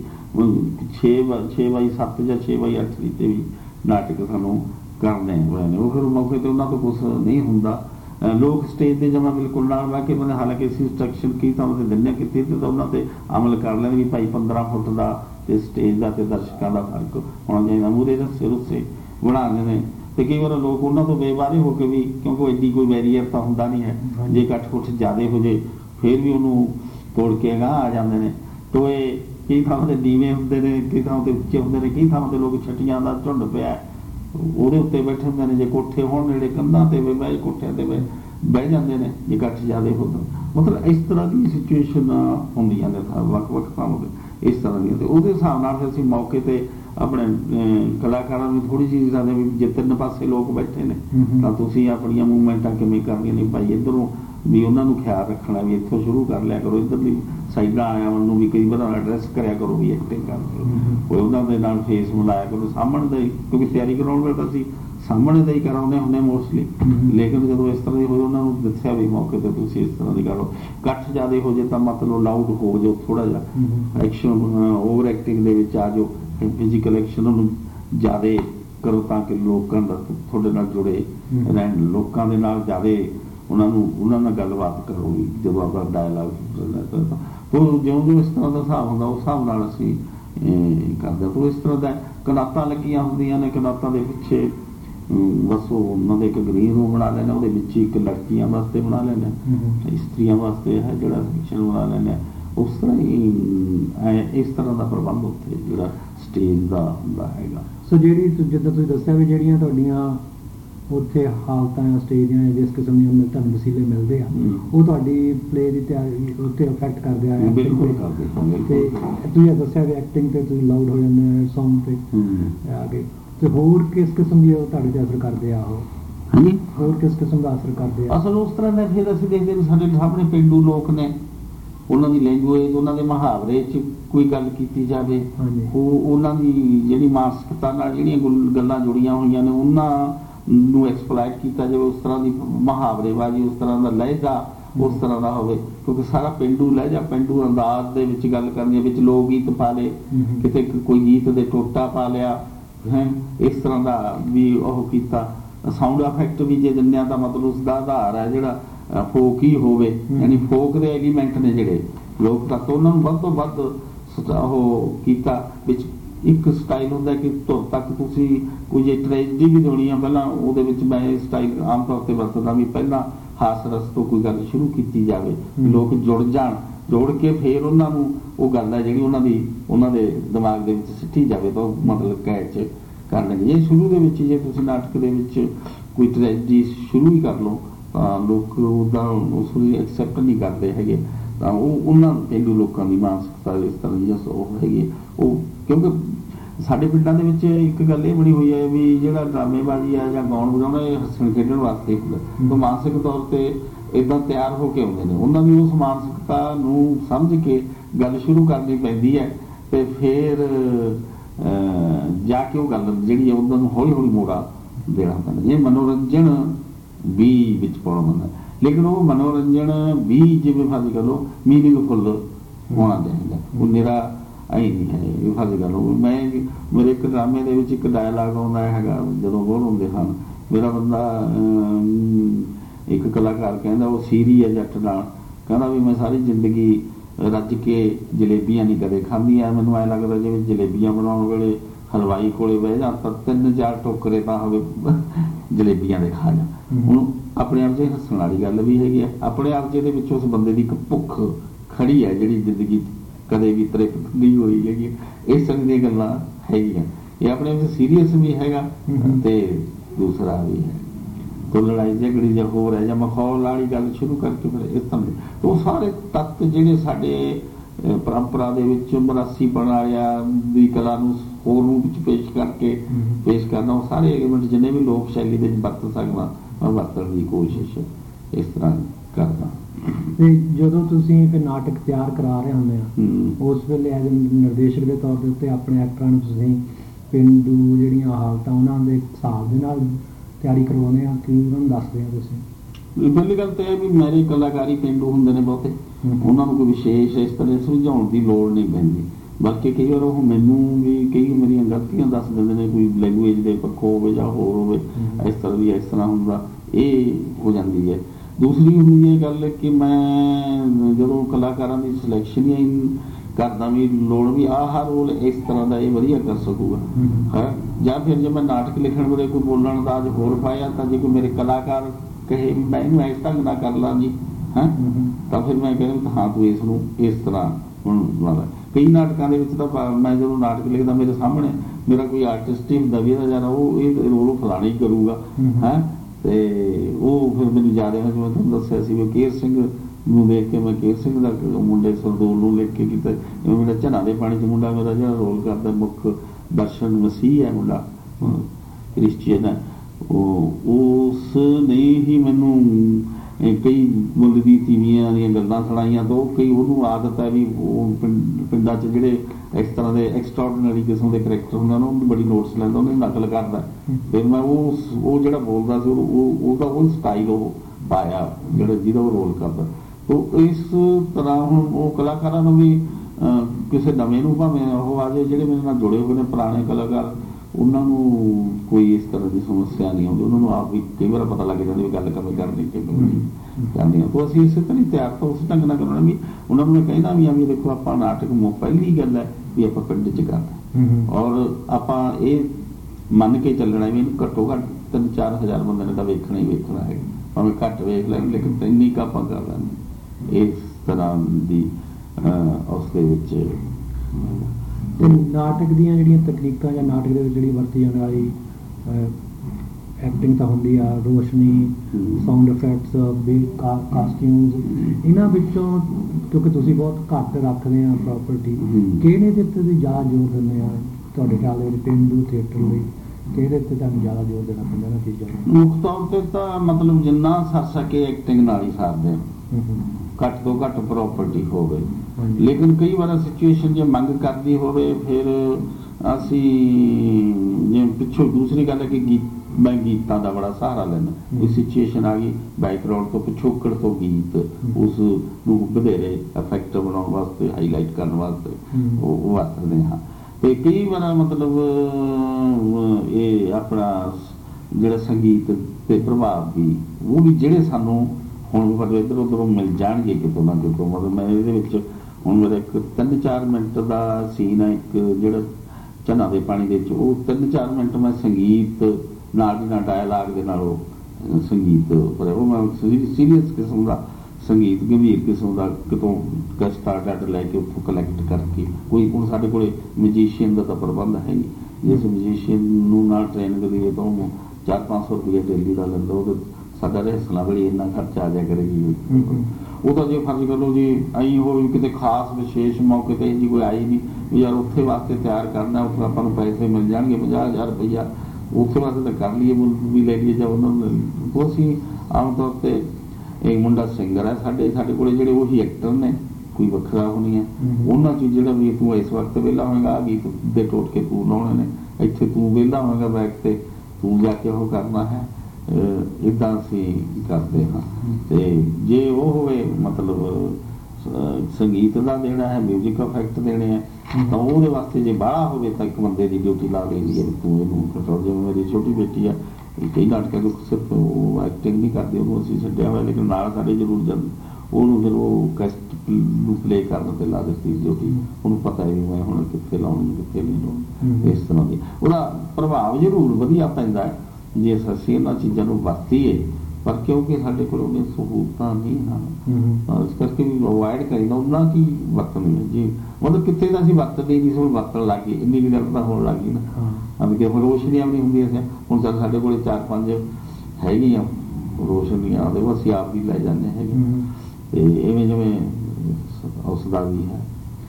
6x7 ਜਾਂ 6x8 ਦੀ ਤੇ ਵੀ ਨਾਟਕ ਸਾਨੂੰ ਕਰਨੇ ਹੋਏ ਨੇ, ਉਹ ਫਿਰ ਮੌਕੇ ਤੇ ਉਹਨਾਂ ਤੋਂ ਕੁਛ ਨਹੀਂ ਹੁੰਦਾ। ਲੋਕ ਸਟੇਜ ਤੇ ਜਮਾ ਬਿਲਕੁਲ ਨਾਲ ਲਾ ਕੇ ਬੰਦੇ, ਹਾਲਾਂਕਿ ਅਸੀਂ ਇੰਸਟਰਕਸ਼ਨ ਕੀ ਤਾਂ ਉਹਦੇ ਦਿੰਦੇ ਕੀਤੀ ਤੇ ਉਹਨਾਂ ਤੇ ਅਮਲ ਕਰ ਲੈਣ ਵੀ ਭਾਈ 15 ਫੁੱਟ ਦਾ ਤੇ ਸਟੇਜ ਦਾ ਤੇ ਦਰਸ਼ਕਾਂ ਦਾ ਫਰਕ ਹੋਣਾ ਚਾਹੀਦਾ, ਮੂਹਰੇ ਰੱਸੇ ਰੁੱਸੇ ਬਣਾਉਂਦੇ ਨੇ। ਤੇ ਕਈ ਵਾਰ ਲੋਕ ਉਹਨਾਂ ਤੋਂ ਬੇਬਾਰੇ ਹੋ ਕੇ ਵੀ, ਕਿਉਂਕਿ ਐਡੀ ਕੋਈ ਬੈਰੀਅਰ ਤਾਂ ਹੁੰਦਾ ਨਹੀਂ ਹੈ, ਜੇ ਇਕੱਠ ਕੁੱਠ ਜ਼ਿਆਦਾ ਹੋ ਜੇ ਫਿਰ ਵੀ ਉਹਨੂੰ ਤੋੜ ਕੇ ਅਗਾਂਹ ਆ ਜਾਂਦੇ ਨੇ। ਟੋਏ ਕਈ ਥਾਵਾਂ ਤੇ ਨੀਵੇਂ ਹੁੰਦੇ ਨੇ, ਕਈ ਥਾਵਾਂ ਤੇ ਉੱਚੇ ਹੁੰਦੇ ਨੇ, ਕਈ ਥਾਵਾਂ ਤੇ ਲੋਕ ਛੱਟੀਆਂ ਦਾ ਝੁੰਡ ਪਿਆ ਉਹਦੇ ਉੱਤੇ ਬੈਠੇ ਹੁੰਦੇ ਨੇ, ਜੇ ਕੋਠੇ ਹੋਣ ਨੇੜੇ ਕੰਧਾਂ ਤੇ ਬਹਿ ਕੋਠਿਆਂ ਤੇ ਬਹਿ ਜਾਂਦੇ ਨੇ ਜੇ ਇਕੱਠ ਜ਼ਿਆਦਾ ਹੁੰਦਾ। ਮਤਲਬ ਇਸ ਤਰ੍ਹਾਂ ਦੀ ਸਿਚੁਏਸ਼ਨ ਹੁੰਦੀਆਂ ਨੇ ਵੱਖ-ਵੱਖ ਥਾਵਾਂ ਤੇ ਇਸ ਤਰ੍ਹਾਂ ਦੀਆਂ, ਤੇ ਉਹਦੇ ਹਿਸਾਬ ਨਾਲ ਫਿਰ ਅਸੀਂ ਮੌਕੇ ਤੇ ਆਪਣੇ ਕਲਾਕਾਰਾਂ ਨੂੰ ਥੋੜ੍ਹੀ ਜਿਹੀ ਦੱਸਦੇ ਵੀ ਜੇ 3 ਪਾਸੇ ਲੋਕ ਬੈਠੇ ਨੇ ਤਾਂ ਤੁਸੀਂ ਆਪਣੀਆਂ ਮੂਵਮੈਂਟਾਂ ਕਿਵੇਂ ਕਰਨੀਆਂ ਨੇ, ਭਾਈ ਇੱਧਰੋਂ ਵੀ ਉਹਨਾਂ ਨੂੰ ਖਿਆਲ ਰੱਖਣਾ ਵੀ ਇੱਥੋਂ ਸ਼ੁਰੂ ਕਰ ਲਿਆ ਕਰੋ, ਇੱਧਰਲੀ ਸਾਈਡਾਂ ਆਇਆ ਨੂੰ ਵੀ ਕਈ ਵਾਰ ਐਡਰੈਸ ਕਰਿਆ ਕਰੋ ਵੀ ਐਕਟਿੰਗ ਕਰਦੇ ਕੋਈ ਉਹਨਾਂ ਦੇ ਨਾਲ ਫੇਸ ਮਿਲਾਇਆ ਕਰੋ, ਸਾਹਮਣੇ ਦਾ ਹੀ, ਕਿਉਂਕਿ ਤਿਆਰੀ ਕਰਾਉਣ ਵੇਲੇ ਤਾਂ ਅਸੀਂ ਸਾਹਮਣੇ ਦਾ ਹੀ ਕਰਾਉਂਦੇ ਹੁੰਦੇ ਮੋਸਟਲੀ, ਲੇਕਿਨ ਜਦੋਂ ਇਸ ਤਰ੍ਹਾਂ ਦੀ ਹੋਈ ਉਹਨਾਂ ਨੂੰ ਦੱਸਿਆ ਵੀ ਮੌਕੇ ਤੇ ਤੁਸੀਂ ਇਸ ਤਰ੍ਹਾਂ ਦੀ ਕਰੋ। ਇਕੱਠ ਜ਼ਿਆਦਾ ਹੋ ਜੇ ਤਾਂ ਮਤਲਬ ਲਾਊਡ ਹੋ ਜਾਓ, ਥੋੜ੍ਹਾ ਜਿਹਾ ਐਕਸ਼ਨ ਓਵਰ ਐਕਟਿੰਗ ਦੇ ਵਿੱਚ ਆ ਜਾਓ, ਫਿਜ਼ੀਕਲ ਐਕਸ਼ਨ ਉਹਨੂੰ ਜ਼ਿਆਦਾ ਕਰੋ ਤਾਂ ਕਿ ਲੋਕਾਂ ਦਾ ਤੁਹਾਡੇ ਨਾਲ ਜੁੜੇ ਰਹਿਣ, ਲੋਕਾਂ ਦੇ ਨਾਲ ਜ਼ਿਆਦਾ ਉਹਨਾਂ ਨਾਲ ਗੱਲਬਾਤ ਕਰੋ ਵੀ ਜਦੋਂ ਆਪਣਾ ਡਾਇਲਾਗ ਜਿਉਂ ਇਸ ਤਰ੍ਹਾਂ ਦਾ ਹਿਸਾਬ ਹੁੰਦਾ ਉਸ ਹਿਸਾਬ ਨਾਲ ਅਸੀਂ ਕਰਦੇ। ਤਾਂ ਇਸ ਤਰ੍ਹਾਂ ਦਾ ਕਨਾਤਾਂ ਲੱਗੀਆਂ ਹੁੰਦੀਆਂ ਨੇ, ਕਨਾਤਾਂ ਦੇ ਪਿੱਛੇ ਬਸ ਉਹਨਾਂ ਦੇ ਇੱਕ ਗ੍ਰੀਨ ਰੂਮ ਬਣਾ ਲੈਣਾ, ਉਹਦੇ ਵਿੱਚ ਇੱਕ ਲੜਕੀਆਂ ਵਾਸਤੇ ਬਣਾ ਲੈਣਾ, ਇਸਤਰੀਆਂ ਵਾਸਤੇ ਹੈ ਜਿਹੜਾ ਸੈਕਸ਼ਨ ਬਣਾ ਲੈਣਾ। ਉਸ ਤਰ੍ਹਾਂ ਹੀ ਇਸ ਤਰ੍ਹਾਂ ਦਾ ਪ੍ਰਬੰਧ ਉੱਥੇ ਜਿਹੜਾ ਸਟੇਜ ਦਾ ਹੁੰਦਾ ਹੈਗਾ। ਸੋ ਜਿਹੜੀ ਜਿੱਦਾਂ ਤੁਸੀਂ ਦੱਸਿਆ ਵੀ ਜਿਹੜੀਆਂ ਤੁਹਾਡੀਆਂ ਉੱਥੇ ਹਾਲਤਾਂ ਆ ਸਟੇਜ ਦੀਆਂ, ਜਿਸ ਕਿਸਮ ਦੀਆਂ ਤੁਹਾਨੂੰ ਵਸੀਲੇ ਮਿਲਦੇ ਆ, ਉਹ ਤੁਹਾਡੀ ਪਲੇ ਦੀ ਤਿਆਰੀ ਉੱਤੇ ਅਫੈਕਟ ਕਰਦੇ ਆ? ਬਿਲਕੁਲ ਕਰਦੇ। ਤੇ ਤੁਸੀਂ ਦੱਸਿਆ ਵੀ ਐਕਟਿੰਗ ਤੇ ਤੁਸੀਂ ਲਾਊਡ ਹੋ ਜਾਂਦੇ ਸੌਂਗ ਤੇ ਆ ਕੇ, ਤੇ ਹੋਰ ਕਿਸ ਕਿਸਮ ਦੀ ਉਹ ਤੁਹਾਡੇ ਤੇ ਅਸਰ ਕਰਦੇ ਆ? ਉਹ ਹਾਂਜੀ, ਹੋਰ ਕਿਸ ਕਿਸਮ ਦਾ ਅਸਰ ਕਰਦੇ ਆ? ਅਸਲ ਉਸ ਤਰ੍ਹਾਂ ਦਾ ਫਿਰ ਅਸੀਂ ਦੇਖਦੇ ਵੀ ਸਾਡੇ ਸਾਹਮਣੇ ਪੇਂਡੂ ਲੋਕ ਨੇ, ਉਹਨਾਂ ਦੀ ਲੈਂਗੁਏਜ, ਉਹਨਾਂ ਦੇ ਮੁਹਾਵਰੇ 'ਚ ਕੋਈ ਗੱਲ ਕੀਤੀ ਜਾਵੇ, ਉਹਨਾਂ ਦੀ ਜਿਹੜੀ ਮਾਨਸਿਕਤਾ ਨਾਲ ਜਿਹੜੀਆਂ ਗੱਲਾਂ ਜੁੜੀਆਂ ਹੋਈਆਂ ਨੇ ਉਹਨਾਂ ਨੂੰ ਐਕਸਪਲੋਇਟ ਕੀਤਾ ਜਾਵੇ। ਉਸ ਤਰ੍ਹਾਂ ਦੀ ਮੁਹਾਵਰੇਬਾਜ਼ੀ, ਉਸ ਤਰ੍ਹਾਂ ਦਾ ਲਹਿਜਾ ਉਸ ਤਰ੍ਹਾਂ ਦਾ ਹੋਵੇ, ਕਿਉਂਕਿ ਸਾਰਾ ਪੇਂਡੂ ਲਹਿਜਾ, ਪੇਂਡੂ ਅੰਦਾਜ਼ ਦੇ ਵਿੱਚ ਗੱਲ ਕਰਨੀ, ਵਿੱਚ ਲੋਕ ਗੀਤ ਪਾ ਲਏ, ਕਿਤੇ ਕੋਈ ਗੀਤ ਦੇ ਟੋਟਾ ਪਾ ਲਿਆ ਹੈ, ਇਸ ਤਰ੍ਹਾਂ ਦਾ ਵੀ ਉਹ ਕੀਤਾ। ਸਾਊਂਡ ਇਫੈਕਟ ਵੀ ਜੇ ਦਿੰਦੇ ਆ ਤਾਂ ਮਤਲਬ ਉਸ ਦਾ ਆਧਾਰ ਹੈ ਜਿਹੜਾ ਫੋਕ ਹੀ ਹੋਵੇ, ਯਾਨੀ ਫੋਕ ਦੇ ਐਲੀਮੈਂਟ ਨੇ ਜਿਹੜੇ ਲੋਕ ਤੱਤ, ਉਹਨਾਂ ਨੂੰ ਵੱਧ ਤੋਂ ਵੱਧ ਉਹ ਕੀਤਾ। ਵਿੱਚ ਇੱਕ ਸਟਾਈਲ ਹੁੰਦਾ ਕਿ ਧੁਰ ਤੱਕ ਤੁਸੀਂ ਕੋਈ ਜੇ ਟ੍ਰੈਜਡੀ ਵੀ ਹੋਣੀ ਆ ਪਹਿਲਾਂ ਉਹਦੇ ਵਿੱਚ ਮੈਂ ਇਹ ਸਟਾਈਲ ਆਮ ਤੌਰ 'ਤੇ ਵਰਤਦਾ ਵੀ ਪਹਿਲਾਂ ਹਾਸ ਰਸ ਤੋਂ ਕੋਈ ਗੱਲ ਸ਼ੁਰੂ ਕੀਤੀ ਜਾਵੇ, ਲੋਕ ਜੁੜ ਜਾਣ, ਜੋੜ ਕੇ ਫਿਰ ਉਹਨਾਂ ਨੂੰ ਉਹ ਗੱਲ ਹੈ ਜਿਹੜੀ ਉਹਨਾਂ ਦੇ ਦਿਮਾਗ ਦੇ ਵਿੱਚ ਸਿੱਟੀ ਜਾਵੇ ਤਾਂ ਉਹ ਮਤਲਬ ਕੈਚ ਕਰ ਲੈਂਦੇ। ਜੇ ਸ਼ੁਰੂ ਦੇ ਵਿੱਚ ਜੇ ਤੁਸੀਂ ਨਾਟਕ ਦੇ ਵਿੱਚ ਕੋਈ ਟ੍ਰੈਜਡੀ ਸ਼ੁਰੂ ਹੀ ਕਰ ਲਓ ਤਾਂ ਲੋਕ ਉਹਦਾ ਉਸ ਨੂੰ ਐਕਸੈਪਟ ਨਹੀਂ ਕਰਦੇ ਹੈਗੇ, ਤਾਂ ਉਹ ਉਹਨਾਂ ਪੇਂਡੂ ਲੋਕਾਂ ਦੀ ਮਾਨਸਿਕਤਾ ਇਸ ਤਰ੍ਹਾਂ ਦੀ ਉਹ ਹੈਗੀ ਉਹ। ਕਿਉਂਕਿ ਸਾਡੇ ਪਿੰਡਾਂ ਦੇ ਵਿੱਚ ਇੱਕ ਗੱਲ ਇਹ ਬਣੀ ਹੋਈ ਹੈ ਵੀ ਜਿਹੜਾ ਡਰਾਮੇਬਾਜ਼ੀ ਹੈ ਜਾਂ ਗਾਉਣ ਵਜਾਉਣਾ ਇਹ ਹੱਸਣ ਖੇਡਣ ਵਾਸਤੇ ਹੁੰਦਾ, ਤਾਂ ਮਾਨਸਿਕ ਤੌਰ 'ਤੇ ਇੱਦਾਂ ਤਿਆਰ ਹੋ ਕੇ ਆਉਂਦੇ ਨੇ। ਉਹਨਾਂ ਦੀ ਉਸ ਮਾਨਸਿਕਤਾ ਨੂੰ ਸਮਝ ਕੇ ਗੱਲ ਸ਼ੁਰੂ ਕਰਨੀ ਪੈਂਦੀ ਹੈ ਅਤੇ ਫਿਰ ਜਾ ਕੇ ਉਹ ਗੱਲ ਜਿਹੜੀ ਹੈ ਉਹਨਾਂ ਨੂੰ ਹੌਲੀ ਹੌਲੀ ਮੋੜਾ ਦੇਣਾ ਪੈਂਦਾ। ਇਹ ਮਨੋਰੰਜਨ ਵੀ ਵਿੱਚ ਪਾਉਣਾ ਪੈਂਦਾ, ਲੇਕਿਨ ਉਹ ਮਨੋਰੰਜਨ ਵੀ ਜਿਵੇਂ ਫਰਜ਼ ਕਰ ਲਓ ਮੀਨਿੰਗਫੁੱਲ ਹੋਣਾ ਚਾਹੀਦਾ, ਉਹ ਨਿਰਾ ਐਂ ਨਹੀਂ ਹੈ। ਇਹ ਫਰਜ਼ ਕਰ ਲਓ ਮੇਰੇ ਇੱਕ ਡਰਾਮੇ ਦੇ ਵਿੱਚ ਇੱਕ ਡਾਇਲਾਗ ਆਉਂਦਾ ਹੈਗਾ ਜਦੋਂ ਬੋਲ ਹੁੰਦੇ ਹਨ, ਮੇਰਾ ਬੰਦਾ ਇੱਕ ਕਲਾਕਾਰ ਕਹਿੰਦਾ ਉਹ ਸੀਰੀ ਹੈ ਜੱਟ ਨਾਲ, ਕਹਿੰਦਾ ਵੀ ਮੈਂ ਸਾਰੀ ਜ਼ਿੰਦਗੀ ਰੱਜ ਕੇ ਜਲੇਬੀਆਂ ਨਹੀਂ ਕਦੇ ਖਾਂਦੀਆਂ, ਮੈਨੂੰ ਐਂ ਲੱਗਦਾ ਜਿਵੇਂ ਜਲੇਬੀਆਂ ਬਣਾਉਣ ਵੇਲੇ ਹਲਵਾਈ ਕੋਲੇ ਬਹਿ ਜਾਂ ਤਾਂ 3-4 ਟੋਕਰੇ ਤਾਂ ਹੋਵੇ ਜਲੇਬੀਆਂ ਦੇ ਖਾ ਜਾ। ਹੁਣ ਆਪਣੇ ਆਪ 'ਚ ਹੱਸਣ ਵਾਲੀ ਗੱਲ ਵੀ ਹੈਗੀ ਆ, ਆਪਣੇ ਆਪ 'ਚ ਇਹਦੇ ਵਿੱਚ ਉਸ ਬੰਦੇ ਦੀ ਇੱਕ ਭੁੱਖ ਖੜੀ ਹੈ ਜਿਹੜੀ ਜ਼ਿੰਦਗੀ ਕਦੇ ਵੀ ਤ੍ਰਿਪਤ ਨਹੀਂ ਹੋਈ ਹੈਗੀ। ਇਸ ਤਰ੍ਹਾਂ ਦੀਆਂ ਗੱਲਾਂ ਹੈਗੀਆਂ, ਇਹ ਆਪਣੇ ਆਪ 'ਚ ਸੀਰੀਅਸ ਵੀ ਹੈਗਾ ਤੇ ਦੂਸਰਾ ਵੀ ਹੈ। ਤੋਂ ਲੜਾਈ ਝਗੜੀ ਜਾਂ ਹੋਰ ਹੈ ਜਾਂ ਮਖੌਲ ਵਾਲੀ ਗੱਲ ਸ਼ੁਰੂ ਕਰਕੇ ਫਿਰ ਇਸ ਤਰ੍ਹਾਂ ਉਹ ਸਾਰੇ ਤੱਤ ਜਿਹੜੇ ਸਾਡੇ ਪਰੰਪਰਾ ਦੇ ਵਿੱਚ ਮਰਾਸੀਪਣ ਵਾਲਿਆਂ ਦੀ ਕਲਾ ਨੂੰ ਹੋਰ ਰੂਪ ਵਿੱਚ ਪੇਸ਼ ਕਰਨਾ, ਉਹ ਸਾਰੇ ਐਲੀਮੈਂਟ ਜਿੰਨੇ ਵੀ ਲੋਕ ਸ਼ੈਲੀ ਦੇ ਵਿੱਚ ਵਰਤ ਸਕਦਾ ਮੈਂ ਵਰਤਣ ਦੀ ਕੋਸ਼ਿਸ਼ ਇਸ ਤਰ੍ਹਾਂ ਕਰਦਾ। ਤੇ ਜਦੋਂ ਤੁਸੀਂ ਫਿਰ ਨਾਟਕ ਤਿਆਰ ਕਰਾ ਰਹੇ ਹੁੰਦੇ ਆ ਉਸ ਵੇਲੇ ਐਜ਼ ਨਿਰਦੇਸ਼ਕ ਦੇ ਤੌਰ ਦੇ ਉੱਤੇ ਆਪਣੇ ਐਕਟਰਾਂ ਨੂੰ ਤੁਸੀਂ ਪੇਂਡੂ ਜਿਹੜੀਆਂ ਹਾਲਤਾਂ ਉਹਨਾਂ ਦੇ ਹਿਸਾਬ ਦੇ ਨਾਲ ਤਿਆਰੀ ਕਰਵਾਉਂਦੇ ਆ ਕਿ ਉਹਨਾਂ ਨੂੰ ਦੱਸਦੇ ਆ ਤੁਸੀਂ? ਪਹਿਲੀ ਗੱਲ ਤਾਂ ਇਹ ਵੀ ਮੇਰੇ ਕਲਾਕਾਰੀ ਪੇਂਡੂ ਹੁੰਦੇ ਨੇ ਬਹੁਤੇ, ਉਹਨਾਂ ਨੂੰ ਕੋਈ ਵਿਸ਼ੇਸ਼ ਇਸ ਤਰ੍ਹਾਂ ਸਮਝਾਉਣ ਦੀ ਲੋੜ ਨਹੀਂ ਪੈਂਦੀ, ਬਲਕਿ ਕਈ ਵਾਰ ਉਹ ਮੈਨੂੰ ਵੀ ਕਈ ਮੇਰੀਆਂ ਗਲਤੀਆਂ ਦੱਸ ਦਿੰਦੇ ਨੇ, ਕੋਈ ਲੈਂਗੁਏਜ ਦੇ ਪੱਖੋਂ ਹੋਵੇ ਜਾਂ ਹੋਰ ਹੋਵੇ, ਇਸ ਤਰ੍ਹਾਂ ਦੀ ਇਸ ਤਰ੍ਹਾਂ ਹੁੰਦਾ, ਇਹ ਹੋ ਜਾਂਦੀ ਹੈ। ਦੂਸਰੀ ਹੁੰਦੀ ਇਹ ਗੱਲ ਕਿ ਮੈਂ ਜਦੋਂ ਕਲਾਕਾਰਾਂ ਦੀ ਸਿਲੈਕਸ਼ਨ ਕਰਦਾ ਵੀ ਲੋੜ ਵੀ ਆਹ ਰੋਲ ਇਸ ਤਰ੍ਹਾਂ ਦਾ ਇਹ ਵਧੀਆ ਕਰ ਸਕੂਗਾ ਹੈ, ਜਾਂ ਫਿਰ ਜੇ ਮੈਂ ਨਾਟਕ ਲਿਖਣ ਵੇਲੇ ਕੋਈ ਬੋਲਣ ਦਾ ਅੱਜ ਹੋਰ ਪਾਇਆ ਤਾਂ ਜੇ ਕੋਈ ਮੇਰੇ ਕਲਾਕਾਰ ਕਹੇ ਵੀ ਮੈਂ ਇਹਨੂੰ ਇਸ ਢੰਗ ਨਾਲ ਕਰ ਲਾਂ ਜੀ ਹੈ, ਤਾਂ ਫਿਰ ਮੈਂ ਕਹਿੰਦਾ ਹਾਂ ਤੂੰ ਇਸ ਨੂੰ ਇਸ ਤਰ੍ਹਾਂ ਹੁਣ ਬਣਾ ਲੈ। ਕਈ ਨਾਟਕਾਂ ਦੇ ਵਿੱਚ ਤਾਂ ਮੈਂ ਜਦੋਂ ਨਾਟਕ ਲਿਖਦਾ ਮੇਰੇ ਸਾਹਮਣੇ ਮੇਰਾ ਕੋਈ ਆਰਟਿਸਟ ਹੀ ਹੁੰਦਾ ਵੀ ਇਹਦਾ ਯਾਰ ਉਹ ਇਹ ਰੋਲ ਫਲਾਣਾ ਹੀ ਕਰੂਗਾ ਹੈ, ਤੇ ਉਹ ਫਿਰ ਮੈਨੂੰ ਯਾਦ ਹੈ ਜਿਵੇਂ ਤੁਹਾਨੂੰ ਦੱਸਿਆ ਸੀ ਵੀ ਕੇਰ ਸਿੰਘ ਨੂੰ ਦੇਖ ਕੇ ਮੈਂ ਕੇਰ ਸਿੰਘ ਦਾ ਮੁੰਡੇ ਸਰਦੂਲ ਨੂੰ ਲਿਖ ਕੇ ਕੀਤਾ, ਜਿਵੇਂ ਮੇਰਾ ਝਨਾ ਦੇ ਪਾਣੀ 'ਚ ਮੁੰਡਾ ਮੇਰਾ ਜਿਹੜਾ ਰੋਲ ਕਰਦਾ ਮੁੱਖ ਦਰਸ਼ਨ ਮਸੀਹ ਹੈ ਮੁੰਡਾ ਕ੍ਰਿਸਚੀਅਨ ਹੈ, ਉਹ ਉਸ ਨੇ ਹੀ ਮੈਨੂੰ ਕਈ ਮੁੱਲ ਦੀ ਤੀਵੀਆਂ ਦੀਆਂ ਗੱਲਾਂ ਸੁਣਾਈਆਂ, ਤਾਂ ਉਹ ਕਈ ਉਹਨੂੰ ਆਦਤ ਹੈ ਵੀ ਉਹ ਪਿੰਡਾਂ 'ਚ ਜਿਹੜੇ ਇਸ ਤਰ੍ਹਾਂ ਦੇ ਐਕਸਟਰਾਆਰਡੀਨਰੀ ਕਿਸਮ ਦੇ ਕਰੈਕਟਰ ਹੁੰਦੇ ਨੇ ਉਹਨੂੰ ਬੜੀ ਨੋਟਿਸ ਲੈਂਦਾ, ਉਹਨੇ ਨਕਲ ਕਰਦਾ। ਫਿਰ ਮੈਂ ਉਹ ਜਿਹੜਾ ਬੋਲਦਾ ਸੀ ਉਹਦਾ ਉਹ ਸਟਾਈਲ ਉਹ ਪਾਇਆ ਜਿਹਦਾ ਉਹ ਰੋਲ ਕਰਦਾ। ਤਾਂ ਇਸ ਤਰ੍ਹਾਂ ਹੁਣ ਉਹ ਕਲਾਕਾਰਾਂ ਨੂੰ ਵੀ ਕਿਸੇ ਨਵੇਂ ਨੂੰ ਭਾਵੇਂ ਉਹ ਆ ਜਾਏ, ਜਿਹੜੇ ਮੇਰੇ ਨਾਲ ਜੁੜੇ ਹੋਏ ਨੇ ਪੁਰਾਣੇ ਕਲਾਕਾਰ, ਉਹਨਾਂ ਨੂੰ ਕੋਈ ਇਸ ਤਰ੍ਹਾਂ ਦੀ ਸਮੱਸਿਆ ਨਹੀਂ ਆਉਂਦੀ, ਉਹਨਾਂ ਨੂੰ ਆਪ ਵੀ ਕਈ ਵਾਰ ਪਤਾ ਲੱਗ ਜਾਂਦਾ ਵੀ ਗੱਲ ਕਿਵੇਂ ਕਰਨੀ ਕਰਨੀ ਆ। ਤਾਂ ਅਸੀਂ ਇਸੇ ਤਰ੍ਹਾਂ ਹੀ ਤਿਆਰ ਤਾਂ ਉਸ ਢੰਗ ਨਾਲ ਕਰਨਾ ਵੀ ਉਹਨਾਂ ਨੂੰ ਮੈਂ ਕਹਿੰਦਾ ਵੀ ਦੇਖੋ ਆਪਾਂ ਨਾਟਕ ਪਹਿਲੀ ਗੱਲ ਹੈ ਵੀ ਆਪਾਂ ਪਿੰਡ 'ਚ ਕਰਨਾ, ਔਰ ਆਪਾਂ ਇਹ ਮੰਨ ਕੇ ਚੱਲਣਾ ਵੀ ਇਹਨੂੰ ਘੱਟੋ ਘੱਟ 3-4 ਹਜ਼ਾਰ ਬੰਦੇ ਨੇ ਤਾਂ ਵੇਖਣਾ ਹੀ ਵੇਖਣਾ ਹੈ, ਭਾਵੇਂ ਘੱਟ ਵੇਖ ਲੈਣ ਲੇਕਿਨ ਇੰਨੀ ਕੁ ਆਪਾਂ ਕਰ ਲੈਂਦੇ ਇਸ ਤਰ੍ਹਾਂ ਦੀ ਉਸ ਦੇ ਵਿੱਚ। ਨਾਟਕ ਦੀਆਂ ਜਿਹੜੀਆਂ ਤਕਨੀਕਾਂ ਜਾਂ ਨਾਟਕ ਦੇ ਵਿੱਚ ਜਿਹੜੀ ਵਰਤੀ ਜਾਣ ਵਾਲੀ ਐਕਟਿੰਗ ਤਾਂ ਹੁੰਦੀ ਆ, ਰੋਸ਼ਨੀ, ਸਾਊਂਡ ਇਫੈਕਟਸ, ਕਾਸਟਿਊਮਸ, ਇਹਨਾਂ ਵਿੱਚੋਂ ਕਿਉਂਕਿ ਤੁਸੀਂ ਬਹੁਤ ਘੱਟ ਰੱਖਦੇ ਆ ਪ੍ਰੋਪਰਟੀ, ਕਿਹੜੇ ਦੇ ਉੱਤੇ ਤੁਸੀਂ ਜ਼ਿਆਦਾ ਜ਼ੋਰ ਦਿੰਦੇ ਆ ਤੁਹਾਡੇ ਖਿਆਲ ਦੇ ਵਿੱਚ ਪੇਂਡੂ ਥੀਏਟਰ ਲਈ, ਕਿਹੜੇ ਉੱਤੇ ਤੁਹਾਨੂੰ ਜ਼ਿਆਦਾ ਜ਼ੋਰ ਦੇਣਾ ਪੈਂਦਾ ਇਹਨਾਂ ਚੀਜ਼ਾਂ ਨੂੰ? ਮੁੱਖ ਤੌਰ 'ਤੇ ਤਾਂ ਮਤਲਬ ਜਿੰਨਾ ਸਰ ਸਕੇ ਐਕਟਿੰਗ ਨਾਲ ਹੀ ਸਾਰਦੇ ਆ, ਘੱਟ ਤੋਂ ਘੱਟ ਪ੍ਰੋਪਰਟੀ ਹੋਵੇ। ਹਾਂਜੀ। ਲੇਕਿਨ ਕਈ ਵਾਰ ਸਿਚੁਏਸ਼ਨ ਜੇ ਮੰਗ ਕਰਦੀ ਹੋਵੇ ਫਿਰ ਅਸੀਂ ਜਿਵੇਂ ਪਿੱਛੋਂ ਦੂਸਰੀ ਗੱਲ ਹੈ ਕਿ ਮੈਂ ਗੀਤਾਂ ਦਾ ਬੜਾ ਸਹਾਰਾ ਲੈਂਦਾ। ਕੋਈ ਸਿਚੁਏਸ਼ਨ ਆ ਗਈ ਬੈਕਗਰਾਉਂਡ ਤੋਂ ਪਿਛੋਕੜ ਤੋਂ ਗੀਤ ਉਸ ਨੂੰ ਵਧੇਰੇ ਇਫੈਕਟ ਬਣਾਉਣ ਵਾਸਤੇ ਹਾਈਲਾਈਟ ਕਰਨ ਵਾਸਤੇ ਉਹ ਵਰਤਦੇ ਹਾਂ। ਤੇ ਕਈ ਵਾਰ ਮਤਲਬ ਇਹ ਆਪਣਾ ਜਿਹੜਾ ਸੰਗੀਤ ਤੇ ਪ੍ਰਭਾਵ ਵੀ ਉਹ ਵੀ ਜਿਹੜੇ ਸਾਨੂੰ ਹੁਣ ਮਤਲਬ ਇੱਧਰ ਉੱਧਰੋਂ ਮਿਲ ਜਾਣਗੇ ਕਿਤੋਂ ਨਾ ਕਿਤੋਂ। ਮਤਲਬ ਮੈਂ ਇਹਦੇ ਵਿੱਚ ਹੁਣ ਮੇਰਾ ਇੱਕ 3-4 ਮਿੰਟ ਦਾ ਸੀਨ ਹੈ ਇੱਕ ਜਿਹੜਾ ਝੰਨਾ ਦੇ ਪਾਣੀ ਦੇ ਵਿੱਚ, ਉਹ 3-4 ਮਿੰਟ ਮੈਂ ਸੰਗੀਤ ਨਾਲ ਦੀ ਨਾਲ ਡਾਇਲਾਗ ਦੇ ਨਾਲ ਉਹ ਸੰਗੀਤ ਪਰ ਉਹ ਮੈਂ ਸੀਰੀਅਸ ਕਿਸਮ ਦਾ ਸੰਗੀਤ ਗੰਭੀਰ ਕਿਸਮ ਦਾ ਕਿਤੋਂ ਕਸਟਾ ਡਾਟਾ ਲੈ ਕੇ ਉੱਥੋਂ ਕਲੈਕਟ ਕਰਕੇ ਕੋਈ ਹੁਣ ਸਾਡੇ ਕੋਲ ਮਿਊਜ਼ੀਸ਼ੀਅਨ ਦਾ ਤਾਂ ਪ੍ਰਬੰਧ ਹੈ ਨਹੀਂ। ਜਿਸ ਮਿਊਜ਼ੀਸ਼ੀਅਨ ਨੂੰ ਨਾਲ ਟ੍ਰੇਨ ਕਰੀਏ ਤਾਂ ਉਹਨੂੰ 400-500 ਰੁਪਏ ਡੇਲੀ ਦਾ ਲੈਂਦਾ। ਉਹਦੇ ਸਾਡਾ ਰਿਹਰਸਲਾਂ ਵੇਲੇ ਇੰਨਾ ਖਰਚਾ ਆ ਜਾਇਆ ਕਰੇਗੀ। ਉਹ ਤਾਂ ਜੇ ਫਰਜ਼ ਕਰ ਲਓ ਜੀ ਐਂ ਹੋਵੇ ਕਿਤੇ ਖਾਸ ਵਿਸ਼ੇਸ਼ ਮੌਕੇ ਤੇ ਜੀ ਕੋਈ ਆਈ ਨਹੀਂ ਵੀ ਯਾਰ ਉੱਥੇ ਵਾਸਤੇ ਤਿਆਰ ਕਰਨਾ, ਉੱਥੇ ਆਪਾਂ ਨੂੰ ਪੈਸੇ ਮਿਲ ਜਾਣਗੇ 50,000 ਰੁਪਈਆ, ਉੱਥੇ ਵਾਸਤੇ ਤਾਂ ਕਰ ਲਈਏ ਵੀ ਲੈ ਲਈਏ ਜਾਂ ਉਹਨਾਂ ਨੂੰ। ਅਸੀਂ ਆਮ ਤੌਰ ਤੇ ਇੱਕ ਮੁੰਡਾ ਸਿੰਗਰ ਹੈ ਸਾਡੇ ਕੋਲ ਜਿਹੜੇ ਉਹੀ ਐਕਟਰ ਨੇ, ਕੋਈ ਵੱਖਰਾ ਉਹ ਨਹੀਂ ਹੈ। ਉਹਨਾਂ 'ਚ ਜਿਹੜਾ ਵੀ ਤੂੰ ਇਸ ਵਕਤ ਵਿਹਲਾ ਹੋਏਗਾ ਗੀਤ ਦੇ ਟੋਟਕੇ ਤੂੰ ਲਾਉਣੇ ਨੇ, ਇੱਥੇ ਤੂੰ ਵਿਹਲਾ ਹੋਏਗਾ ਬੈਠ ਤੇ ਤੂੰ ਜਾ ਕੇ ਉਹ ਕਰਨਾ ਹੈ। ਇੱਦਾਂ ਅਸੀਂ ਕਰਦੇ ਹਾਂ। ਤੇ ਜੇ ਉਹ ਹੋਵੇ ਮਤਲਬ ਸੰਗੀਤ ਦਾ ਦੇਣਾ ਹੈ, ਮਿਊਜ਼ਿਕ ਇਫੈਕਟ ਦੇਣੇ ਹੈ ਤਾਂ ਉਹਦੇ ਵਾਸਤੇ ਜੇ ਬਾਹਲਾ ਹੋਵੇ ਤਾਂ ਇੱਕ ਬੰਦੇ ਦੀ ਡਿਊਟੀ ਲਾ ਦੇਣੀ ਹੈ ਤੂੰ ਇਹਨੂੰ ਕੰਟਰੋਲ। ਜਿਵੇਂ ਮੇਰੀ ਛੋਟੀ ਬੇਟੀ ਆ ਕਈ ਨਾਟਕਾਂ ਦੇ ਸਿਰਫ ਉਹ ਐਕਟਿੰਗ ਨਹੀਂ ਕਰਦੀ, ਉਹਨੂੰ ਅਸੀਂ ਛੱਡਿਆ ਹੋਇਆ ਲੇਕਿਨ ਨਾਲ ਸਾਡੇ ਜ਼ਰੂਰ ਜਾਂਦੇ, ਉਹਨੂੰ ਫਿਰ ਉਹ ਕੈਸਟ ਨੂੰ ਪਲੇ ਕਰਨ ਤੇ ਲਾ ਦਿੱਤੀ ਡਿਊਟੀ। ਉਹਨੂੰ ਪਤਾ ਵੀ ਮੈਂ ਹੁਣ ਕਿੱਥੇ ਲਾਉਣੀ ਕਿੱਥੇ ਨਹੀਂ ਲਾਉਣੀ। ਇਸ ਤਰ੍ਹਾਂ ਦੀ ਉਹਦਾ ਪ੍ਰਭਾਵ ਜ਼ਰੂਰ ਵਧੀਆ ਪੈਂਦਾ ਹੈ ਜੇ ਅਸੀਂ ਇਹਨਾਂ ਚੀਜ਼ਾਂ ਨੂੰ ਵਰਤੀਏ। ਪਰ ਕਿਉਂਕਿ ਸਾਡੇ ਕੋਲ ਉਹਦੀਆਂ ਸਹੂਲਤਾਂ ਨਹੀਂ ਹਨ ਇਸ ਕਰਕੇ ਵੀ ਅਵੋਇਡ ਕਰੀਦਾ ਉਹਨਾਂ ਕੀ ਵਰਤਣੀ ਹੈ ਜੀ। ਮਤਲਬ ਕਿਤੇ ਤਾਂ ਅਸੀਂ ਵਰਤਦੇ ਨਹੀਂ ਸੀ, ਹੁਣ ਵਰਤਣ ਲੱਗ ਗਏ। ਇੰਨੀ ਗੱਲ ਤਾਂ ਹੋਣ ਲੱਗ ਗਈ ਨਾ ਕਿ ਹੁਣ ਰੋਸ਼ਨੀਆਂ ਵੀ ਨਹੀਂ ਹੁੰਦੀਆਂ ਸੀ। ਹੁਣ ਤਾਂ ਸਾਡੇ ਕੋਲ 4-5 ਹੈਗੀਆਂ ਰੋਸ਼ਨੀਆਂ ਦੇ ਉਹ ਅਸੀਂ ਆਪ ਵੀ ਲੈ ਜਾਂਦੇ ਹੈਗੇ। ਤੇ ਇਵੇਂ ਜਿਵੇਂ ਉਸ ਦਾ ਵੀ ਹੈ।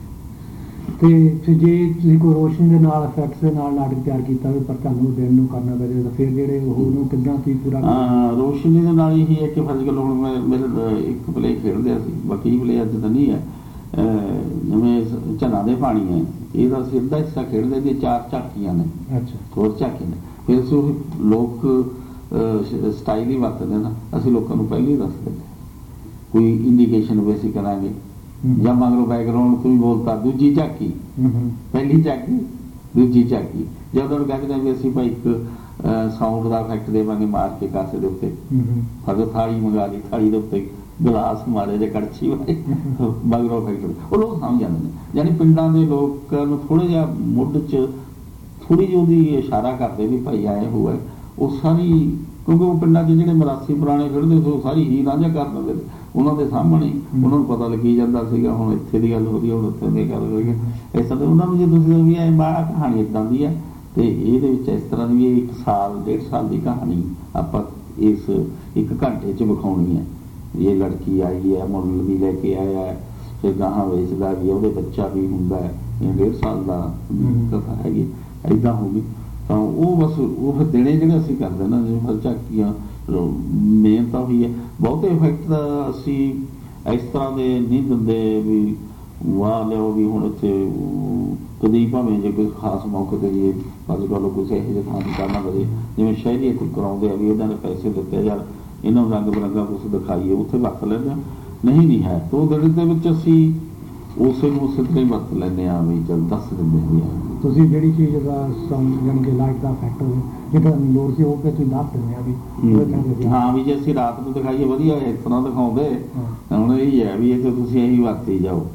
ਤੇ ਜੇ ਤੁਸੀਂ ਕੋਈ ਰੋਸ਼ਨੀ ਦੇ ਨਾਲ ਇਫੈਕਟਸ ਦੇ ਨਾਲ ਨਾਟਕ ਤਿਆਰ ਕੀਤਾ ਹੋਵੇ ਪਰ ਤੁਹਾਨੂੰ ਦਿਨ ਨੂੰ ਕਰਨਾ ਪਵੇ ਤਾਂ ਫਿਰ ਜਿਹੜੇ ਉਹਨੂੰ ਕਿੱਦਾਂ ਕੀ ਪੂਰਾ ਰੋਸ਼ਨੀ ਦੇ ਨਾਲ ਇਹੀ ਹੈ ਕਿ ਫਰਜ਼ ਕਰ ਹੁਣ ਮੇਰੇ ਇੱਕ ਪਲੇ ਖੇਡਦੇ ਸੀ, ਬਾਕੀ ਪਲੇ ਅੱਜ ਤਾਂ ਨਹੀਂ ਹੈ। ਜਿਵੇਂ ਝੰਨਾ ਦੇ ਪਾਣੀ ਹੈ ਇਹਦਾ ਸਿੱਧਾ ਹਿੱਸਾ ਖੇਡਦੇ ਦੀ 4 ਝਾਕੀਆਂ ਨੇ। ਅੱਛਾ। ਹੋਰ ਝਾਕੀਆਂ ਨੇ ਫਿਰ ਅਸੀਂ ਲੋਕ ਸਟਾਈਲ ਹੀ ਵਰਤਦੇ ਨਾ, ਅਸੀਂ ਲੋਕਾਂ ਨੂੰ ਪਹਿਲਾਂ ਹੀ ਦੱਸ ਦਿੰਦੇ ਕੋਈ ਇੰਡੀਕੇਸ਼ਨ ਵੀ ਅਸੀਂ ਕਰਾਂਗੇ ਜਾਂ ਮਗਰੋਂ ਬੈਕਗਰਾਉਂਡ ਤੋਂ ਵੀ ਬੋਲਤਾ ਦੂਜੀ ਝਾਕੀ ਪਹਿਲੀ ਝਾਕੀ ਦੂਜੀ ਝਾਕੀ ਜਦੋਂ ਕਹਿੰਦੇ ਵੀ ਅਸੀਂ ਭਾਈ ਇੱਕ ਸਾਊਂਡ ਦਾ ਇਫੈਕਟ ਦੇਵਾਂਗੇ ਮਾਰ ਕੇ ਕਾਸੇ ਦੇ ਉੱਤੇ ਫਿਰ ਥਾਲੀ ਮੰਗਾ ਲਈ, ਥਾਲੀ ਦੇ ਉੱਤੇ ਗਲਾਸ ਮਾਰੇ ਜਾਂ ਕੜਛੀ ਮਾਰੇ ਮਗਰੋਂ ਇਫੈਕਟ ਉਹ ਲੋਕ ਸਮਝ ਜਾਂਦੇ ਨੇ। ਯਾਨੀ ਪਿੰਡਾਂ ਦੇ ਲੋਕਾਂ ਨੂੰ ਥੋੜ੍ਹਾ ਜਿਹਾ ਮੁੱਢ 'ਚ ਥੋੜ੍ਹੀ ਜਿਹੀ ਉਹਦੀ ਇਸ਼ਾਰਾ ਕਰਦੇ ਵੀ ਭਾਈ ਆਏ ਹੋਇਆ ਉਹ ਸਾਰੀ ਕਿਉਂਕਿ ਉਹ ਪਿੰਡਾਂ 'ਚ ਜਿਹੜੇ ਮਰਾਸੀ ਪੁਰਾਣੇ ਖੇਡਦੇ ਸੀ ਉਹ ਸਾਰੀ ਹੀ ਰਾਂਝਾ ਕਰ ਦਿੰਦੇ ਨੇ ਉਹਨਾਂ ਦੇ ਸਾਹਮਣੇ, ਉਹਨਾਂ ਨੂੰ ਪਤਾ ਲੱਗੀ ਜਾਂਦਾ ਸੀਗਾ ਹੁਣ ਇੱਥੇ ਦੀ ਗੱਲ ਹੋ ਰਹੀ ਹੈ ਹੁਣ ਉੱਥੇ ਦੀ ਗੱਲ ਹੋ ਰਹੀ ਹੈ। ਇਸ ਤਰ੍ਹਾਂ ਉਹਨਾਂ ਨੂੰ ਜੇ ਤੁਸੀਂ ਵੀ ਇਹ ਬਾਹਰ ਕਹਾਣੀ ਇੱਦਾਂ ਦੀ ਹੈ ਤੇ ਇਹਦੇ ਵਿੱਚ ਇਸ ਤਰ੍ਹਾਂ ਦੀ 1 ਸਾਲ 1.5 ਸਾਲ ਦੀ ਕਹਾਣੀ ਆਪਾਂ ਇਸ 1 ਘੰਟੇ 'ਚ ਵਿਖਾਉਣੀ ਹੈ। ਇਹ ਲੜਕੀ ਆਈ ਹੈ ਮੁੱਲ ਵੀ ਲੈ ਕੇ ਆਇਆ ਹੈ ਫਿਰ ਗਾਹਾਂ ਵੇਚਦਾ ਵੀ ਉਹਦੇ ਬੱਚਾ ਵੀ ਹੁੰਦਾ ਹੈ, ਇਹ 1.5 ਸਾਲ ਦਾ ਕਥਾ ਹੈਗੀ ਇੱਦਾਂ ਹੋਊਗੀ। ਤਾਂ ਉਹ ਬਸ ਉਹ ਦਿਨੇ ਜਿਹੜੇ ਅਸੀਂ ਕਰਦੇ ਨਾ ਜਿਵੇਂ ਝਾਕੀਆਂ ਮੇਨ ਤਾਂ ਹੋਈ ਹੈ। ਬਹੁਤੇ ਇਫੈਕਟ ਤਾਂ ਅਸੀਂ ਇਸ ਤਰ੍ਹਾਂ ਦੇ ਨਹੀਂ ਦਿੰਦੇ ਵੀ ਵਾਹ ਲਿਓ ਵੀ ਹੁਣ ਇੱਥੇ ਕਦੀ ਭਾਵੇਂ ਜੇ ਕੋਈ ਖਾਸ ਮੌਕੇ 'ਤੇ ਜੀ ਅੱਜ ਕੱਲ੍ਹ ਕਿਸੇ ਇਹੋ ਜਿਹੇ ਥਾਂ 'ਤੇ ਕਰਨਾ ਪਵੇ ਜਿਵੇਂ ਸ਼ਹਿਰੀ ਇੱਥੇ ਕਰਾਉਂਦੇ ਆ ਵੀ ਉਹਨਾਂ ਨੇ ਪੈਸੇ ਦਿੱਤੇ ਯਾਰ ਇਹਨਾਂ ਨੂੰ ਰੰਗ ਬਿਰੰਗਾ ਕੁਛ ਦਿਖਾਈਏ ਉੱਥੇ ਵਰਤ ਲੈਂਦੇ ਹਾਂ। ਨਹੀਂ ਹੈ ਤਾਂ ਉਹ ਦਿਨ ਦੇ ਵਿੱਚ ਅਸੀਂ ਉਸੇ ਨੂੰ ਉਸੇ ਤਰ੍ਹਾਂ ਹੀ ਵਰਤ ਲੈਂਦੇ ਹਾਂ ਵੀ ਚੱਲ ਦੱਸ ਦਿੰਦੇ ਹਾਂ ਤੁਸੀਂ ਜਿਹੜੀ ਚੀਜ਼ ਦਾ ਜਾਣੀ ਕਿ ਲਾਈਟ ਦਾ ਇਫੈਕਟ ਹੋਵੇ ਜਿਹੜਾ ਲੋੜ ਸੀ ਉਹ ਤੁਸੀਂ ਦੱਸ ਦਿੰਦੇ ਆ ਵੀ ਹਾਂ ਵੀ ਜੇ ਅਸੀਂ ਰਾਤ ਨੂੰ ਦਿਖਾਈਏ ਵਧੀਆ ਇਸ ਤਰ੍ਹਾਂ ਦਿਖਾਉਂਦੇ ਹੁਣ ਇਹੀ ਹੈ ਵੀ ਇਹ ਤਾਂ ਤੁਸੀਂ ਇਹੀ ਵਰਤੀ ਜਾਓ।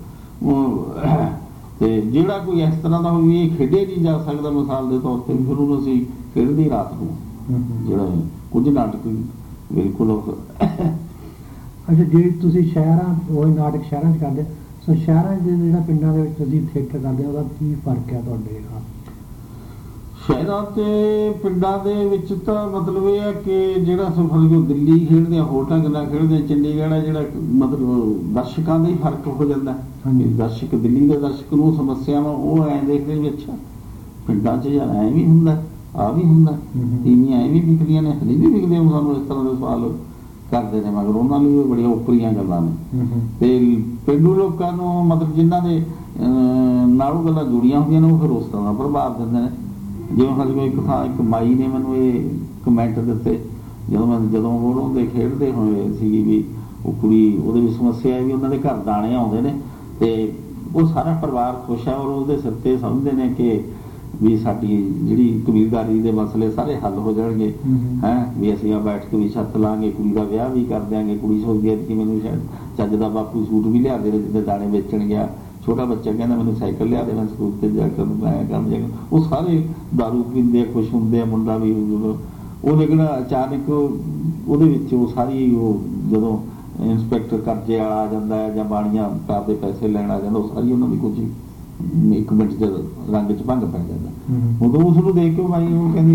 ਤੇ ਜਿਹੜਾ ਕੋਈ ਇਸ ਤਰ੍ਹਾਂ ਦਾ ਹੋਵੇ ਇਹ ਖੇਡੇ ਨਹੀਂ ਜਾ ਸਕਦਾ ਮਿਸਾਲ ਦੇ ਤੌਰ ਤੇ ਫਿਰ ਉਹਨੂੰ ਅਸੀਂ ਖੇਡਦੇ ਰਾਤ ਨੂੰ ਜਿਹੜਾ ਕੁਝ ਨਾਟਕ ਬਿਲਕੁਲ। ਅੱਛਾ ਜੇ ਤੁਸੀਂ ਸ਼ਹਿਰਾਂ ਉਹ ਨਾਟਕ ਸ਼ਹਿਰਾਂ 'ਚ ਕਰਦੇ ਸੋ ਸ਼ਹਿਰਾਂ 'ਚ ਜਿਹੜਾ ਪਿੰਡਾਂ ਦੇ ਵਿੱਚ ਤੁਸੀਂ ਥੀਏਟਰ ਕਰਦੇ ਉਹਦਾ ਕੀ ਫਰਕ ਹੈ ਤੁਹਾਡੇ ਨਾਲ? ਸ਼ਹਿਰਾਂ ਤੇ ਪਿੰਡਾਂ ਦੇ ਵਿੱਚ ਤਾਂ ਮਤਲਬ ਇਹ ਹੈ ਕਿ ਜਿਹੜਾ ਸਫਰ ਜੋ ਦਿੱਲੀ ਖੇਡਦੇ ਆ ਹੋਰ ਢੰਗ ਨਾਲ ਖੇਡਦੇ ਆ, ਚੰਡੀਗੜ੍ਹ ਹੈ ਜਿਹੜਾ ਮਤਲਬ ਦਰਸ਼ਕਾਂ ਦਾ ਹੀ ਫਰਕ ਹੋ ਜਾਂਦਾ। ਦਰਸ਼ਕ ਦਿੱਲੀ ਦੇ ਦਰਸ਼ਕ ਨੂੰ ਸਮੱਸਿਆਵਾਂ ਉਹ ਐਂ ਦੇਖਦੇ ਵੀ ਅੱਛਾ ਪਿੰਡਾਂ 'ਚ ਯਾਰ ਐਂ ਵੀ ਹੁੰਦਾ ਆ ਵੀ ਹੁੰਦਾ ਤੀਵੀਆਂ ਐਂ ਵੀ ਵਿਕਦੀਆਂ ਨੇ ਹਲੀ ਵੀ ਵਿਕਦੇ ਸਾਨੂੰ ਇਸ ਤਰ੍ਹਾਂ ਦੇ ਸਵਾਲ ਕਰਦੇ ਨੇ, ਮਗਰ ਉਹਨਾਂ ਲਈ ਵੀ ਬੜੀਆਂ ਉੱਪਰੀਆਂ ਗੱਲਾਂ ਨੇ। ਤੇ ਪੇਂਡੂ ਲੋਕਾਂ ਨੂੰ ਮਤਲਬ ਜਿਨ੍ਹਾਂ ਦੇ ਨਾਲ ਉਹ ਗੱਲਾਂ ਜੁੜੀਆਂ ਹੁੰਦੀਆਂ ਨੇ, ਉਹ ਫਿਰ ਉਸ ਤਰ੍ਹਾਂ ਦਾ ਪ੍ਰਭਾਵ ਦਿੰਦੇ ਨੇ। ਜਿਵੇਂ ਹਜੇ ਕੋਈ ਇੱਕ ਮਾਈ ਨੇ ਮੈਨੂੰ ਇਹ ਕਮੈਂਟ ਦਿੱਤੇ, ਜਦੋਂ ਉਹ ਦੇ ਖੇਡਦੇ ਹੋਏ ਸੀਗੀ ਵੀ ਉਹ ਕੁੜੀ, ਉਹਦੇ ਵੀ ਸਮੱਸਿਆ ਹੈ ਵੀ ਉਹਨਾਂ ਦੇ ਘਰ ਦਾਣੇ ਆਉਂਦੇ ਨੇ ਤੇ ਉਹ ਸਾਰਾ ਪਰਿਵਾਰ ਖੁਸ਼ ਹੈ, ਔਰ ਉਹਦੇ ਸਿਰ 'ਤੇ ਸਮਝਦੇ ਨੇ ਕਿ ਵੀ ਸਾਡੀ ਜਿਹੜੀ ਕਬੀਲਦਾਰੀ ਦੇ ਮਸਲੇ ਸਾਰੇ ਹੱਲ ਹੋ ਜਾਣਗੇ ਹੈ, ਵੀ ਅਸੀਂ ਆ ਬੈਠ ਕੇ ਵੀ ਛੱਤ ਲਾਂਗੇ, ਕੁੜੀ ਦਾ ਵਿਆਹ ਵੀ ਕਰ ਦਿਆਂਗੇ। ਕੁੜੀ ਸੋਚਦੀ ਹੈ ਕਿ ਮੈਨੂੰ ਸ਼ਾਇਦ ਚੱਜ ਦਾ ਬਾਪੂ ਸੂਟ ਵੀ ਲਿਆ ਦੇ ਜਿੱਦੇ ਦਾਣੇ ਵੇਚਣ ਗਿਆ, ਛੋਟਾ ਬੱਚਾ ਕਹਿੰਦਾ ਮੈਨੂੰ ਸਾਈਕਲ ਲਿਆ ਦੇ, ਮੈਂ ਸਕੂਲ 'ਤੇ ਜਾ ਕੇ ਲਾਇਆ ਕੰਮ ਜਾਏਗਾ। ਉਹ ਸਾਰੇ ਦਾਰੂ ਪੀਂਦੇ ਆ, ਖੁਸ਼ ਹੁੰਦੇ ਆ, ਮੁੰਡਾ ਵੀ। ਉਹ ਲੇਕਿਨ ਅਚਾਨਕ ਉਹਦੇ ਵਿੱਚ ਉਹ ਸਾਰੀ ਉਹ ਜਦੋਂ ਇੰਸਪੈਕਟਰ ਕਰਜ਼ੇ ਵਾਲਾ ਆ ਜਾਂਦਾ ਹੈ ਜਾਂ ਬਾਣੀਆਂ ਕਾਰ ਦੇ ਪੈਸੇ ਲੈਣ ਆ ਜਾਂਦਾ, ਉਹ ਸਾਰੀ ਉਹਨਾਂ ਦੀ ਕੁਝ ਇੱਕ ਮਿੰਟ ਦੇ ਰੰਗ 'ਚ ਭੰਗ ਪੈ ਜਾਂਦਾ। ਉਦੋਂ ਉਸ ਨੂੰ ਦੇਖ ਕੇ ਮਾਈ ਉਹ ਕਹਿੰਦੀ,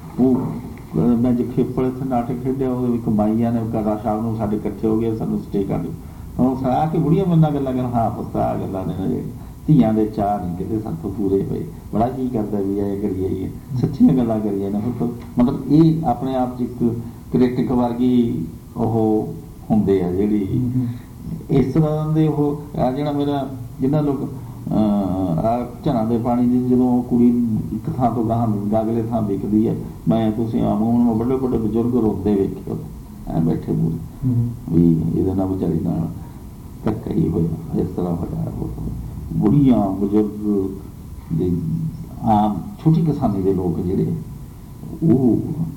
ਉਹ ਮੈਂ ਜੇ ਖੇਪਲ ਇੱਥੇ ਨਾਟਕ ਖੇਡਿਆ, ਉਹਦੇ ਵਿੱਚ ਮਾਈਆਂ ਨੇ ਕਦਾ ਸ਼ਾਮ ਨੂੰ ਸਾਡੇ ਇਕੱਠੇ ਹੋ ਗਏ, ਸਾਨੂੰ ਸਟੇ ਕਰ ਦਿਓ। ਉਹ ਆ ਕੇ ਬੁੜੀਆਂ ਬੰਦਾ ਗੱਲਾਂ ਕਰਨ, ਹਾਂ ਪਤਾ ਆ ਗੱਲਾਂ ਨੇ, ਧੀਆਂ ਦੇ ਚਾਅ ਨਹੀਂ ਕਿਤੇ ਸਾਥੋਂ ਪੂਰੇ ਹੋਏ, ਬੜਾ ਜੀ ਕਰਦਾ ਵੀ ਇਹ ਕਰੀਏ, ਸੱਚੀਆਂ ਗੱਲਾਂ ਕਰੀਏ ਨਾ। ਮਤਲਬ ਇਹ ਆਪਣੇ ਆਪ 'ਚ ਇੱਕ ਕ੍ਰਿਟਿਕ ਵਰਗੀ ਉਹ ਹੁੰਦੇ ਆ, ਜਿਹੜੀ ਇਸ ਤਰ੍ਹਾਂ ਦੇ ਉਹ ਜਿਹੜਾ ਮੇਰਾ ਜਿਹਨਾਂ ਲੋਕ ਝਰਾਂ ਦੇ ਪਾਣੀ ਦੀ ਜਦੋਂ ਕੁੜੀ ਇੱਕ ਥਾਂ ਤੋਂ ਅਗਲੇ ਥਾਂ ਵਿਕਦੀ ਹੈ, ਮੈਂ ਤੁਸੀਂ ਆਮ ਵੱਡੇ ਵੱਡੇ ਬਜ਼ੁਰਗ ਰੋਂਦੇ ਵੇਖੇ ਐ ਬੈਠੇ ਮੂਰੇ ਵੀ ਇਹਦੇ ਨਾਲ ਵਿਚਾਰੀ ਨਾਲ ਧੱਕਾ ਹੀ ਹੋਇਆ, ਇਸ ਤਰ੍ਹਾਂ ਹੋਇਆ। ਬੁੜੀਆਂ ਬਜ਼ੁਰਗ ਦੇ ਆਮ ਛੋਟੀ ਕਿਸਾਨੀ ਦੇ ਲੋਕ ਜਿਹੜੇ ਉਹ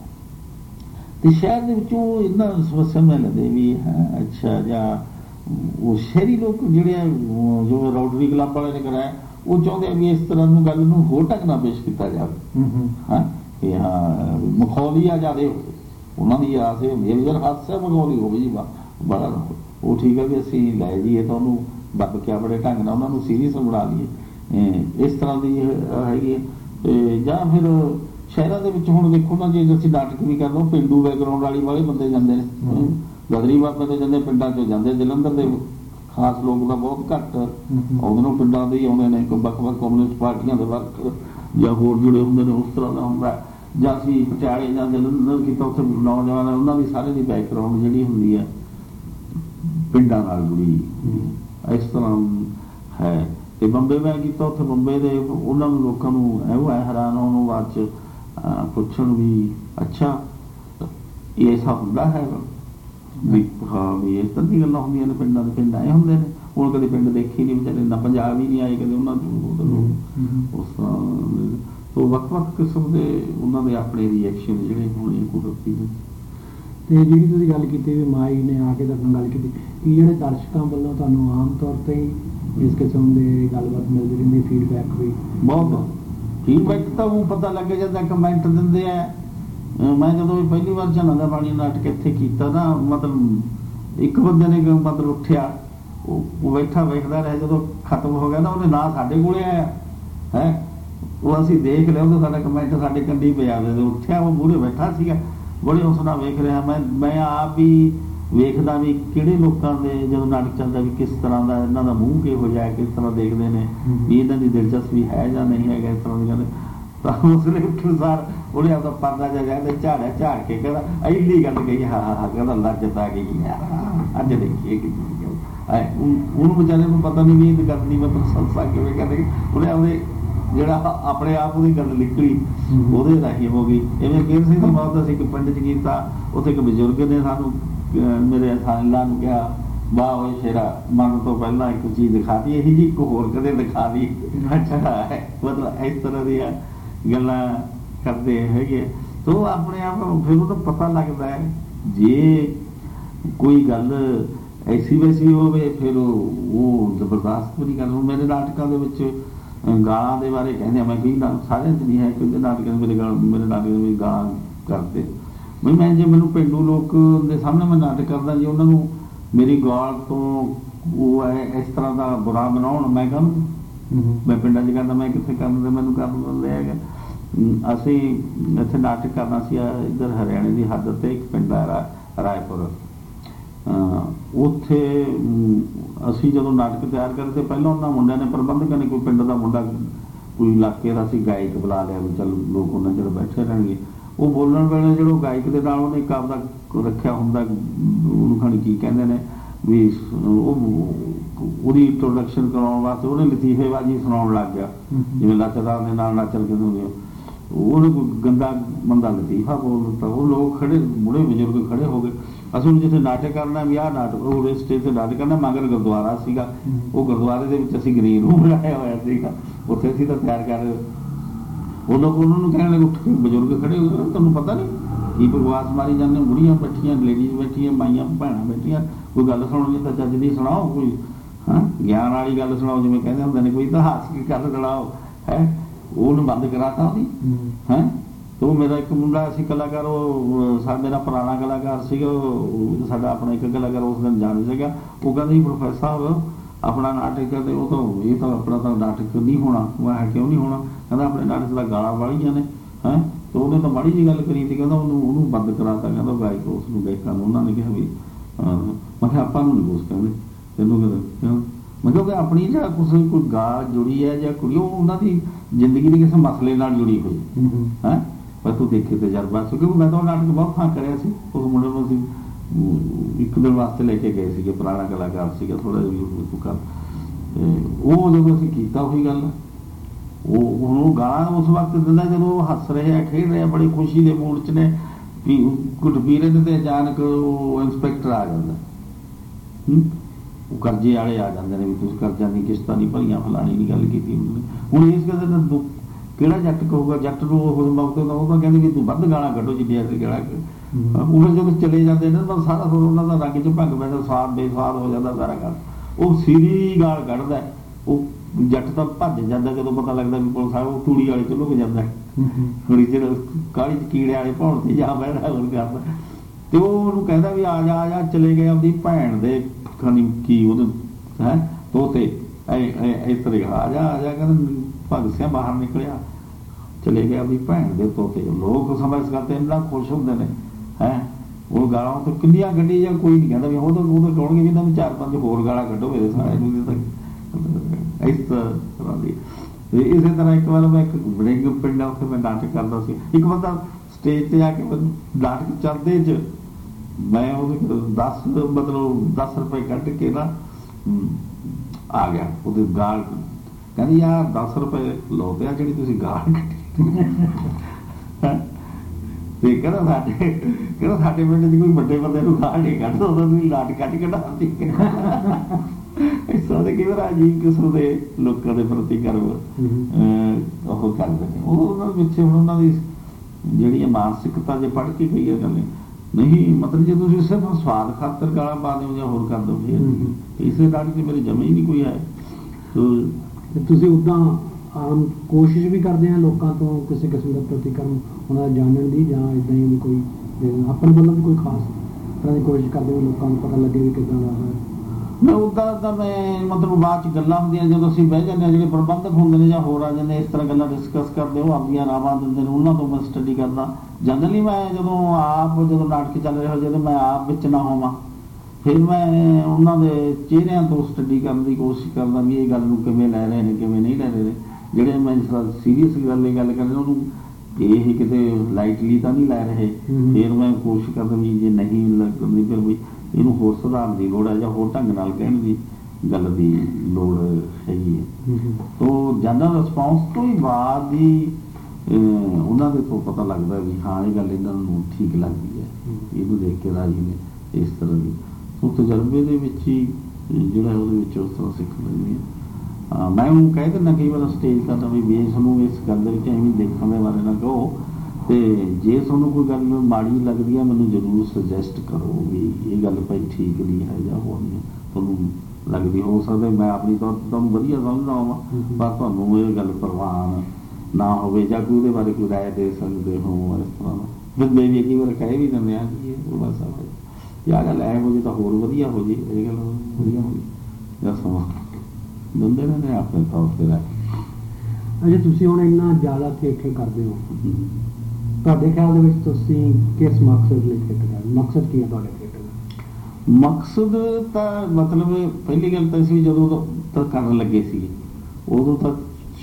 ਤੇ ਸ਼ਹਿਰ ਦੇ ਵਿੱਚੋਂ ਇਹਨਾਂ ਸਮੱਸਿਆ ਮੈਂ ਲੈਂਦੇ ਵੀ ਹੈ। ਅੱਛਾ, ਜਾਂ ਉਹ ਸ਼ਹਿਰੀ ਲੋਕ ਜਿਹੜੇ ਆ ਜੋ ਰੋਟਰੀ ਕਲੱਬ ਵਾਲੇ ਨੇ ਕਰਾਇਆ, ਉਹ ਚਾਹੁੰਦੇ ਆ ਵੀ ਇਸ ਤਰ੍ਹਾਂ ਨੂੰ ਗੱਲ ਨੂੰ ਹੋਰ ਢੰਗ ਨਾਲ ਪੇਸ਼ ਕੀਤਾ ਜਾਵੇ। ਹਾਂ ਕਿ ਹਾਂ ਮਖੌਲੀਆ ਜ਼ਿਆਦਾ ਹੋਵੇ, ਉਹਨਾਂ ਦੀ ਆਸ ਇਹ ਹੁੰਦੀ ਹੈ ਵੀ ਯਾਰ ਹਾਦਸਾ ਮਖੌਲੀ ਹੋਵੇ ਜੀ, ਬੜਾ ਉਹ ਠੀਕ ਹੈ ਵੀ ਅਸੀਂ ਲੈ ਜਾਈਏ ਤਾਂ ਉਹਨੂੰ ਦੱਬ ਕੇ ਬੜੇ ਢੰਗ ਨਾਲ ਉਹਨਾਂ ਨੂੰ ਸੀਰੀਅਸ ਬਣਾ ਲਈਏ, ਇਸ ਤਰ੍ਹਾਂ ਦੀ ਹੈਗੀ। ਜਾਂ ਫਿਰ ਸ਼ਹਿਰਾਂ ਦੇ ਵਿੱਚ ਹੁਣ ਦੇਖੋ ਨਾ, ਜੇ ਅਸੀਂ ਨਾਟਕ ਵੀ ਕਰਦੇ ਹਾਂ, ਪੇਂਡੂ ਬੈਕਗਰਾਊਂਡ ਵਾਲੇ ਬੰਦੇ ਜਾਂਦੇ ਨੇ, ਗਦਰੀ ਬਾਬੇ ਦੇ ਜਾਂਦੇ, ਪਿੰਡਾਂ 'ਚੋਂ ਜਾਂਦੇ। ਜਲੰਧਰ ਦੇ ਖਾਸ ਲੋਕ ਤਾਂ ਬਹੁਤ ਘੱਟ ਆਉਂਦੇ ਨੇ, ਪਿੰਡਾਂ ਦੇ ਹੀ ਆਉਂਦੇ ਨੇ, ਵੱਖ-ਵੱਖ ਕਮਿਊਨਿਸਟ ਪਾਰਟੀਆਂ ਦੇ ਵਰਕਰ ਜਾਂ ਹੋਰ ਜੁੜੇ ਹੁੰਦੇ ਨੇ, ਉਸ ਤਰ੍ਹਾਂ ਦਾ ਹੁੰਦਾ। ਜਾਂ ਅਸੀਂ ਪਟਿਆਲੇ ਜਾਂ ਜਲੰਧਰ ਕੀਤਾ, ਉੱਥੇ ਨੌਜਵਾਨ ਉਹਨਾਂ ਦੀ ਸਾਰੇ ਦੀ ਬੈਕਗਰਾਊਂਡ ਜਿਹੜੀ ਹੁੰਦੀ ਹੈ ਪਿੰਡਾਂ ਨਾਲ ਜੁੜੀ, ਇਸ ਤਰ੍ਹਾਂ ਹੈ। ਤੇ ਬੰਬੇ ਮੈਂ ਕੀਤਾ, ਉੱਥੇ ਬੰਬੇ ਦੇ ਉਹਨਾਂ ਨੂੰ ਲੋਕਾਂ ਨੂੰ ਇਹੋ ਹੈ ਹੈਰਾਨ ਹੋਣ ਨੂੰ ਬਾਅਦ 'ਚ ਪੁੱਛਣ ਵੀ ਅੱਛਾ ਇਹ ਸਭ ਹੁੰਦਾ ਹੈ ਵੀ, ਹਾਂ ਵੀ ਇਸ ਤਰ੍ਹਾਂ ਦੀ ਗੱਲਾਂ ਹੁੰਦੀਆਂ ਨੇ ਪਿੰਡਾਂ ਦੇ, ਪਿੰਡ ਆਏ ਹੁੰਦੇ ਨੇ। ਹੁਣ ਕਦੇ ਪਿੰਡ ਦੇਖੀ ਨਹੀਂ ਵਿਚਾਰੇ, ਨਾ ਪੰਜਾਬ ਹੀ ਨਹੀਂ ਆਏ ਕਦੇ ਉਹਨਾਂ ਤੋਂ। ਉਸ ਤਰ੍ਹਾਂ ਤੋਂ ਵੱਖ-ਵੱਖ ਕਿਸਮ ਦੇ ਉਹਨਾਂ ਦੇ ਆਪਣੇ ਰਿਐਕਸ਼ਨ ਜਿਹੜੇ ਹੋਣੇ ਕੁਦਰਤੀ ਨੇ। ਤੇ ਜਿਹੜੀ ਤੁਸੀਂ ਗੱਲ ਕੀਤੀ ਵੀ ਮਾਈ ਨੇ ਆ ਕੇ ਤੁਹਾਡੇ ਨਾਲ ਗੱਲ ਕੀਤੀ, ਕਿ ਜਿਹੜੇ ਦਰਸ਼ਕਾਂ ਵੱਲੋਂ ਤੁਹਾਨੂੰ ਆਮ ਤੌਰ ਤੇ ਹੀ ਇਸ ਕਿਸਮ ਦੇ ਗੱਲਬਾਤ ਮਿਲਦੀ ਰਹਿੰਦੀ, ਫੀਡਬੈਕ ਵੀ ਬਹੁਤ ਫੀਡਬੈਕ ਤਾਂ ਉਹ ਪਤਾ ਲੱਗ ਜਾਂਦਾ, ਕਮੈਂਟ ਦਿੰਦੇ ਆ। ਮੈਂ ਜਦੋਂ ਵੀ ਪਹਿਲੀ ਵਾਰ ਝਨਾਂ ਦਾ ਪਾਣੀ ਨਾਟਕ ਇੱਥੇ ਕੀਤਾ ਨਾ, ਮਤਲਬ ਇੱਕ ਬੰਦੇ ਨੇ ਮਤਲਬ ਉੱਠਿਆ, ਉਹ ਬੈਠਾ ਵੇਖਦਾ ਰਿਹਾ, ਜਦੋਂ ਖਤਮ ਹੋ ਗਿਆ ਨਾ ਉਹਨੇ ਨਾ ਸਾਡੇ ਕੋਲੇ ਆਇਆ ਹੈ, ਉਹ ਅਸੀਂ ਦੇਖ ਲਿਆ, ਉਹਦਾ ਸਾਡਾ ਕਮੈਂਟ ਸਾਡੇ ਕੰਢੀ ਪਿਆ, ਉੱਠਿਆ ਉਹ ਮੂਹਰੇ ਬੈਠਾ ਸੀਗਾ, ਬੜੇ ਉਸ ਨਾਲ ਵੇਖ ਰਿਹਾ। ਮੈਂ ਆਪ ਵੀ ਵੇਖਦਾ ਵੀ ਕਿਹੜੇ ਲੋਕਾਂ ਦੇ ਜਦੋਂ ਨਾਟਕ ਚੱਲਦਾ ਵੀ ਕਿਸ ਤਰ੍ਹਾਂ ਦਾ ਇਹਨਾਂ ਦਾ ਮੂੰਹ ਕਿਹੋ ਜਿਹਾ, ਕਿਸ ਤਰ੍ਹਾਂ ਦੇਖਦੇ ਨੇ, ਵੀ ਇਹਨਾਂ ਦੀ ਦਿਲਚਸਪੀ ਹੈ ਜਾਂ ਨਹੀਂ ਹੈਗਾ, ਇਸ ਤਰ੍ਹਾਂ ਦੀ ਗੱਲ। ਤਾਂ ਉਸਨੇ ਅਨੁਸਾਰ ਉਹਨੇ ਆਪਦਾ ਪਰਦਾ ਜਿਹਾ ਝਾੜਿਆ, ਝਾੜ ਕੇ ਕਹਿੰਦਾ ਇੰਨੀ ਗੱਲ ਕਹੀ, ਹਾਂ ਕਹਿੰਦਾ ਲੱਜਤ ਆ ਗਈ, ਅੱਜ ਦੇਖੀਏ ਕਿ ਉਹਨੂੰ ਵਿਚਾਰੇ ਨੂੰ ਪਤਾ ਨਹੀਂ ਵੀ ਇਹ ਗੱਲ ਨਹੀਂ ਮਤਲਬ ਸੰਸਾ ਕਿਵੇਂ ਕਰਦੇ। ਉਹਨੇ ਆਪਦੇ ਜਿਹੜਾ ਆਪਣੇ ਆਪ ਉਹਦੀ ਗੱਲ ਨਿਕਲੀ ਉਹਦੇ ਰਾਹੀਂ ਹੋ ਗਈ। ਇਵੇਂ ਕੇਰ ਸਿੰਘ ਦੀ ਮੌਤ ਅਸੀਂ ਇੱਕ ਪਿੰਡ 'ਚ ਕੀਤਾ, ਉੱਥੇ ਇੱਕ ਬਜ਼ੁਰਗ ਨੇ ਸਾਨੂੰ ਮੇਰੇ ਖਾਨਦਾਨ ਨੂੰ ਕਿਹਾ, ਵਾਹ ਹੋਏ ਸ਼ੇਰਾ, ਮਰਨ ਤੋਂ ਪਹਿਲਾਂ ਇੱਕ ਚੀਜ਼ ਦਿਖਾਤੀ, ਇਹੀ ਜੀ ਇੱਕ ਹੋਰ ਕਦੇ ਦਿਖਾ ਦੀ। ਅੱਛਾ, ਮਤਲਬ ਇਸ ਤਰ੍ਹਾਂ ਦੀਆਂ ਗੱਲਾਂ ਕਰਦੇ ਹੈਗੇ। ਤੋ ਆਪਣੇ ਆਪ ਫਿਰ ਉਹਨੂੰ ਪਤਾ ਲੱਗਦਾ ਹੈ, ਜੇ ਕੋਈ ਗੱਲ ਐਸੀ ਵੈਸੀ ਹੋਵੇ ਫਿਰ ਉਹ ਜ਼ਬਰਦਸਤ ਵੀ ਨਹੀਂ ਕਰਦਾ। ਮੇਰੇ ਨਾਟਕਾਂ ਦੇ ਵਿੱਚ ਗਾਲਾਂ ਦੇ ਬਾਰੇ ਕਹਿੰਦੇ ਆ, ਮੈਂ ਕਹੀ ਸਾਰਿਆਂ 'ਚ ਨਹੀਂ ਹੈ, ਕਿਉਂਕਿ ਨਾਟਕਾਂ ਮੇਰੇ ਨਾਟਕ ਵਿੱਚ ਗਾਲਾਂ ਕਰਦੇ ਵੀ। ਮੈਂ ਜੇ ਮੈਨੂੰ ਪੇਂਡੂ ਲੋਕ ਦੇ ਸਾਹਮਣੇ ਮੈਂ ਨਾਟਕ ਕਰਦਾ, ਜੇ ਉਹਨਾਂ ਨੂੰ ਮੇਰੀ ਗਾਲ ਤੋਂ ਉਹ ਇਸ ਤਰ੍ਹਾਂ ਦਾ ਬੁਰਾ ਬਣਾਉਣ, ਮੈਂ ਕਹਾਂ ਮੈਂ ਪਿੰਡਾਂ 'ਚ ਕਰਦਾ, ਮੈਂ ਕਿੱਥੇ ਕਰਨ ਦੇ ਮੈਨੂੰ ਕਰਨ ਦਿੰਦੇ ਹੈਗਾ। ਅਸੀਂ ਇੱਥੇ ਨਾਟਕ ਕਰਨਾ ਸੀ ਇੱਧਰ ਹਰਿਆਣੇ ਦੀ ਹੱਦ 'ਤੇ ਇੱਕ ਪਿੰਡ ਹੈ ਰਾਏਪੁਰ, ਉੱਥੇ ਅਸੀਂ ਜਦੋਂ ਨਾਟਕ ਤਿਆਰ ਕਰਦੇ ਪਹਿਲਾਂ ਉਹਨਾਂ ਮੁੰਡਿਆਂ ਨੇ, ਪ੍ਰਬੰਧਕਾਂ ਨੇ, ਕੋਈ ਪਿੰਡ ਦਾ ਮੁੰਡਾ ਕੋਈ ਇਲਾਕੇ ਦਾ ਸੀ ਗਾਇਕ ਬੁਲਾ ਲਿਆ ਵੀ ਚੱਲ ਲੋਕ ਉਹਨਾਂ ਜਿਹੜੇ ਬੈਠੇ ਰਹਿਣਗੇ, ਉਹ ਬੋਲਣ ਵੇਲੇ ਜਿਹੜਾ ਗਾਇਕ ਦੇ ਨਾਲ ਉਹਨੇ ਇੱਕ ਆਪਦਾ ਰੱਖਿਆ ਹੁੰਦਾ, ਉਹਨੂੰ ਖਾਣੀ ਕੀ ਕਹਿੰਦੇ ਨੇ ਵੀ, ਉਹਦੀ ਇੰਟਰੋਡਕਸ਼ਨ ਕਰਾਉਣ ਵਾਸਤੇ ਉਹਨੇ ਲਤੀਫੇਬਾਜ਼ੀ ਸੁਣਾਉਣ ਲੱਗ ਗਿਆ, ਜਿਵੇਂ ਲੱਚਦਾਰ ਦੇ ਨਾਲ ਨੱਚਣ ਕੇ ਹੁੰਦੇ ਉਹਨੂੰ ਕੋਈ ਗੰਦਾ ਮੰਦਾ ਲਤੀਫਾ ਬੋਲ ਦਿੱਤਾ। ਉਹ ਲੋਕ ਖੜੇ, ਬੁੜੇ ਬਜ਼ੁਰਗ ਖੜੇ ਹੋ ਗਏ। ਅਸੀਂ ਹੁਣ ਜਿੱਥੇ ਨਾਟਕ ਕਰਨਾ ਵੀ ਆਹ ਨਾਟਕ, ਉਹ ਸਟੇਜ ਤੇ ਨਾਟਕ ਕਰਨਾ, ਮਗਰ ਗੁਰਦੁਆਰਾ ਸੀਗਾ, ਉਹ ਗੁਰਦੁਆਰੇ ਦੇ ਵਿੱਚ ਅਸੀਂ ਗਰੀਨ ਰੂਮ ਬਣਾਇਆ ਹੋਇਆ ਸੀਗਾ, ਉੱਥੇ ਅਸੀਂ ਤਾਂ ਤਿਆਰ ਕਰ ਰਹੇ। ਉਹ ਲੋਕ ਉਹਨਾਂ ਨੂੰ ਕਹਿਣ ਲੱਗੇ, ਉੱਠ ਕੇ ਬਜ਼ੁਰਗ ਖੜੇ ਹੋ ਗਏ, ਤੁਹਾਨੂੰ ਪਤਾ ਨਹੀਂ ਕੀ ਬਕਵਾਸ ਮਾਰੀ ਜਾਂਦੇ, ਬੁੜੀਆਂ ਬੈਠੀਆਂ, ਲੇਡੀਜ਼ ਬੈਠੀਆਂ, ਮਾਈਆਂ ਭੈਣਾਂ ਬੈਠੀਆਂ, ਕੋਈ ਗੱਲ ਸੁਣਾਉਣੀ ਤਾਂ ਚੱਜ ਦੀ ਸੁਣਾਓ, ਕੋਈ ਗਿਆਨ ਵਾਲੀ ਗੱਲ ਸੁਣਾਓ, ਜਿਵੇਂ ਕਹਿੰਦੇ ਹੁੰਦੇ ਨੇ ਕੋਈ ਇਤਿਹਾਸ ਕੀ ਗੱਲ ਸੁਣਾਓ ਹੈ। ਉਹਨੂੰ ਬੰਦ ਕਰਾਤਾ ਉਹਦੀ ਹੈ। ਤੇ ਉਹ ਮੇਰਾ ਇੱਕ ਮੁੰਡਾ ਸੀ ਕਲਾਕਾਰ, ਉਹ ਮੇਰਾ ਪੁਰਾਣਾ ਕਲਾਕਾਰ ਸੀਗਾ, ਸਾਡਾ ਆਪਣਾ ਇੱਕ ਕਲਾਕਾਰ ਉਸ ਦਿਨ ਜਾਣ ਸੀਗਾ, ਉਹ ਕਹਿੰਦਾ ਜੀ ਪ੍ਰੋਫੈਸਰ ਆਪਣਾ ਨਾਟਕ ਕਰਦੇ, ਉਹ ਤਾਂ ਇਹ ਤਾਂ ਆਪਣਾ ਤਾਂ ਨਾਟਕ ਨਹੀਂ ਹੋਣਾ। ਮੈਂ ਕਿਹਾ ਕਿਉਂ ਨਹੀਂ ਹੋਣਾ? ਕਹਿੰਦਾ ਆਪਣੇ ਨਾਟਕ ਦਾ ਗਾਲਾਂ ਵਾਲੀਆਂ ਨੇ ਹੈ। ਤੇ ਉਹਨੇ ਤਾਂ ਮਾੜੀ ਜਿਹੀ ਗੱਲ ਕਰੀ ਸੀ, ਕਹਿੰਦਾ ਉਹਨੂੰ ਬੰਦ ਕਰਾਤਾ, ਕਹਿੰਦਾ ਗਾਇਕ ਉਸ ਨੂੰ ਗਾਇਕਾਂ ਨੂੰ ਉਹਨਾਂ ਨੇ ਕਿਹਾ ਵੀ, ਮੈਂ ਕਿਹਾ ਆਪਾਂ ਨੂੰ ਨਹੀਂ ਕੁਛ ਕਹਿੰਦੇ ਤੈਨੂੰ, ਕਹਿੰਦਾ ਮਤਲਬ ਕਿ ਆਪਣੀ ਜਾਂ ਕੋਈ ਗਾ ਜੁੜੀ ਹੈ ਜਾਂ ਕੁੜੀ, ਉਹ ਉਹਨਾਂ ਦੀ ਜ਼ਿੰਦਗੀ ਦੇ ਕਿਸੇ ਮਸਲੇ ਨਾਲ ਜੁੜੀ ਹੋਈ ਹੈ। ਪਰ ਤੂੰ ਦੇਖੇ ਤਜਰਬਾ ਸੀ, ਕਿਉਂਕਿ ਮੈਂ ਤਾਂ ਉਹ ਨਾਟਕ ਬਹੁਤ ਥਾਂ ਕਰਿਆ ਸੀ। ਉਸ ਮੁੰਡੇ ਨੂੰ ਅਸੀਂ ਇੱਕ ਦਿਨ ਵਾਸਤੇ ਲੈ ਕੇ ਗਏ ਸੀਗੇ, ਪੁਰਾਣਾ ਕਲਾਕਾਰ ਸੀਗਾ, ਥੋੜਾ ਜਿਹਾ ਕਰ, ਉਹ ਜਦੋਂ ਅਸੀਂ ਕੀਤਾ ਉਹੀ ਗੱਲ, ਉਹ ਹੁਣ ਉਹ ਗਾਲਾਂ ਉਸ ਵਕਤ ਦਿੰਦਾ ਜਦੋਂ ਉਹ ਹੱਸ ਰਿਹਾ ਖੇਡ ਰਿਹਾ ਬੜੀ ਖੁਸ਼ੀ ਦੇ ਮੂਡ 'ਚ ਨੇ, ਵੀ ਘੁੱਟ ਪੀ ਰਹੇ ਤੇ ਅਚਾਨਕ ਉਹ ਇੰਸਪੈਕਟਰ ਆ ਜਾਂਦਾ, ਉਹ ਕਰਜ਼ੇ ਵਾਲੇ ਆ ਜਾਂਦੇ ਨੇ ਵੀ ਤੁਸੀਂ ਕਰਜ਼ਾ ਦੀ ਕਿਸ਼ਤਾਂ ਨਹੀਂ ਭਰੀਆਂ, ਫਲਾਣੀ ਦੀ ਗੱਲ ਕੀਤੀ। ਹੁਣ ਇਸ ਗੱਲ ਦਾ ਕਿਹੜਾ ਜੱਟ ਕਹੂਗਾ? ਜੱਟ ਨੂੰ ਉਹ ਮੌਕੇ ਦਾ ਉਹ ਤਾਂ ਕਹਿੰਦੇ ਵੀ ਤੂੰ ਵੱਧ ਗਾਲਾਂ ਕੱਢੋ ਜਿੱਦੇ ਅਸੀਂ ਗਾਲਾਂ, ਉਹ ਫਿਰ ਜਦੋਂ ਚਲੇ ਜਾਂਦੇ ਨੇ ਤਾਂ ਸਾਰਾ ਉਹਨਾਂ ਦਾ ਰੰਗ 'ਚ ਭੰਗ ਪੈਂਦਾ, ਸਵਾਦ ਬੇਸਵਾਦ ਹੋ ਜਾਂਦਾ ਸਾਰਾ ਗੱਲ। ਉਹ ਸੀਰੀ ਗਾਲ ਕੱਢਦਾ, ਉਹ ਜੱਟ ਤਾਂ ਭੱਜ ਜਾਂਦਾ ਜਦੋਂ ਪਤਾ ਲੱਗਦਾ ਵੀ ਪੁਲਿਸ ਆ, ਉਹ ਤੂੜੀ ਵਾਲੇ ਚ ਲੁਕ ਜਾਂਦਾ, ਕੁੜੀ ਜਿਹੜਾ ਕਾਲੀ ਚ ਕੀੜੇ ਵਾਲੇ ਭੌਣ ਤੇ ਜਾ ਬਹਿਦਾ ਹੋਰ ਕਰਦਾ। ਤੇ ਉਹ ਉਹਨੂੰ ਕਹਿੰਦਾ ਵੀ ਆ ਜਾ ਆ ਜਾ, ਚਲੇ ਗਏ ਆਪਦੀ ਭੈਣ ਦੇ ਖਾਣੀ ਕੀ ਉਹਦੇ ਹੈ ਤੋਤੇ ਇਸ ਤਰ੍ਹਾਂ ਆ ਜਾ, ਕਹਿੰਦਾ ਭਗਤ ਸਿੰਘ ਬਾਹਰ ਨਿਕਲਿਆ, ਚਲੇ ਗਏ ਆਪਦੀ ਭੈਣ ਦੇ ਤੋਤੇ। ਲੋਕ ਸਮਝ ਕਰਦੇ ਇੰਨਾ ਖੁਸ਼ ਹੁੰਦੇ ਨੇ ਹੈ। ਉਹ ਗਾਲਾਂ ਤੋਂ ਕਿੰਨੀਆਂ ਕੱਢੀ ਜਾਂ ਕੋਈ ਨਹੀਂ ਕਹਿੰਦਾ ਵੀ ਉਹ ਤਾਂ ਕਹਣਗੇ ਵੀ ਇਹਨਾਂ ਨੂੰ 4-5 ਹੋਰ ਗਾਲਾਂ ਕੱਢੋ ਮੇਰੇ ਸਾਰੇ ਨੂੰ। ਇਸ ਤਰ੍ਹਾਂ ਦੀ ਇਸੇ ਤਰ੍ਹਾਂ ਇੱਕ ਵਾਰ ਮੈਂ ਇੱਕ ਬੜਿੰਗ ਪਿੰਡ ਆ, ਉੱਥੇ ਮੈਂ ਨਾਟਕ ਕਰਦਾ ਸੀ। ਇੱਕ ਬੰਦਾ ਸਟੇਜ ਤੇ ਆ ਕੇ ਨਾਟਕ ਚੱਲਦੇ 'ਚ ਮੈਂ ਉਹਦੇ 10 ਰੁਪਏ ਕੱਢ ਕੇ ਨਾ ਆ ਗਿਆ, ਉਹਦੀ ਗਾਲ ਕਹਿੰਦੀ ਯਾਰ 10 ਰੁਪਏ ਲਓ ਪਿਆ ਜਿਹੜੀ ਤੁਸੀਂ ਗਾਲ ਕੱਢੀ। ਤੇ ਕਹਿੰਦਾ ਸਾਡੇ ਪਿੰਡ 'ਚ ਕੋਈ ਵੱਡੇ ਬੰਦੇ ਨੂੰ ਗਾਲ ਨਹੀਂ ਕੱਢਦਾ, ਉਹਦਾ ਤੁਸੀਂ ਨਾਟਕ ਕੱਢ ਕਢਾਤੀ। ਇਸ ਤਰ੍ਹਾਂ ਦੇ ਕਈ ਵਾਰ ਅਜੀਬ ਕਿਸਮ ਦੇ ਲੋਕਾਂ ਦੇ ਪ੍ਰਤੀ ਕਰਮ ਉਹ ਕਰਦੇ ਨੇ। ਉਹ ਉਹਨਾਂ ਪਿੱਛੇ ਹੁਣ ਉਹਨਾਂ ਦੀ ਜਿਹੜੀ ਮਾਨਸਿਕਤਾ ਜੇ ਪੜ੍ਹ ਕੇ ਗਈ ਹੈ ਗੱਲ ਨਹੀਂ, ਮਤਲਬ ਜੇ ਤੁਸੀਂ ਸਿਰਫ ਸਵਾਦ ਖਾਤਰ ਗਾਲਾਂ ਪਾ ਦਿਓ ਜਾਂ ਹੋਰ ਕਰ ਦਿਓ, ਫਿਰ ਇਸੇ ਨਾਲ ਕਿ ਮੇਰੇ ਜਮੇ ਹੀ ਨਹੀਂ ਕੋਈ ਹੈ। ਤੁਸੀਂ ਉੱਦਾਂ ਆਮ ਕੋਸ਼ਿਸ਼ ਵੀ ਕਰਦੇ ਆ ਲੋਕਾਂ ਤੋਂ ਕਿਸੇ ਕਿਸਮ ਦਾ ਪ੍ਰਤੀਕਰਮ ਉਹਨਾਂ ਦਾ ਜਾਣਨ ਦੀ, ਜਾਂ ਇੱਦਾਂ ਹੀ ਵੀ ਕੋਈ ਆਪਣੇ ਵੱਲੋਂ ਵੀ ਕੋਈ ਖਾਸ ਤਰ੍ਹਾਂ ਦੀ ਕੋਸ਼ਿਸ਼ ਕਰਦੇ ਹੋ ਲੋਕਾਂ ਨੂੰ ਪਤਾ ਲੱਗੇ ਵੀ ਕਿੱਦਾਂ ਦਾ ਹੈ? ਮੈਂ ਉੱਦਾਂ ਤਾਂ ਮੈਂ ਮਤਲਬ ਬਾਅਦ 'ਚ ਗੱਲਾਂ ਹੁੰਦੀਆਂ ਜਦੋਂ ਅਸੀਂ ਬਹਿ ਜਾਂਦੇ ਹਾਂ, ਜਿਹੜੇ ਪ੍ਰਬੰਧਕ ਹੁੰਦੇ ਨੇ ਜਾਂ ਹੋਰ ਆ ਜਾਂਦੇ ਇਸ ਤਰ੍ਹਾਂ ਗੱਲਾਂ ਡਿਸਕਸ ਕਰਦੇ, ਉਹ ਆਪਦੀਆਂ ਰਾਵਾਂ ਦਿੰਦੇ ਨੇ, ਉਹਨਾਂ ਤੋਂ ਮੈਂ ਸਟੱਡੀ ਕਰਦਾ। ਜਨਰਲੀ ਮੈਂ ਜਦੋਂ ਨਾਟਕ ਚੱਲ ਰਿਹਾ ਜਦੋਂ ਮੈਂ ਆਪ ਵਿੱਚ ਨਾ ਹੋਵਾਂ, ਫਿਰ ਮੈਂ ਉਹਨਾਂ ਦੇ ਚਿਹਰਿਆਂ ਤੋਂ ਸਟੱਡੀ ਕਰਨ ਦੀ ਕੋਸ਼ਿਸ਼ ਕਰਦਾ ਵੀ ਇਹ ਗੱਲ ਨੂੰ ਕਿਵੇਂ ਲੈ ਰਹੇ ਨੇ, ਕਿਵੇਂ ਨਹੀਂ ਲੈ ਰਹੇ ਨੇ। ਜਿਹੜੇ ਮੈਂ ਸੀਰੀਅਸ ਗੱਲ ਇਹ ਗੱਲ ਕਰਦੇ ਉਹਨੂੰ ਇਹ ਕਿਤੇ ਲਾਈਟਲੀ ਤਾਂ ਨਹੀਂ ਲੈ ਰਹੇ, ਫਿਰ ਮੈਂ ਕੋਸ਼ਿਸ਼ ਕਰਦਾ ਵੀ ਜੇ ਨਹੀਂ ਲੱਗਦੀ ਫਿਰ ਵੀ ਇਹਨੂੰ ਹੋਰ ਸੁਧਾਰਨ ਦੀ ਲੋੜ ਹੈ ਜਾਂ ਹੋਰ ਢੰਗ ਨਾਲ ਕਹਿਣ ਦੀ ਗੱਲ ਦੀ ਲੋੜ ਹੈਗੀ ਹੈ। ਤੋ ਜਨਰਲ ਰਿਸਪੌਂਸ ਤੋਂ ਹੀ ਬਾਅਦ ਹੀ ਉਹਨਾਂ ਦੇ ਤੋਂ ਪਤਾ ਲੱਗਦਾ ਵੀ ਹਾਂ ਇਹ ਗੱਲ ਇਹਨਾਂ ਨੂੰ ਠੀਕ ਲੱਗਦੀ ਹੈ, ਇਹਨੂੰ ਦੇਖ ਕੇ ਰਾਜੀ ਨੇ। ਇਸ ਤਰ੍ਹਾਂ ਦੀ ਉਹ ਤਜਰਬੇ ਦੇ ਵਿੱਚ ਹੀ ਜਿਹੜਾ ਉਹਦੇ ਵਿੱਚ ਉਸ ਤਰ੍ਹਾਂ ਸਿੱਖ ਲੈਂਦੇ ਹਾਂ। ਮੈਂ ਉਹਨੂੰ ਕਹਿ ਦਿੰਦਾ ਕਈ ਵਾਰ ਸਟੇਜ ਕਰਦਾ ਵੀ ਤੁਹਾਨੂੰ ਇਸ ਗੱਲ ਦੇ ਵਿੱਚ ਐਵੇਂ ਦੇਖਣ ਦੇ ਬਾਰੇ ਨਾ ਕਹੋ, ਤੇ ਜੇ ਤੁਹਾਨੂੰ ਕੋਈ ਗੱਲ ਮਾੜੀ ਲੱਗਦੀ ਹੈ ਮੈਨੂੰ ਜ਼ਰੂਰ ਸੁਜੈਸਟ ਕਰੋ ਵੀ ਇਹ ਗੱਲ ਭਾਈ ਠੀਕ ਨਹੀਂ ਹੈ ਜਾਂ ਹੋਰ ਨਹੀਂ ਤੁਹਾਨੂੰ ਲੱਗਦੀ। ਹੋ ਸਕਦਾ ਮੈਂ ਆਪਣੀ ਤੌਰ ਤੇ ਤੁਹਾਨੂੰ ਵਧੀਆ ਸਮਝਦਾ ਹੋਵਾਂ, ਪਰ ਤੁਹਾਨੂੰ ਇਹ ਗੱਲ ਪ੍ਰਵਾਨ ਨਾ ਹੋਵੇ ਜਾਂ ਕੋਈ ਉਹਦੇ ਬਾਰੇ ਕੋਈ ਰਾਏ ਦੇ ਸਕਦੇ ਹੋ। ਇਸ ਤਰ੍ਹਾਂ ਦਾ ਫਿਰ ਮੈਂ ਵੀ ਕਈ ਵਾਰ ਕਹਿ ਵੀ ਦਿੰਦੇ ਹਾਂ ਕਿ ਉਹ ਬਸ ਆਹ ਗੱਲ ਐ ਹੋ ਜੇ ਤਾਂ ਹੋਰ ਵਧੀਆ ਹੋ ਜੇ, ਇਹ ਗੱਲ ਵਧੀਆ ਹੋ ਜੇ ਜਾਂ ਸਮਾਂ ਦਿੰਦੇ ਨੇ ਆਪਣੇ ਤੌਰ ਤੇ ਰੱਖ। ਅੱਛਾ, ਤੁਸੀਂ ਹੁਣ ਇੰਨਾ ਜ਼ਿਆਦਾ ਥੀਏਟਰ ਕਰਦੇ ਹੋ, ਤੁਹਾਡੇ ਖਿਆਲ ਦੇ ਵਿੱਚ ਤੁਸੀਂ ਕਿਸ ਮਕਸਦ ਲਈ ਥੀਏਟਰ ਕਰਦੇ? ਮਕਸਦ ਕੀ ਹੈ ਤੁਹਾਡੇ ਥੀਏਟਰ ਦਾ? ਮਕਸਦ ਤਾਂ ਮਤਲਬ ਪਹਿਲੀ ਗੱਲ ਤਾਂ ਸੀ ਜਦੋਂ ਤੱਕ ਕਰਨ ਲੱਗੇ ਸੀ ਉਦੋਂ ਤੱਕ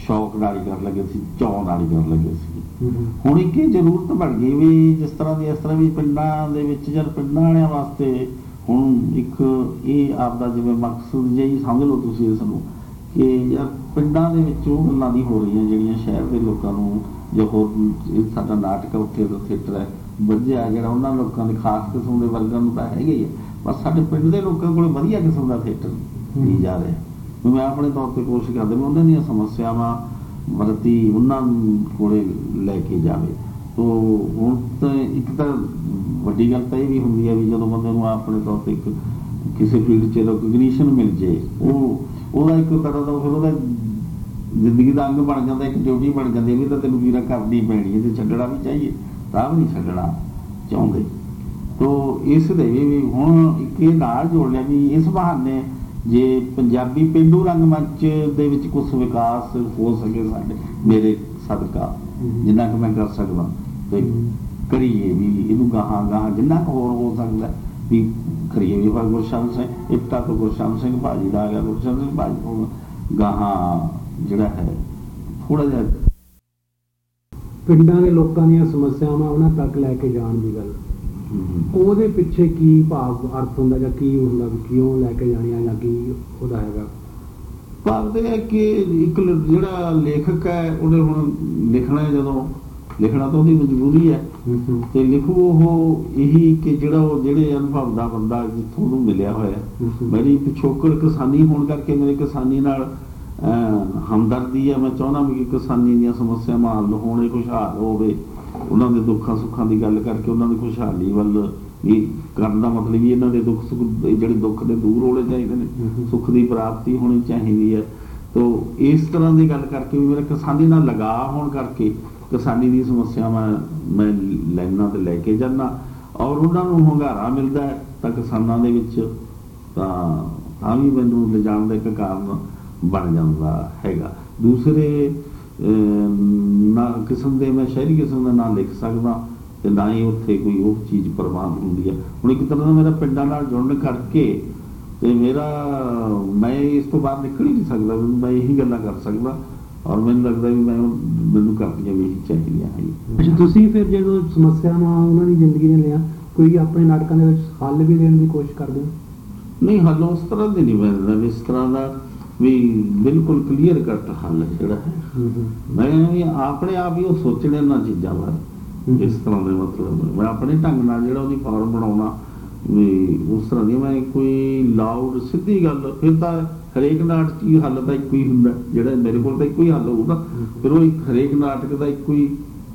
ਸ਼ੌਕ ਨਾਲ ਹੀ ਕਰਨ ਲੱਗੇ ਸੀ, ਚਾਅ ਨਾਲ ਹੀ ਕਰਨ ਲੱਗੇ ਸੀ। ਹੁਣ ਇੱਕ ਇਹ ਜ਼ਰੂਰਤ ਬਣ ਗਈ ਵੀ ਜਿਸ ਤਰ੍ਹਾਂ ਵੀ ਪਿੰਡਾਂ ਦੇ ਵਿੱਚ ਜਾਂ ਪਿੰਡਾਂ ਵਾਲਿਆਂ ਵਾਸਤੇ ਹੁਣ ਇੱਕ ਇਹ ਆਪਦਾ ਜਿਵੇਂ ਮਕਸਦ ਜਿਹੀ ਸਮਝ ਲਓ ਤੁਸੀਂ ਇਸ ਨੂੰ, ਕਿ ਯਾਰ ਪਿੰਡਾਂ ਦੇ ਵਿੱਚ ਉਹ ਗੱਲਾਂ ਨਹੀਂ ਹੋ ਰਹੀਆਂ ਜਿਹੜੀਆਂ ਸ਼ਹਿਰ ਦੇ ਲੋਕਾਂ ਨੂੰ, ਜੋ ਹੋਰ ਸਾਡਾ ਨਾਟਕ ਉੱਥੇ ਦਾ ਥੀਏਟਰ ਹੈ ਵਧੀਆ, ਜਿਹੜਾ ਉਹਨਾਂ ਲੋਕਾਂ ਦੇ ਖਾਸ ਕਿਸਮ ਦੇ ਵਰਗਾਂ ਨੂੰ ਤਾਂ ਹੈਗੇ ਹੀ ਹੈ, ਪਰ ਸਾਡੇ ਪਿੰਡ ਦੇ ਲੋਕਾਂ ਕੋਲ ਵਧੀਆ ਕਿਸਮ ਦਾ ਥੀਏਟਰ ਨਹੀਂ ਜਾ ਰਿਹਾ। ਮੈਂ ਆਪਣੇ ਤੌਰ 'ਤੇ ਕੋਸ਼ਿਸ਼ ਕਰਦਾ ਮੈਂ ਉਹਨਾਂ ਦੀਆਂ ਸਮੱਸਿਆਵਾਂ ਵਰਤੀ ਉਹਨਾਂ ਕੋਲੇ ਲੈ ਕੇ ਜਾਵੇ। ਤੋ ਹੁਣ ਤਾਂ ਇੱਕ ਤਾਂ ਵੱਡੀ ਗੱਲ ਤਾਂ ਇਹ ਵੀ ਹੁੰਦੀ ਹੈ ਵੀ ਜਦੋਂ ਬੰਦੇ ਨੂੰ ਆਪਣੇ ਤੌਰ 'ਤੇ ਇੱਕ ਕਿਸੇ ਫੀਲਡ 'ਚ ਰਿਕਗਨੀਸ਼ਨ ਮਿਲ ਜੇ, ਉਹਦਾ ਇੱਕ ਤਰ੍ਹਾਂ ਦਾ ਫਿਰ ਉਹਦਾ ਜ਼ਿੰਦਗੀ ਦਾ ਅੰਗ ਬਣ ਜਾਂਦਾ, ਇੱਕ ਡਿਊਟੀ ਬਣ ਜਾਂਦੀ ਵੀ ਤਾਂ ਤੈਨੂੰ ਵੀਰਾ ਕਰਨੀ ਪੈਣੀ ਹੈ, ਤੇ ਛੱਡਣਾ ਵੀ ਚਾਹੀਏ ਤਾਂ ਵੀ ਨਹੀਂ ਛੱਡਣਾ ਚਾਹੁੰਦੇ। ਤੋ ਇਸ ਦੇ ਵੀ ਹੁਣ ਇੱਕ ਇਹ ਨਾਲ ਜੋੜ ਲਿਆ ਵੀ ਇਸ ਬਹਾਨੇ ਜੇ ਪੰਜਾਬੀ ਪੇਂਡੂ ਰੰਗਮੰਚ ਦੇ ਵਿੱਚ ਕੁਛ ਵਿਕਾਸ ਹੋ ਸਕੇ ਸਾਡੇ ਮੇਰੇ ਸਦਕਾ ਜਿੰਨਾ ਕੁ ਮੈਂ ਕਰ ਸਕਦਾ ਤੇ ਕਰੀਏ, ਵੀ ਇਹਨੂੰ ਗਾਹਾਂ ਜਿੰਨਾ ਕੁ ਹੋਰ ਹੋ ਸਕਦਾ ਵੀ ਕਰੀਏ। ਵੀ ਪਰ ਗੁਰਸ਼ਰਨ ਸਿੰਘ ਇਪਟਾ ਤੋਂ ਗੁਰਸ਼ਰਨ ਸਿੰਘ ਭਾਜੀ ਦਾ ਆ ਗਿਆ, ਗੁਰਸ਼ਰਨ ਸਿੰਘ ਭਾਜੀ ਤੋਂ ਗਾਹਾਂ ਜਿਹੜਾ ਹੈ ਥੋੜਾ ਜਿਹਾ ਪਿੰਡਾਂ ਦੇ ਲੋਕਾਂ ਦੀਆਂ ਸਮੱਸਿਆਵਾਂ ਉਹਨਾਂ ਤੱਕ ਲੈ ਕੇ ਜਾਣ ਦੀ ਗੱਲ, ਉਹਦੇ ਪਿੱਛੇ ਕੀ ਭਾਵ ਅਰਥ ਹੁੰਦਾ ਜਾਂ ਕੀ ਹੁੰਦਾ ਵੀ ਕਿਉਂ ਲੈ ਕੇ ਜਾਣੀਆਂ ਜਾਂ ਕੀ ਉਹਦਾ ਹੈਗਾ ਭਾਵ ਤੇ ਹੈ ਕਿ ਇੱਕ ਜਿਹੜਾ ਲੇਖਕ ਹੈ ਉਹਨੇ ਹੁਣ ਲਿਖਣਾ ਤਾਂ ਉਹਦੀ ਮਜਬੂਰੀ ਹੈ ਤੇ ਲਿਖੂ ਉਹ ਇਹੀ ਕਿ ਜਿਹੜੇ ਅਨੁਭਵ ਦਾ ਬੰਦਾ ਜਿੱਥੋਂ ਉਹਨੂੰ ਮਿਲਿਆ ਹੋਇਆ। ਮੇਰੀ ਪਿਛੋਕੜ ਕਿਸਾਨੀ ਹੋਣ ਕਰਕੇ ਮੇਰੇ ਕਿਸਾਨੀ ਨਾਲ ਹਮਦਰਦੀ ਹੈ। ਮੈਂ ਚਾਹੁੰਦਾ ਵੀ ਕਿ ਕਿਸਾਨੀ ਦੀਆਂ ਸਮੱਸਿਆਵਾਂ ਹੱਲ ਹੋਣ, ਖੁਸ਼ਹਾਲ ਹੋਵੇ, ਉਹਨਾਂ ਦੇ ਦੁੱਖਾਂ ਸੁੱਖਾਂ ਦੀ ਗੱਲ ਕਰਕੇ ਉਹਨਾਂ ਦੀ ਖੁਸ਼ਹਾਲੀ ਵੱਲ ਵੀ ਕਰਨ ਦਾ ਮਤਲਬ ਵੀ ਇਹਨਾਂ ਦੇ ਦੁੱਖ ਸੁੱਖ ਜਿਹੜੇ ਦੁੱਖ ਦੇ ਦੂਰ ਹੋਣੇ ਚਾਹੀਦੇ ਨੇ, ਸੁੱਖ ਦੀ ਪ੍ਰਾਪਤੀ ਹੋਣੀ ਚਾਹੀਦੀ ਹੈ। ਤੋ ਇਸ ਤਰ੍ਹਾਂ ਦੀ ਗੱਲ ਕਰਕੇ ਵੀ ਮੇਰਾ ਕਿਸਾਨੀ ਨਾਲ ਲਗਾਅ ਹੋਣ ਕਰਕੇ ਕਿਸਾਨੀ ਦੀ ਸਮੱਸਿਆਵਾਂ ਮੈਂ ਲੈ ਕੇ ਜਾਂਦਾ ਔਰ ਉਹਨਾਂ ਨੂੰ ਹੁੰਗਾਰਾ ਮਿਲਦਾ ਹੈ ਤਾਂ ਕਿਸਾਨਾਂ ਦੇ ਵਿੱਚ ਤਾਂ ਵੀ ਮੈਨੂੰ ਲਿਜਾਣ ਦਾ ਇੱਕ ਕਾਰਨ ਬਣ ਜਾਂਦਾ ਹੈਗਾ। ਦੂਸਰੇ ਨਾ ਕਿਸਮ ਦੇ ਮੈਂ ਸ਼ਹਿਰੀ ਕਿਸਮ ਦਾ ਨਾਂ ਲਿਖ ਸਕਦਾ ਤੇ ਨਾ ਹੀ ਉੱਥੇ ਕੋਈ ਉਹ ਚੀਜ਼ ਪ੍ਰਵਾਨ ਹੁੰਦੀ ਹੈ। ਹੁਣ ਇੱਕ ਤਰ੍ਹਾਂ ਦਾ ਮੇਰਾ ਪਿੰਡਾਂ ਨਾਲ ਜੁੜਨ ਕਰਕੇ ਤੇ ਮੈਂ ਇਸ ਤੋਂ ਬਾਹਰ ਨਿਕਲ ਹੀ ਨਹੀਂ ਸਕਦਾ, ਮੈਂ ਇਹੀ ਗੱਲਾਂ ਕਰ ਸਕਦਾ ਔਰ ਮੈਨੂੰ ਲੱਗਦਾ ਵੀ ਮੈਨੂੰ ਕਰਨੀਆਂ ਵੀ ਇਹੀ ਚਾਹੀਦੀਆਂ ਹੈ। ਅੱਛਾ, ਤੁਸੀਂ ਫਿਰ ਜਦੋਂ ਸਮੱਸਿਆਵਾਂ ਉਹਨਾਂ ਦੀ ਜ਼ਿੰਦਗੀ ਨੇ ਲਿਆ ਕੋਈ ਆਪਣੇ ਨਾਟਕਾਂ ਦੇ ਵਿੱਚ ਹੱਲ ਵੀ ਦੇਣ ਦੀ ਕੋਸ਼ਿਸ਼ ਕਰਦੇ ਹੋ? ਨਹੀਂ, ਹੱਲ ਉਸ ਤਰ੍ਹਾਂ ਦੇ ਨਹੀਂ ਮਿਲਦਾ ਵੀ ਇਸ ਤਰ੍ਹਾਂ ਦਾ ਵੀ ਬਿਲਕੁਲ ਕਲੀਅਰ ਕੱਟ ਹੱਲ ਜਿਹੜਾ ਹੈ। ਮੈਂ ਆਪਣੇ ਆਪ ਹੀ ਉਹ ਸੋਚਣੇ ਇਹਨਾਂ ਚੀਜ਼ਾਂ ਬਾਰੇ ਇਸ ਤਰ੍ਹਾਂ ਦੇ ਮਤਲਬ ਮੈਂ ਆਪਣੇ ਢੰਗ ਨਾਲ ਜਿਹੜਾ ਉਹਦੀ ਫਾਰਮ ਬਣਾਉਣਾ ਵੀ ਉਸ ਤਰ੍ਹਾਂ ਦੀ ਮੈਂ ਕੋਈ ਲਾਊਡ ਸਿੱਧੀ ਗੱਲ ਫਿਰ ਤਾਂ ਹਰੇਕ ਨਾਟਕ 'ਚ ਹੀ ਹੱਲ ਤਾਂ ਇੱਕੋ ਹੀ ਹੁੰਦਾ, ਜਿਹੜਾ ਮੇਰੇ ਕੋਲ ਤਾਂ ਇੱਕੋ ਹੀ ਹੱਲ ਹੋਊਗਾ। ਫਿਰ ਉਹ ਹਰੇਕ ਨਾਟਕ ਦਾ ਇੱਕੋ ਹੀ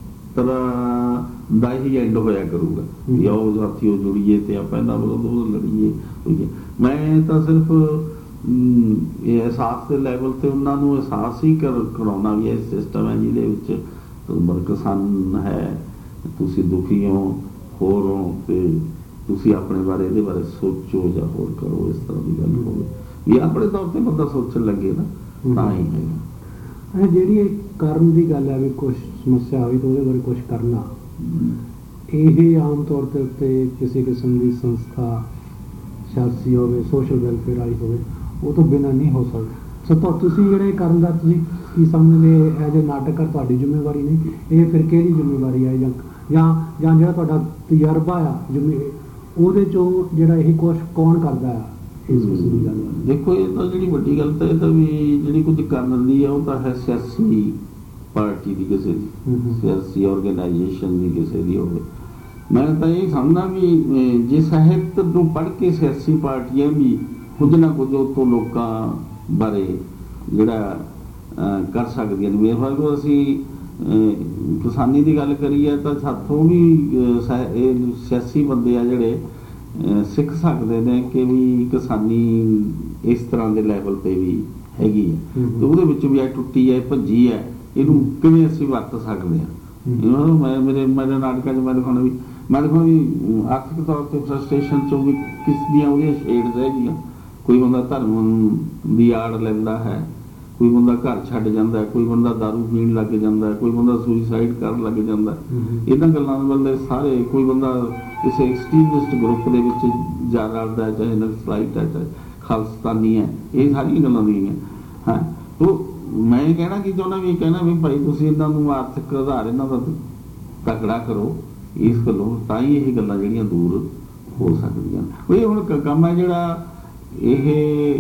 ਤਰ੍ਹਾਂ ਦਾ ਹੀ ਐਂਡ ਹੋਇਆ ਕਰੂਗਾ ਵੀ ਆਓ ਸਾਥੀਓ ਜੁੜੀਏ ਤੇ ਆਪਾਂ ਇਹਨਾਂ ਵਿਰੁੱਧ ਲੜੀਏ। ਮੈਂ ਤਾਂ ਸਿਰਫ ਇਹ ਅਹਿਸਾਸ ਦੇ ਲੈਵਲ ਤੇ ਉਹਨਾਂ ਨੂੰ ਅਹਿਸਾਸ ਹੀ ਕਰਾਉਣਾ ਵੀ ਇਹ ਸਿਸਟਮ ਹੈ ਜਿਹਦੇ ਵਿੱਚ ਕਿਸਾਨ ਹੈ, ਤੁਸੀਂ ਦੁਖੀ ਹੋ ਹੋਰ ਹੋ ਤੇ ਤੁਸੀਂ ਆਪਣੇ ਬਾਰੇ ਇਹਦੇ ਬਾਰੇ ਸੋਚੋ ਜਾਂ ਹੋਰ ਕਰੋ, ਇਸ ਤਰ੍ਹਾਂ ਦੀ ਗੱਲ ਹੋਵੇ ਵੀ ਆਪਣੇ ਤੌਰ ਤੇ ਬੰਦਾ ਸੋਚਣ ਲੱਗੇ ਨਾ ਤਾਂ ਹੀ ਹੈ। ਜਿਹੜੀ ਇਹ ਕਰਨ ਦੀ ਗੱਲ ਹੈ ਵੀ ਕੁਛ ਸਮੱਸਿਆ ਹੋਈ ਤਾਂ ਉਹਦੇ ਬਾਰੇ ਕੁਛ ਕਰਨਾ, ਇਹ ਆਮ ਤੌਰ ਤੇ ਉੱਤੇ ਕਿਸੇ ਕਿਸਮ ਦੀ ਸੰਸਥਾ ਸਿਆਸੀ ਹੋਵੇ ਸੋਸ਼ਲ ਵੈਲਫੇਅਰ ਵਾਲੀ ਹੋਵੇ ਉਹ ਤੋਂ ਬਿਨਾਂ ਨਹੀਂ ਹੋ ਸਕਦਾ। ਸੋ ਤੁਸੀਂ ਜਿਹੜੇ ਕਰਨ ਦਾ ਤੁਸੀਂ ਕੀ ਸਮਝਦੇ ਐਜ ਏ ਨਾਟਕਕਾਰ ਤੁਹਾਡੀ ਜ਼ਿੰਮੇਵਾਰੀ ਨਹੀਂ, ਇਹ ਫਿਰ ਕਿਹੜੀ ਜ਼ਿੰਮੇਵਾਰੀ ਹੈ ਜਾਂ ਜਿਹੜਾ ਤੁਹਾਡਾ ਤਜਰਬਾ ਆ ਉਹਦੇ ਚੋਂ ਜਿਹੜਾ ਇਹ ਕੁਛ ਕੌਣ ਕਰਦਾ ਆ ਇਸ ਕਿਸਮ ਦੀ ਗੱਲ? ਦੇਖੋ ਇਹ ਤਾਂ ਜਿਹੜੀ ਵੱਡੀ ਗੱਲ ਤਾਂ ਇਹ ਤਾਂ ਵੀ ਜਿਹੜੀ ਕੁਝ ਕਰਨ ਦੀ ਹੈ ਉਹ ਤਾਂ ਹੈ ਸਿਆਸੀ ਪਾਰਟੀ ਦੀ, ਕਿਸੇ ਦੀ ਸਿਆਸੀ ਆਰਗੇਨਾਈਜੇਸ਼ਨ ਦੀ ਕਿਸੇ ਦੀ ਹੋਵੇ। ਮੈਂ ਤਾਂ ਇਹ ਸਮਝਦਾ ਵੀ ਜੇ ਸਾਹਿਤ ਨੂੰ ਪੜ੍ਹ ਕੇ ਸਿਆਸੀ ਪਾਰਟੀਆਂ ਵੀ ਕੁਝ ਨਾ ਕੁਝ ਉੱਥੋਂ ਲੋਕਾਂ ਬਾਰੇ ਜਿਹੜਾ ਕਰ ਸਕਦੀਆਂ ਨੇ। ਵੇਖੋ ਅਸੀਂ ਕਿਸਾਨੀ ਦੀ ਗੱਲ ਕਰੀਏ ਤਾਂ ਸਾਥੋਂ ਵੀ ਇਹ ਸਿਆਸੀ ਬੰਦੇ ਆ ਜਿਹੜੇ ਸਿੱਖ ਸਕਦੇ ਨੇ ਕਿ ਵੀ ਕਿਸਾਨੀ ਇਸ ਤਰ੍ਹਾਂ ਦੇ ਲੈਵਲ ਤੇ ਵੀ ਹੈਗੀ ਹੈ ਤੇ ਉਹਦੇ ਵਿੱਚ ਵੀ ਟੁੱਟੀ ਹੈ ਭੱਜੀ ਹੈ, ਇਹਨੂੰ ਕਿਵੇਂ ਅਸੀਂ ਵਰਤ ਸਕਦੇ ਹਾਂ। ਮੇਰੇ ਨਾਟਕਾਂ 'ਚ ਮੈਂ ਦਿਖਾਉਣਾ ਵੀ ਆਰਥਿਕ ਤੌਰ ਤੇ ਫਰਸਟ੍ਰੇਸ਼ਨ 'ਚੋਂ ਵੀ ਕਿਸ ਦੀਆਂ ਉਹਦੀਆਂ ਸ਼ੇਡਸ ਹੈਗੀਆਂ। ਕੋਈ ਬੰਦਾ ਧਰਮ ਦੀ ਆੜ ਲੈਂਦਾ ਹੈ, ਕੋਈ ਬੰਦਾ ਘਰ ਛੱਡ ਜਾਂਦਾ, ਕੋਈ ਬੰਦਾ ਦਾਰੂ ਪੀਣ ਲੱਗ ਜਾਂਦਾ, ਕੋਈ ਬੰਦਾ ਸੁਸਾਈਡ ਕਰਨ ਲੱਗ ਜਾਂਦਾ। ਇਹਨਾਂ ਗੱਲਾਂ ਦੇ ਬੰਦੇ ਸਾਰੇ, ਕੋਈ ਬੰਦਾ ਕਿਸੇ ਐਕਸਟ੍ਰੀਮਿਸਟ ਗਰੁੱਪ ਦੇ ਵਿੱਚ ਜਾ ਰਲਦਾ, ਚਾਹੇ ਨਕਸਲਾਈਟ ਹੈ ਚਾਹੇ ਖਾਲਿਸਤਾਨੀ ਹੈ, ਇਹ ਸਾਰੀਆਂ ਗੱਲਾਂ ਦੀਆਂ ਹਾਂ। ਤੋ ਮੈਂ ਇਹ ਕਹਿਣਾ ਕੀ ਚਾਹੁੰਦਾ ਵੀ ਕਹਿਣਾ ਵੀ ਭਾਈ ਤੁਸੀਂ ਇਹਨਾਂ ਨੂੰ ਆਰਥਿਕ ਆਧਾਰ ਇਹਨਾਂ ਦਾ ਤਕੜਾ ਕਰੋ, ਇਸ ਗੱਲੋਂ ਤਾਂ ਹੀ ਇਹ ਗੱਲਾਂ ਜਿਹੜੀਆਂ ਦੂਰ ਹੋ ਸਕਦੀਆਂ। ਵੀ ਹੁਣ ਕੰਮ ਹੈ ਜਿਹੜਾ ਇਹ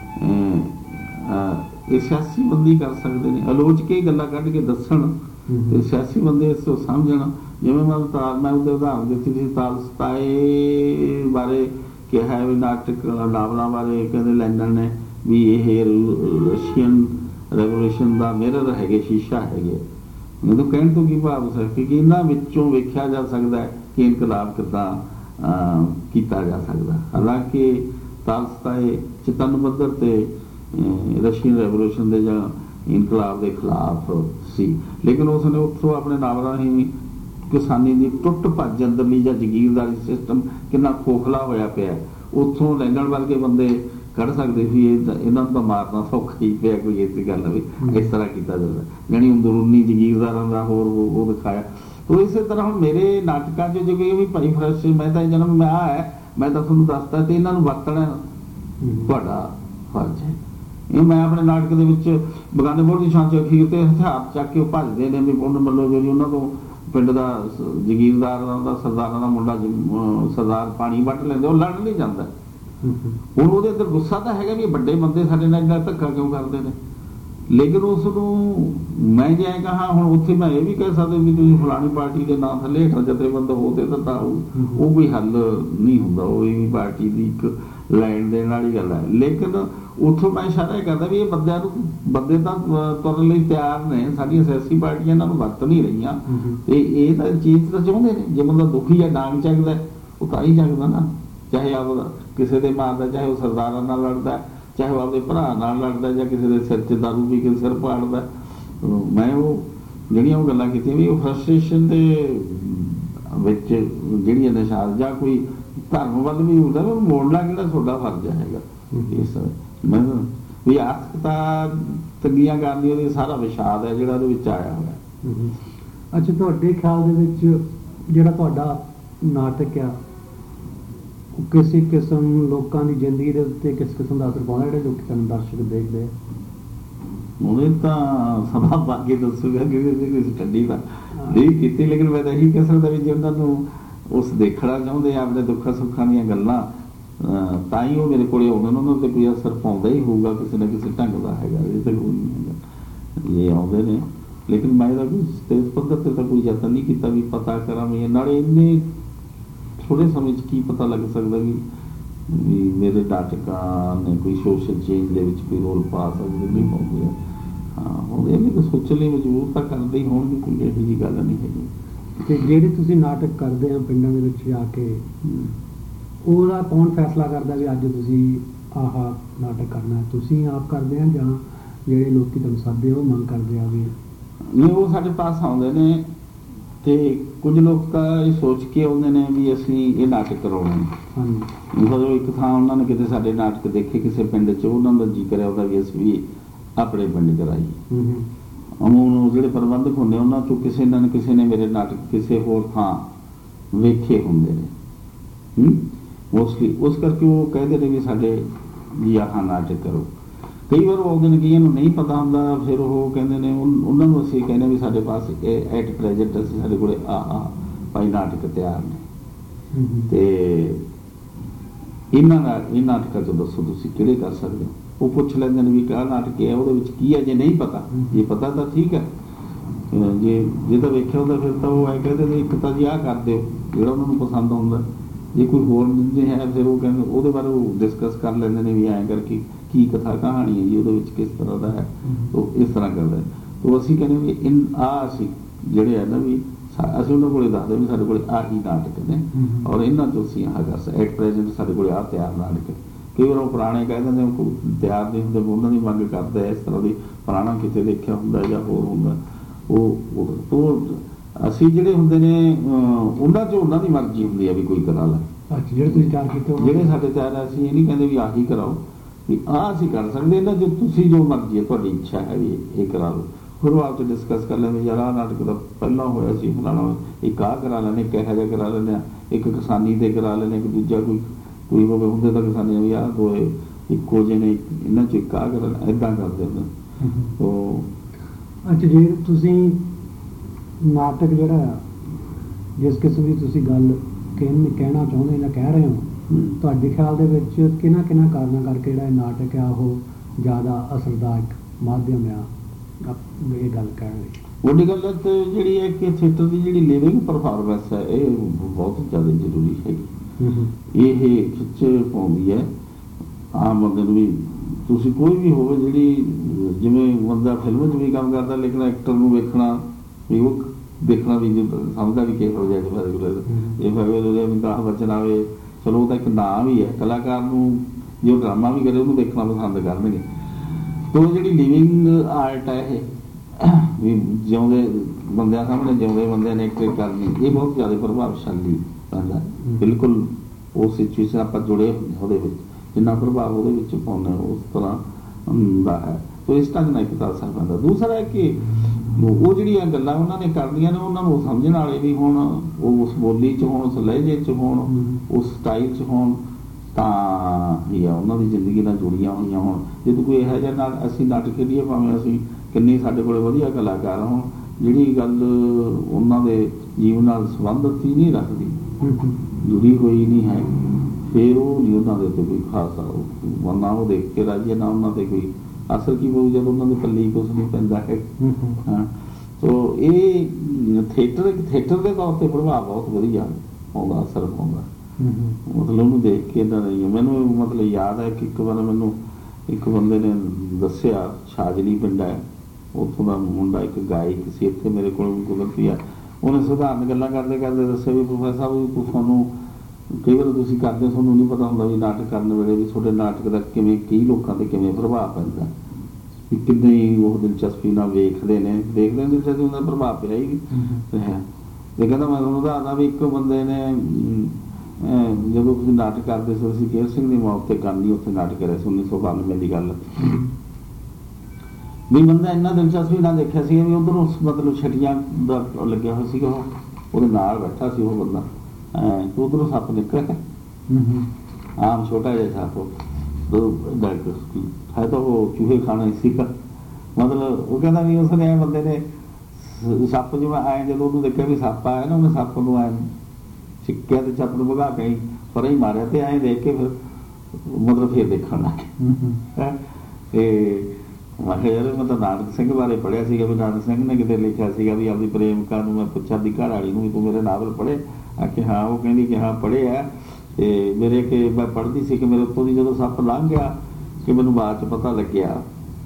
ਸਿਆਸੀ ਬੰਦੇ ਕਰ ਸਕਦੇ ਨੇ, ਆਲੋਚ ਕੇ ਗੱਲਾਂ ਕੱਢ ਕੇ ਦੱਸਣ ਤੇ ਸਿਆਸੀ ਬੰਦੇ ਇਸ ਤੋਂ ਸਮਝਣ। ਜਿਵੇਂ ਮੈਂ ਉਹਦੇ ਉਦਾਹਰਨ ਦਿੱਤੀ ਸੀ ਤਾਲ ਸਤਾਏ ਬਾਰੇ ਕਿਹਾ ਵੀ ਨਾਟਕ ਨਾਵਲਾਂ ਬਾਰੇ ਕਹਿੰਦੇ ਲੈਂਡਨ ਨੇ ਵੀ ਇਹ ਰਸ਼ੀਅਨ ਰੈਵੋਲੂਸ਼ਨ ਦਾ ਮਿਰਰ ਹੈਗੇ, ਸ਼ੀਸ਼ਾ ਹੈਗੇ। ਮੈਨੂੰ ਕਹਿਣ ਤੋਂ ਕੀ ਭਾਵ ਸੀ ਕਿ ਇਹਨਾਂ ਵਿੱਚੋਂ ਵੇਖਿਆ ਜਾ ਸਕਦਾ ਹੈ ਕਿ ਇਨਕਲਾਬ ਕਿੱਦਾਂ ਕੀਤਾ ਜਾ ਸਕਦਾ। ਹਾਲਾਂਕਿ ਤਾਲਸਤਾਏ ਚਿਤਨ ਪੱਧਰ ਤੇ ਰਸ਼ੀਅਨ ਰੈਵੋਲੂਸ਼ਨ ਦੇ ਜਾਂ ਇਨਕਲਾਬ ਦੇ ਖਿਲਾਫ ਸੀ, ਲੇਕਿਨ ਉਸਨੇ ਉੱਥੋਂ ਆਪਣੇ ਨਾਵਲਾਂ ਹੀ ਕਿਸਾਨੀ ਦੀ ਟੁੱਟ ਭੱਜ ਅੰਦਰਲੀ ਜਾਂ ਜ਼ਗੀਰਦਾਰੀ ਸਿਸਟਮ ਕਿੰਨਾ ਖੋਖਲਾ ਹੋਇਆ ਪਿਆ, ਉੱਥੋਂ ਲੈਂਡਨ ਵਰਗੇ ਬੰਦੇ ਕੱਢ ਸਕਦੇ ਸੀ ਇਹਨਾਂ ਨੂੰ ਤਾਂ ਮਾਰਨਾ ਸੌਖਾ ਹੀ ਪਿਆ। ਕੋਈ ਐਸੀ ਗੱਲ ਵੀ ਇਸ ਤਰ੍ਹਾਂ ਕੀਤਾ ਜਾਂਦਾ, ਜਾਣੀ ਅੰਦਰੂਨੀ ਜ਼ਗੀਰਦਾਰਾਂ ਦਾ ਹੋਰ ਉਹ ਦਿਖਾਇਆ। ਤੋ ਇਸੇ ਤਰ੍ਹਾਂ ਹੁਣ ਮੇਰੇ ਨਾਟਕਾਂ 'ਚ ਜੋ ਕਿ ਵੀ ਭਾਈ ਫਰੈਸ਼ ਮੈਂ ਤਾਂ ਜਨਮ ਮੈਂ ਆ ਹੈ, ਮੈਂ ਤਾਂ ਤੁਹਾਨੂੰ ਦੱਸਦਾ ਤੇ ਇਹਨਾਂ ਨੂੰ ਵਰਤਣਾ ਤੁਹਾਡਾ ਫਰਜ਼ ਹੈ। ਇਹ ਮੈਂ ਆਪਣੇ ਨਾਟਕ ਦੇ ਵਿੱਚ ਬਗਾਨੇ ਬੋਲ ਦੀ ਸ਼ਾਨ 'ਚ ਅਖੀਰ ਤੇ ਹਥਿਆਰ ਚੱਕ ਕੇ ਉਹ ਭੱਜਦੇ ਨੇ ਵੀ ਪੁੰਨ ਮੱਲੋ ਜਿਹੜੀ ਉਹਨਾਂ ਤੋਂ ਪਿੰਡ ਦਾ ਜ਼ਗੀਰਦਾਰਾਂ ਦਾ ਸਰਦਾਰਾਂ ਦਾ ਮੁੰਡਾ ਸਰਦਾਰ ਪਾਣੀ ਵੱਟ ਲੈਂਦੇ, ਉਹ ਲੜ ਨਹੀਂ ਜਾਂਦਾ। ਹੁਣ ਉਹਦੇ ਅੰਦਰ ਗੁੱਸਾ ਤਾਂ ਹੈਗਾ ਵੀ ਵੱਡੇ ਬੰਦੇ ਸਾਡੇ ਨਾਲ ਇੰਨਾ ਧੱਕਾ ਕਿਉਂ ਕਰਦੇ ਨੇ, ਲੇਕਿਨ ਉਸ ਨੂੰ ਮੈਂ ਜੇ ਕਹਾਂ ਹੁਣ ਉੱਥੇ ਮੈਂ ਇਹ ਵੀ ਕਹਿ ਸਕਦਾ ਵੀ ਤੁਸੀਂ ਫਲਾਣੀ ਪਾਰਟੀ ਦੇ ਨਾਂ ਥੱਲੇ ਹੇਠਾਂ ਜਥੇਬੰਦ ਹੋਦੇ ਤਾਂ ਉਹ ਕੋਈ ਹੱਲ ਨਹੀਂ ਹੁੰਦਾ, ਉਹ ਵੀ ਪਾਰਟੀ ਦੀ ਇੱਕ ਲੈਣ ਦੇਣ ਵਾਲੀ ਗੱਲ ਹੈ। ਲੇਕਿਨ ਉੱਥੋਂ ਮੈਂ ਇਸ਼ਾਰਾ ਇਹ ਕਰਦਾ ਵੀ ਇਹ ਬੰਦੇ ਤਾਂ ਤੁਰਨ ਲਈ ਤਿਆਰ ਨੇ, ਸਾਡੀਆਂ ਸਿਆਸੀ ਪਾਰਟੀਆਂ ਇਹਨਾਂ ਨੂੰ ਵਰਤ ਨਹੀਂ ਰਹੀਆਂ ਤੇ ਇਹ ਤਾਂ ਚੀਜ਼ ਤਾਂ ਚਾਹੁੰਦੇ ਨੇ। ਜੇ ਬੰਦਾ ਦੁਖੀ ਜਾਂ ਡਾਂਗ ਚੱਕਦਾ ਉਹ ਤਾਂ ਹੀ ਚੱਕਦਾ ਨਾ, ਚਾਹੇ ਆਪ ਕਿਸੇ ਦੇ ਮਾਰਦਾ, ਚਾਹੇ ਉਹ ਸਰਦਾਰਾਂ ਨਾਲ ਲੜਦਾ, ਚਾਹੇ ਉਹ ਆਪਦੇ ਭਰਾ ਨਾਲ ਲੜਦਾ ਜਾਂ ਕਿਸੇ ਦੇ ਸਿਰ 'ਚ ਦਾਰੂ ਪੀ ਕੇ ਸਿਰ ਪਾੜਦਾ। ਮੈਂ ਉਹ ਜਿਹੜੀਆਂ ਉਹ ਗੱਲਾਂ ਕੀਤੀਆਂ ਵੀ ਉਹ ਫਰਸਟ੍ਰੇਸ਼ਨ ਦੇ ਵਿੱਚ ਜਿਹੜੀਆਂ ਨਿਸ਼ਾਨ ਜਾਂ ਕੋਈ ਧਰਮ ਵੱਲ ਵੀ ਹੁੰਦਾ ਉਹ ਮੋੜਨਾ ਕਿਹੜਾ ਤੁਹਾਡਾ ਫਰਜ਼ ਹੈਗਾ। ਇਸ ਮੈਂ ਵੀ ਆਰਥਿਕਤਾ ਤੰਗੀਆਂ ਕਰਨੀ ਉਹਦੀ ਸਾਰਾ ਵਿਸ਼ਾਦ ਹੈ ਜਿਹੜਾ ਉਹਦੇ ਵਿੱਚ ਆਇਆ ਹੋਇਆ। ਅੱਛਾ, ਤੁਹਾਡੇ ਖਿਆਲ ਦੇ ਵਿੱਚ ਜਿਹੜਾ ਤੁਹਾਡਾ ਨਾਟਕ ਆ ਉਹ ਕਿਸੇ ਕਿਸਮ ਲੋਕਾਂ ਦੀ ਜ਼ਿੰਦਗੀ ਦੇ ਉੱਤੇ ਕਿਸ ਕਿਸਮ ਦਾ ਅਸਰ ਪਾਉਂਦਾ, ਜਿਹੜੇ ਲੋਕ ਤੁਹਾਨੂੰ ਦਰਸ਼ਕ ਦੇਖਦੇ ਆ? ਉਹਨੇ ਤਾਂ ਸਮਾਂ ਪਾ ਕੇ ਦੱਸੂਗਾ ਕਿ ਸਟੱਡੀ ਤਾਂ ਨਹੀਂ ਕੀਤੀ, ਲੇਕਿਨ ਮੈਂ ਤਾਂ ਇਹੀ ਕਹਿ ਸਕਦਾ ਵੀ ਜੇ ਉਹਨਾਂ ਨੂੰ ਉਸ ਦੇਖਣਾ ਚਾਹੁੰਦੇ ਆ ਆਪਣੇ ਦੁੱਖਾਂ ਸੁੱਖਾਂ ਦੀਆਂ ਗੱਲਾਂ ਤਾਂ ਹੀ ਉਹ ਮੇਰੇ ਕੋਲੇ ਆਉਂਦੇ, ਉਹਨਾਂ ਤੇ ਕੋਈ ਅਸਰ ਪਾਉਂਦਾ ਹੀ ਹੋਊਗਾ ਕਿਸੇ ਨਾ ਕਿਸੇ ਢੰਗ ਦਾ ਹੈਗਾ। ਇਹ ਤਾਂ ਕੋਈ ਨਹੀਂ ਹੈਗਾ, ਇਹ ਆਉਂਦੇ ਨੇ। ਲੇਕਿਨ ਮੈਂ ਤਾਂ ਕੋਈ ਸਟੇਜ ਪੱਧਰ ਤੇ ਤਾਂ ਕੋਈ ਯਤਨ ਨਹੀਂ ਕੀਤਾ ਵੀ ਪਤਾ ਕਰਾਂ ਵੀ ਨਾਲੇ ਇੰਨੇ ਥੋੜੇ ਸਮੇਂ 'ਚ ਕੀ ਪਤਾ ਲੱਗ ਸਕਦਾ ਵੀ ਮੇਰੇ ਨਾਟਕਾਂ ਨੇ ਕੋਈ ਸੋਸ਼ਲ ਚੇਂਜ ਦੇ ਵਿੱਚ ਕੋਈ ਰੋਲ ਪਾ ਸਕਦੇ ਨਹੀਂ ਪਾਉਂਦੇ ਆ। ਹਾਂ, ਉਹਦੇ ਲਈ ਤਾਂ ਸੋਚਣ ਲਈ ਮਜਬੂਰ ਤਾਂ ਕਰਦੇ ਹੀ ਹੋਣਗੇ, ਕੋਈ ਇਹੋ ਜਿਹੀ ਗੱਲ ਨਹੀਂ ਹੈਗੀ। ਤੇ ਜਿਹੜੇ ਤੁਸੀਂ ਨਾਟਕ ਕਰਦੇ ਆ ਪਿੰਡਾਂ ਦੇ ਵਿੱਚ ਜਾ ਕੇ, ਉਹਦਾ ਕੌਣ ਫੈਸਲਾ ਕਰਦਾ ਵੀ ਅੱਜ ਤੁਸੀਂ ਆਹ ਨਾਟਕ ਕਰਨਾ? ਤੁਸੀਂ ਆਪ ਕਰਦੇ ਆ ਜਾਂ ਜਿਹੜੇ ਲੋਕ ਤੁਹਾਨੂੰ ਸੱਦਦੇ ਉਹ ਮੰਗ ਕਰਦੇ ਆ ਵੀ? ਨਹੀਂ, ਉਹ ਸਾਡੇ ਪਾਸ ਆਉਂਦੇ ਨੇ ਤੇ ਕੁਝ ਲੋਕ ਤਾਂ ਇਹ ਸੋਚ ਕੇ ਆਉਂਦੇ ਨੇ ਵੀ ਅਸੀਂ ਇਹ ਨਾਟਕ ਕਰਾਉਣਾ। ਮਤਲਬ ਇੱਕ ਥਾਂ ਉਹਨਾਂ ਨੇ ਕਿਤੇ ਸਾਡੇ ਨਾਟਕ ਦੇਖੇ ਕਿਸੇ ਪਿੰਡ 'ਚ, ਉਹਨਾਂ ਦਾ ਜੀ ਕਰਿਆ ਉਹਦਾ ਵੀ ਅਸੀਂ ਵੀ ਆਪਣੇ ਪਿੰਡ ਕਰਾਈਏ। ਅਮੂਨ ਜਿਹੜੇ ਪ੍ਰਬੰਧਕ ਹੁੰਦੇ ਉਹਨਾਂ 'ਚੋਂ ਕਿਸੇ ਨੇ ਮੇਰੇ ਨਾਟਕ ਕਿਸੇ ਹੋਰ ਥਾਂ ਵੇਖੇ ਹੁੰਦੇ ਨੇ ਮੋਸਟਲੀ, ਉਸ ਕਰਕੇ ਉਹ ਕਹਿੰਦੇ ਨੇ ਵੀ ਸਾਡੇ ਜੀ ਆਹ ਨਾਟਕ ਕਰੋ। ਕਈ ਵਾਰ ਆਉਂਦੇ ਨੇ ਕਈਆਂ ਨੂੰ ਨਹੀਂ ਪਤਾ ਹੁੰਦਾ, ਫਿਰ ਉਹ ਕਹਿੰਦੇ ਨੇ ਉਹਨਾਂ ਨੂੰ ਅਸੀਂ ਕਹਿੰਦੇ ਵੀ ਸਾਡੇ ਪਾਸ ਐਟ ਪ੍ਰੈਜੈਂਟ ਅਸੀਂ ਸਾਡੇ ਕੋਲ ਭਾਈ ਨਾਟਕ ਤਿਆਰ ਨੇ ਤੇ ਇਹਨਾਂ ਨਾਟਕਾਂ 'ਚ ਦੱਸੋ ਤੁਸੀਂ ਕਿਹੜੇ ਕਰ ਸਕਦੇ ਹੋ। ਉਹ ਪੁੱਛ ਲੈਂਦੇ ਨੇ ਵੀ ਕਿਹੜਾ ਨਾਟਕ ਹੈ, ਉਹਦੇ ਵਿੱਚ ਕੀ ਹੈ। ਜੇ ਨਹੀਂ ਪਤਾ, ਜੇ ਪਤਾ ਤਾਂ ਠੀਕ ਹੈ, ਜੇ ਤਾਂ ਵੇਖਿਆ ਹੁੰਦਾ ਫਿਰ ਤਾਂ ਉਹ ਐ ਕਹਿੰਦੇ ਨੇ ਇੱਕ ਤਾਂ ਜੀ ਆਹ ਕਰ ਦਿਓ ਜਿਹੜਾ ਉਹਨਾਂ ਨੂੰ ਪਸੰਦ ਹੁੰਦਾ। ਜੇ ਕੋਈ ਹੋਰ ਜੇ ਹੈ ਫਿਰ ਉਹ ਕਹਿੰਦੇ ਉਹਦੇ ਬਾਰੇ ਉਹ ਡਿਸਕਸ ਕਰ ਲੈਂਦੇ ਨੇ ਵੀ ਐਂ ਕਰਕੇ ਕੀ ਕਥਾ ਕਹਾਣੀ ਹੈ ਜੀ, ਉਹਦੇ ਵਿੱਚ ਕਿਸ ਤਰ੍ਹਾਂ ਦਾ ਹੈ, ਉਹ ਇਸ ਤਰ੍ਹਾਂ ਕਰਦਾ। ਤਾਂ ਅਸੀਂ ਕਹਿੰਦੇ ਵੀ ਅਸੀਂ ਜਿਹੜੇ ਹੈ ਨਾ ਵੀ ਅਸੀਂ ਉਹਨਾਂ ਕੋਲੇ ਦੱਸਦੇ ਵੀ ਸਾਡੇ ਕੋਲ ਆਹੀ ਨਾਟਕ ਨੇ ਔਰ ਇਹਨਾਂ 'ਚੋਂ ਅਸੀਂ ਆਹ ਕਰ ਸਕਦੇ ਐਟ ਪ੍ਰੈਜੈਂਟ ਸਾਡੇ ਕੋਲ ਆਹ ਤਿਆਰ ਨਾਟਕ। ਕਈ ਵਾਰ ਉਹ ਪੁਰਾਣੇ ਕਹਿ ਦਿੰਦੇ ਤਿਆਰ ਨਹੀਂ ਹੁੰਦੇ, ਉਹਨਾਂ ਦੀ ਮੰਗ ਕਰਦੇ ਇਸ ਤਰ੍ਹਾਂ ਦੀ ਪੁਰਾਣਾ ਕਿਤੇ ਦੇਖਿਆ ਹੁੰਦਾ ਜਾਂ ਹੋਰ ਹੁੰਦਾ। ਉਹ ਅਸੀਂ ਜਿਹੜੇ ਹੁੰਦੇ ਨੇ ਉਹਨਾਂ 'ਚ ਉਹਨਾਂ ਦੀ ਮਰਜ਼ੀ ਹੁੰਦੀ ਹੈ ਵੀ ਕੋਈ ਕਰਾ ਲੈ। ਜਿਹੜੇ ਤੁਸੀਂ ਤਿਆਰ ਕੀਤੇ ਜਿਹੜੇ ਸਾਡੇ ਤਿਆਰ ਹੈ ਅਸੀਂ ਇਹ ਨਹੀਂ ਕਹਿੰਦੇ ਵੀ ਆਹੀ ਕਰਾਓ, ਵੀ ਆਹ ਅਸੀਂ ਕਰ ਸਕਦੇ ਇਹਨਾਂ 'ਚ ਤੁਸੀਂ ਜੋ ਮਰਜ਼ੀ ਹੈ ਤੁਹਾਡੀ ਇੱਛਾ ਹੈ ਵੀ ਇਹ ਕਰਾ ਲਓ। ਫਿਰ ਉਹ ਆਪ 'ਚ ਡਿਸਕਸ ਕਰ ਲੈਂਦੇ ਯਾਰ ਆਹ ਨਾਟਕ ਦਾ ਪਹਿਲਾਂ ਹੋਇਆ ਸੀ ਫਲਾਣਾ, ਇੱਕ ਆਹ ਕਰਾ ਲੈਂਦੇ, ਇੱਕ ਇਹੋ ਜਿਹਾ ਕਰਾ ਲੈਂਦੇ ਹਾਂ, ਇੱਕ ਕਿਸਾਨੀ 'ਤੇ ਕਰਾ ਲੈਂਦੇ, ਇੱਕ ਦੂਜਾ ਕੋਈ ਹੋਵੇ ਹੁੰਦੇ ਤਾਂ ਕਿਸਾਨੀ ਵੀ ਆਹ ਦੋਏ ਇੱਕੋ ਜਿਹੇ ਨੇ, ਇਹਨਾਂ 'ਚ ਇੱਕ ਆਹ ਕਰ ਇੱਦਾਂ ਕਰਦੇ ਹੁੰਦੇ। ਸੋ ਅੱਛਾ, ਜੇ ਤੁਸੀਂ ਨਾਟਕ ਜਿਹੜਾ ਆ, ਜਿਸ ਕਿਸਮ ਦੀ ਤੁਸੀਂ ਗੱਲ ਕਹਿਣਾ ਚਾਹੁੰਦੇ ਜਾਂ ਕਹਿ ਰਹੇ ਹੋ, ਤੁਹਾਡੇ ਖਿਆਲ ਦੇ ਵਿੱਚ ਕਿਹਨਾਂ ਕਾਰਨਾਂ ਕਰਕੇ ਜਿਹੜਾ ਇਹ ਨਾਟਕ ਆ ਉਹ ਜ਼ਿਆਦਾ ਅਸਰਦਾਇਕ ਮਾਧਿਅਮ ਆ ਇਹ ਗੱਲ ਕਹਿਣ ਲਈ? ਵੱਡੀ ਗੱਲ ਹੈ ਤੇ ਜਿਹੜੀ ਹੈ ਕਿ ਥੀਏਟਰ ਦੀ ਜਿਹੜੀ ਲਿਵਿੰਗ ਪਰਫਾਰਮੈਂਸ ਹੈ ਇਹ ਬਹੁਤ ਜ਼ਿਆਦਾ ਜ਼ਰੂਰੀ ਹੈਗੀ। ਇਹ ਖਿੱਚ ਪਾਉਂਦੀ ਹੈ ਆਮ ਬੰਦੇ ਨੂੰ ਵੀ। ਤੁਸੀਂ ਕੋਈ ਵੀ ਹੋਵੇ ਜਿਹੜੀ, ਜਿਵੇਂ ਬੰਦਾ ਫਿਲਮ 'ਚ ਵੀ ਕੰਮ ਕਰਦਾ, ਲੇਕਿਨ ਐਕਟਰ ਨੂੰ ਵੇਖਣਾ ਵੀ ਉਹ ਦੇਖਣਾ ਵੀ ਸਮਝਦਾ ਵੀ ਕਿਹੋ ਜਿਹਾ ਇਹ ਭਾਵੇਂ ਅਮਿਤਾਭ ਬੱਚਨ ਆਵੇ, ਚਲੋ ਉਹਦਾ ਇੱਕ ਨਾਂ ਵੀ ਹੈ। ਕਲਾਕਾਰ ਨੂੰ ਜੇ ਉਹ ਡਰਾਮਾ ਵੀ ਕਰੇ ਉਹਨੂੰ ਦੇਖਣਾ ਪਸੰਦ ਕਰਨਗੇ। ਤੋ ਜਿਹੜੀ ਲਿਵਿੰਗ ਆਰਟ ਹੈ ਇਹ ਵੀ ਜਿਉਂਦੇ ਬੰਦਿਆਂ ਸਾਹਮਣੇ ਜਿਉਂਦੇ ਬੰਦਿਆਂ ਨੇ ਐਕਟ ਕਰਨੀ, ਇਹ ਬਹੁਤ ਜ਼ਿਆਦਾ ਪ੍ਰਭਾਵਸ਼ਾਲੀ ਰਹਿੰਦਾ। ਬਿਲਕੁਲ ਉਸ ਸਿਚੁਏਸ਼ਨ ਆਪਾਂ ਜੁੜੇ ਉਹਦੇ ਵਿੱਚ ਜਿੰਨਾ ਪ੍ਰਭਾਵ ਉਹਦੇ ਵਿੱਚ ਪਾਉਂਦੇ ਉਸ ਤਰ੍ਹਾਂ ਹੁੰਦਾ ਹੈ। ਤੋ ਇਸ ਢੰਗ ਨਾਲ ਇੱਕ ਤਾਂ ਅਸਰ ਪੈਂਦਾ। ਦੂਸਰਾ ਹੈ ਕਿ ਉਹ ਜਿਹੜੀਆਂ ਗੱਲਾਂ ਉਹਨਾਂ ਨੇ ਕਰਨੀਆਂ ਨੇ ਉਹਨਾਂ ਨੂੰ ਸਮਝਣ ਵਾਲੇ ਵੀ ਹੋਣ, ਉਹ ਉਸ ਬੋਲੀ 'ਚ ਹੋਣ, ਉਸ ਲਹਿਜੇ 'ਚ ਹੋਣ, ਉਸ ਸਟਾਈਲ 'ਚ ਹੋਣ, ਤਾਂ ਹੀ ਆ ਉਹਨਾਂ ਦੀ ਜ਼ਿੰਦਗੀ ਨਾਲ ਜੁੜੀਆਂ ਹੋਈਆਂ ਹੋਣ। ਜਦੋਂ ਕੋਈ ਇਹੋ ਜਿਹਾ ਨਾਲ ਅਸੀਂ ਨਾਟਕ ਖੇਡੀਏ, ਭਾਵੇਂ ਅਸੀਂ ਕਿੰਨੇ ਸਾਡੇ ਕੋਲ ਵਧੀਆ ਕਲਾਕਾਰ ਹੋਣ, ਜਿਹੜੀ ਗੱਲ ਉਹਨਾਂ ਦੇ ਜੀਵਨ ਨਾਲ ਸੰਬੰਧਿਤ ਹੀ ਨਹੀਂ ਰੱਖਦੀ, ਜੁੜੀ ਹੋਈ ਨਹੀਂ ਹੈ, ਫਿਰ ਉਹ ਨਹੀਂ ਉਹਨਾਂ ਦੇ ਉੱਤੇ ਕੋਈ ਖਾਸ ਨਾ ਉਹ ਦੇਖ ਕੇ ਰਾਜੀ, ਨਾ ਉਹਨਾਂ 'ਤੇ ਕੋਈ ਅਸਰ ਕੀ ਪਊ ਜਦੋਂ ਉਹਨਾਂ ਦੇ ਪੱਲੇ ਕੁਛ ਨਹੀਂ ਪੈਂਦਾ ਹੈ। ਹਾਂ, ਸੋ ਇਹ ਥੀਏਟਰ ਦੇ ਤੌਰ 'ਤੇ ਪ੍ਰਭਾਵ ਬਹੁਤ ਵਧੀਆ ਪਾਉਂਦਾ, ਅਸਰ ਪਾਉਂਦਾ। ਮਤਲਬ ਉਹਨੂੰ ਦੇਖ ਕੇ ਇੱਦਾਂ ਨਹੀਂ, ਮੈਨੂੰ ਮਤਲਬ ਯਾਦ ਹੈ ਕਿ ਇੱਕ ਵਾਰ ਮੈਨੂੰ ਇੱਕ ਬੰਦੇ ਨੇ ਦੱਸਿਆ, ਸ਼ਾਜਲੀ ਪਿੰਡ ਹੈ ਉੱਥੋਂ ਦਾ ਮੁੰਡਾ, ਇੱਕ ਗਾਇਕ ਸੀ ਇੱਥੇ ਮੇਰੇ ਕੋਲ ਕੁਦਰਤੀ ਆ, ਉਹਨੇ ਸਧਾਰਨ ਗੱਲਾਂ ਕਰਦੇ ਦੱਸਿਆ ਵੀ ਪ੍ਰੋਫੈਸਰ ਸਾਹਿਬ ਤੁਹਾਨੂੰ ਕਈ ਵਾਰ ਤੁਸੀਂ ਕਰਦੇ, ਤੁਹਾਨੂੰ ਨਹੀਂ ਪਤਾ ਹੁੰਦਾ ਵੀ ਨਾਟਕ ਕਰਨ ਵੇਲੇ ਵੀ ਤੁਹਾਡੇ ਨਾਟਕ ਦਾ ਕਿਵੇਂ ਕਈ ਲੋਕਾਂ 'ਤੇ ਕਿਵੇਂ ਪ੍ਰਭਾਵ ਪੈਂਦਾ, ਵੀ ਕਿੰਨੀ ਉਹ ਦਿਲਚਸਪੀ ਨਾਲ ਵੇਖਦੇ ਨੇ ਦਿਲਚਸਪੀ ਦਾ ਪ੍ਰਭਾਵ ਪਿਆ ਹੀ ਰਿਹਾ। ਤੇ ਕਹਿੰਦਾ ਮੈਂ ਤੁਹਾਨੂੰ ਦੱਸਦਾ ਵੀ ਇੱਕ ਬੰਦੇ ਨੇ ਜਦੋਂ ਤੁਸੀਂ ਨਾਟਕ ਕਰਦੇ ਸੀ, ਅਸੀਂ ਕੇਰ ਸਿੰਘ ਦੀ ਮੌਤ 'ਤੇ ਕਰਨੀ ਉੱਥੇ ਨਾਟਕ ਕਰਿਆ ਸੀ 1992 ਦੀ ਗੱਲ, ਵੀ ਬੰਦਾ ਇੰਨਾ ਦਿਲਚਸਪੀ ਨਾਲ ਦੇਖਿਆ ਸੀ ਵੀ ਉੱਧਰੋਂ ਮਤਲਬ ਛਟੀਆਂ ਦਾ ਲੱਗਿਆ ਹੋਇਆ ਸੀਗਾ, ਉਹਦੇ ਨਾਲ ਬੈਠਾ ਸੀ ਉਹ ਬੰਦਾ, ਉਧਰੋਂ ਸੱਪ ਨਿਕਲਿਆ, ਆਮ ਛੋਟਾ ਜਿਹਾ ਸੱਪ, ਹੈ ਤਾਂ ਉਹ ਚੂਹੇ ਖਾਣਾ ਹੀ ਸੀਗਾ। ਮਤਲਬ ਉਹ ਕਹਿੰਦਾ ਵੀ ਉਸਨੇ ਬੰਦੇ ਨੇ ਸੱਪ ਜਿਵੇਂ ਆਏ, ਜਦੋਂ ਉਹਨੂੰ ਦੇਖਿਆ ਵੀ ਸੱਪ ਆਇਆ ਨਾ, ਉਹਨੇ ਸੱਪ ਨੂੰ ਆਏ ਸਿੱਕਿਆ ਤੇ ਚੱਪ ਨੂੰ ਭਗਾ ਕੇ ਪਰ ਹੀ ਮਾਰਿਆ, ਤੇ ਐਂ ਦੇਖ ਕੇ ਫਿਰ ਮਤਲਬ ਫਿਰ ਦੇਖਣ ਲੱਗ ਗਿਆ। ਤੇ ਮੈਂ ਕਿਹਾ ਯਾਰ ਮੈਂ ਤਾਂ ਨਾਨਕ ਸਿੰਘ ਬਾਰੇ ਪੜ੍ਹਿਆ ਸੀਗਾ ਵੀ ਨਾਨਕ ਸਿੰਘ ਨੇ ਕਿਤੇ ਲਿਖਿਆ ਸੀਗਾ ਵੀ ਆਪਦੀ ਪ੍ਰੇਮਿਕਾ ਨੂੰ, ਮੈਂ ਪੁੱਛਿਆ ਦੀ ਘਰ ਵਾਲੀ ਨੂੰ ਵੀ ਤੂੰ ਮੇਰੇ ਨਾਵਲ ਪੜ੍ਹੇ? ਕਿ ਹਾਂ। ਉਹ ਕਹਿੰਦੀ ਕਿ ਹਾਂ ਪੜ੍ਹੇ ਆ, ਤੇ ਮੇਰੇ ਕਿ ਮੈਂ ਪੜ੍ਹਦੀ ਸੀ ਕਿ ਮੇਰੇ ਉੱਤੋਂ ਦੀ ਜਦੋਂ ਸੱਪ ਲੰਘ ਗਿਆ ਕਿ ਮੈਨੂੰ ਬਾਅਦ 'ਚ ਪਤਾ ਲੱਗਿਆ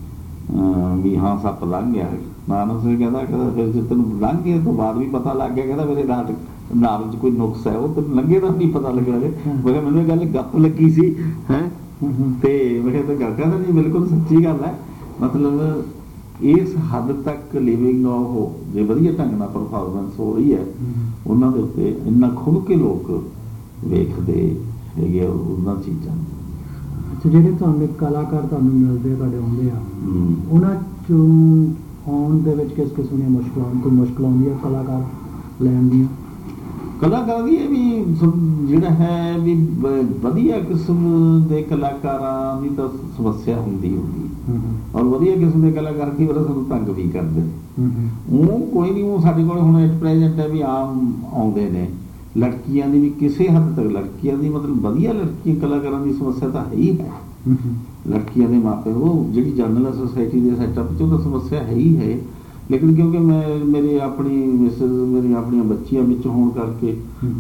ਵੀ ਹਾਂ ਸੱਪ ਲੰਘ ਗਿਆ। ਨਾਨਕ ਸਿੰਘ ਕਹਿੰਦਾ ਫਿਰ ਜੇ ਤੈਨੂੰ ਲੰਘ ਗਿਆ ਤੋਂ ਬਾਅਦ ਵੀ ਪਤਾ ਲੱਗ ਗਿਆ, ਕਹਿੰਦਾ ਮੇਰੇ ਨਾਵਲ 'ਚ ਕੋਈ ਨੁਕਸ ਹੈ, ਉਹ ਤੈਨੂੰ ਲੰਘੇ ਦਾ ਨਹੀਂ ਪਤਾ ਲੱਗਿਆ। ਮੈਂ ਕਿਹਾ ਮੈਨੂੰ ਇਹ ਗੱਲ ਗੱਪ ਲੱਗੀ ਸੀ ਹੈ, ਤੇ ਮੈਂ ਕਿਹਾ ਤਾਂ ਗੱਲ ਕਹਿੰਦਾ ਨਹੀਂ ਬਿਲਕੁਲ ਸੱਚੀ ਗੱਲ ਹੈ। ਮਤਲਬ ਇਸ ਹੱਦ ਤੱਕ ਲਿਵਿੰਗ ਉਹ ਜੇ ਵਧੀਆ ਢੰਗ ਨਾਲ ਪਰਫਾਰਮੈਂਸ ਹੋ ਰਹੀ ਹੈ, ਉਹਨਾਂ ਦੇ ਉੱਤੇ ਇੰਨਾ ਖੁੱਲ੍ਹ ਕੇ ਲੋਕ ਵੇਖਦੇ ਹੈਗੇ ਉਹਨਾਂ ਚੀਜ਼ਾਂ। ਅੱਛਾ, ਜਿਹੜੇ ਤੁਹਾਨੂੰ ਕਲਾਕਾਰ ਤੁਹਾਨੂੰ ਮਿਲਦੇ ਤੁਹਾਡੇ ਆਉਂਦੇ ਆ, ਉਹਨਾਂ 'ਚੋਂ ਆਉਣ ਦੇ ਵਿੱਚ ਕਿਸ ਕਿਸਮ ਦੀਆਂ ਮੁਸ਼ਕਲਾਂ, ਕੋਈ ਮੁਸ਼ਕਲ ਆਉਂਦੀ ਹੈ ਕਲਾਕਾਰ ਲੈਣ ਦੀਆਂ? ਕਲਾਕਾਰ ਦੀ ਇਹ ਵੀ ਜਿਹੜਾ ਹੈ ਵੀ ਵਧੀਆ ਕਿਸਮ ਦੇ ਕਲਾਕਾਰਾਂ ਦੀ ਤਾਂ ਸਮੱਸਿਆ ਹੁੰਦੀ ਔਰ ਵਧੀਆ ਕਿਸਮ ਦੇ ਕਲਾਕਾਰ ਕੀ ਵਾਰ ਸਾਨੂੰ ਤੰਗ ਵੀ ਕਰਦੇ। ਉਹ ਕੋਈ ਨਹੀਂ, ਉਹ ਸਾਡੇ ਕੋਲ ਹੁਣ ਐਟ ਪ੍ਰੈਜੈਂਟ ਹੈ ਵੀ ਆਮ ਆਉਂਦੇ ਨੇ। ਲੜਕੀਆਂ ਦੀ ਵੀ ਕਿਸੇ ਹੱਦ ਤੱਕ, ਲੜਕੀਆਂ ਦੀ ਮਤਲਬ ਵਧੀਆ ਲੜਕੀਆਂ ਕਲਾਕਾਰਾਂ ਦੀ ਸਮੱਸਿਆ ਤਾਂ ਹੈ ਹੀ ਹੈ। ਲੜਕੀਆਂ ਦੇ ਮਾਪੇ ਉਹ ਜਿਹੜੀ ਜਨਰਲ ਸੋਸਾਇਟੀ ਦੇ ਸੈਟਅਪ 'ਚ ਉਹ ਤਾਂ ਸਮੱਸਿਆ ਹੈ ਹੀ ਹੈ, ਲੇਕਿਨ ਕਿਉਂਕਿ ਮੇਰੀ ਆਪਣੀਆਂ ਬੱਚੀਆਂ ਵਿੱਚ ਹੋਣ ਕਰਕੇ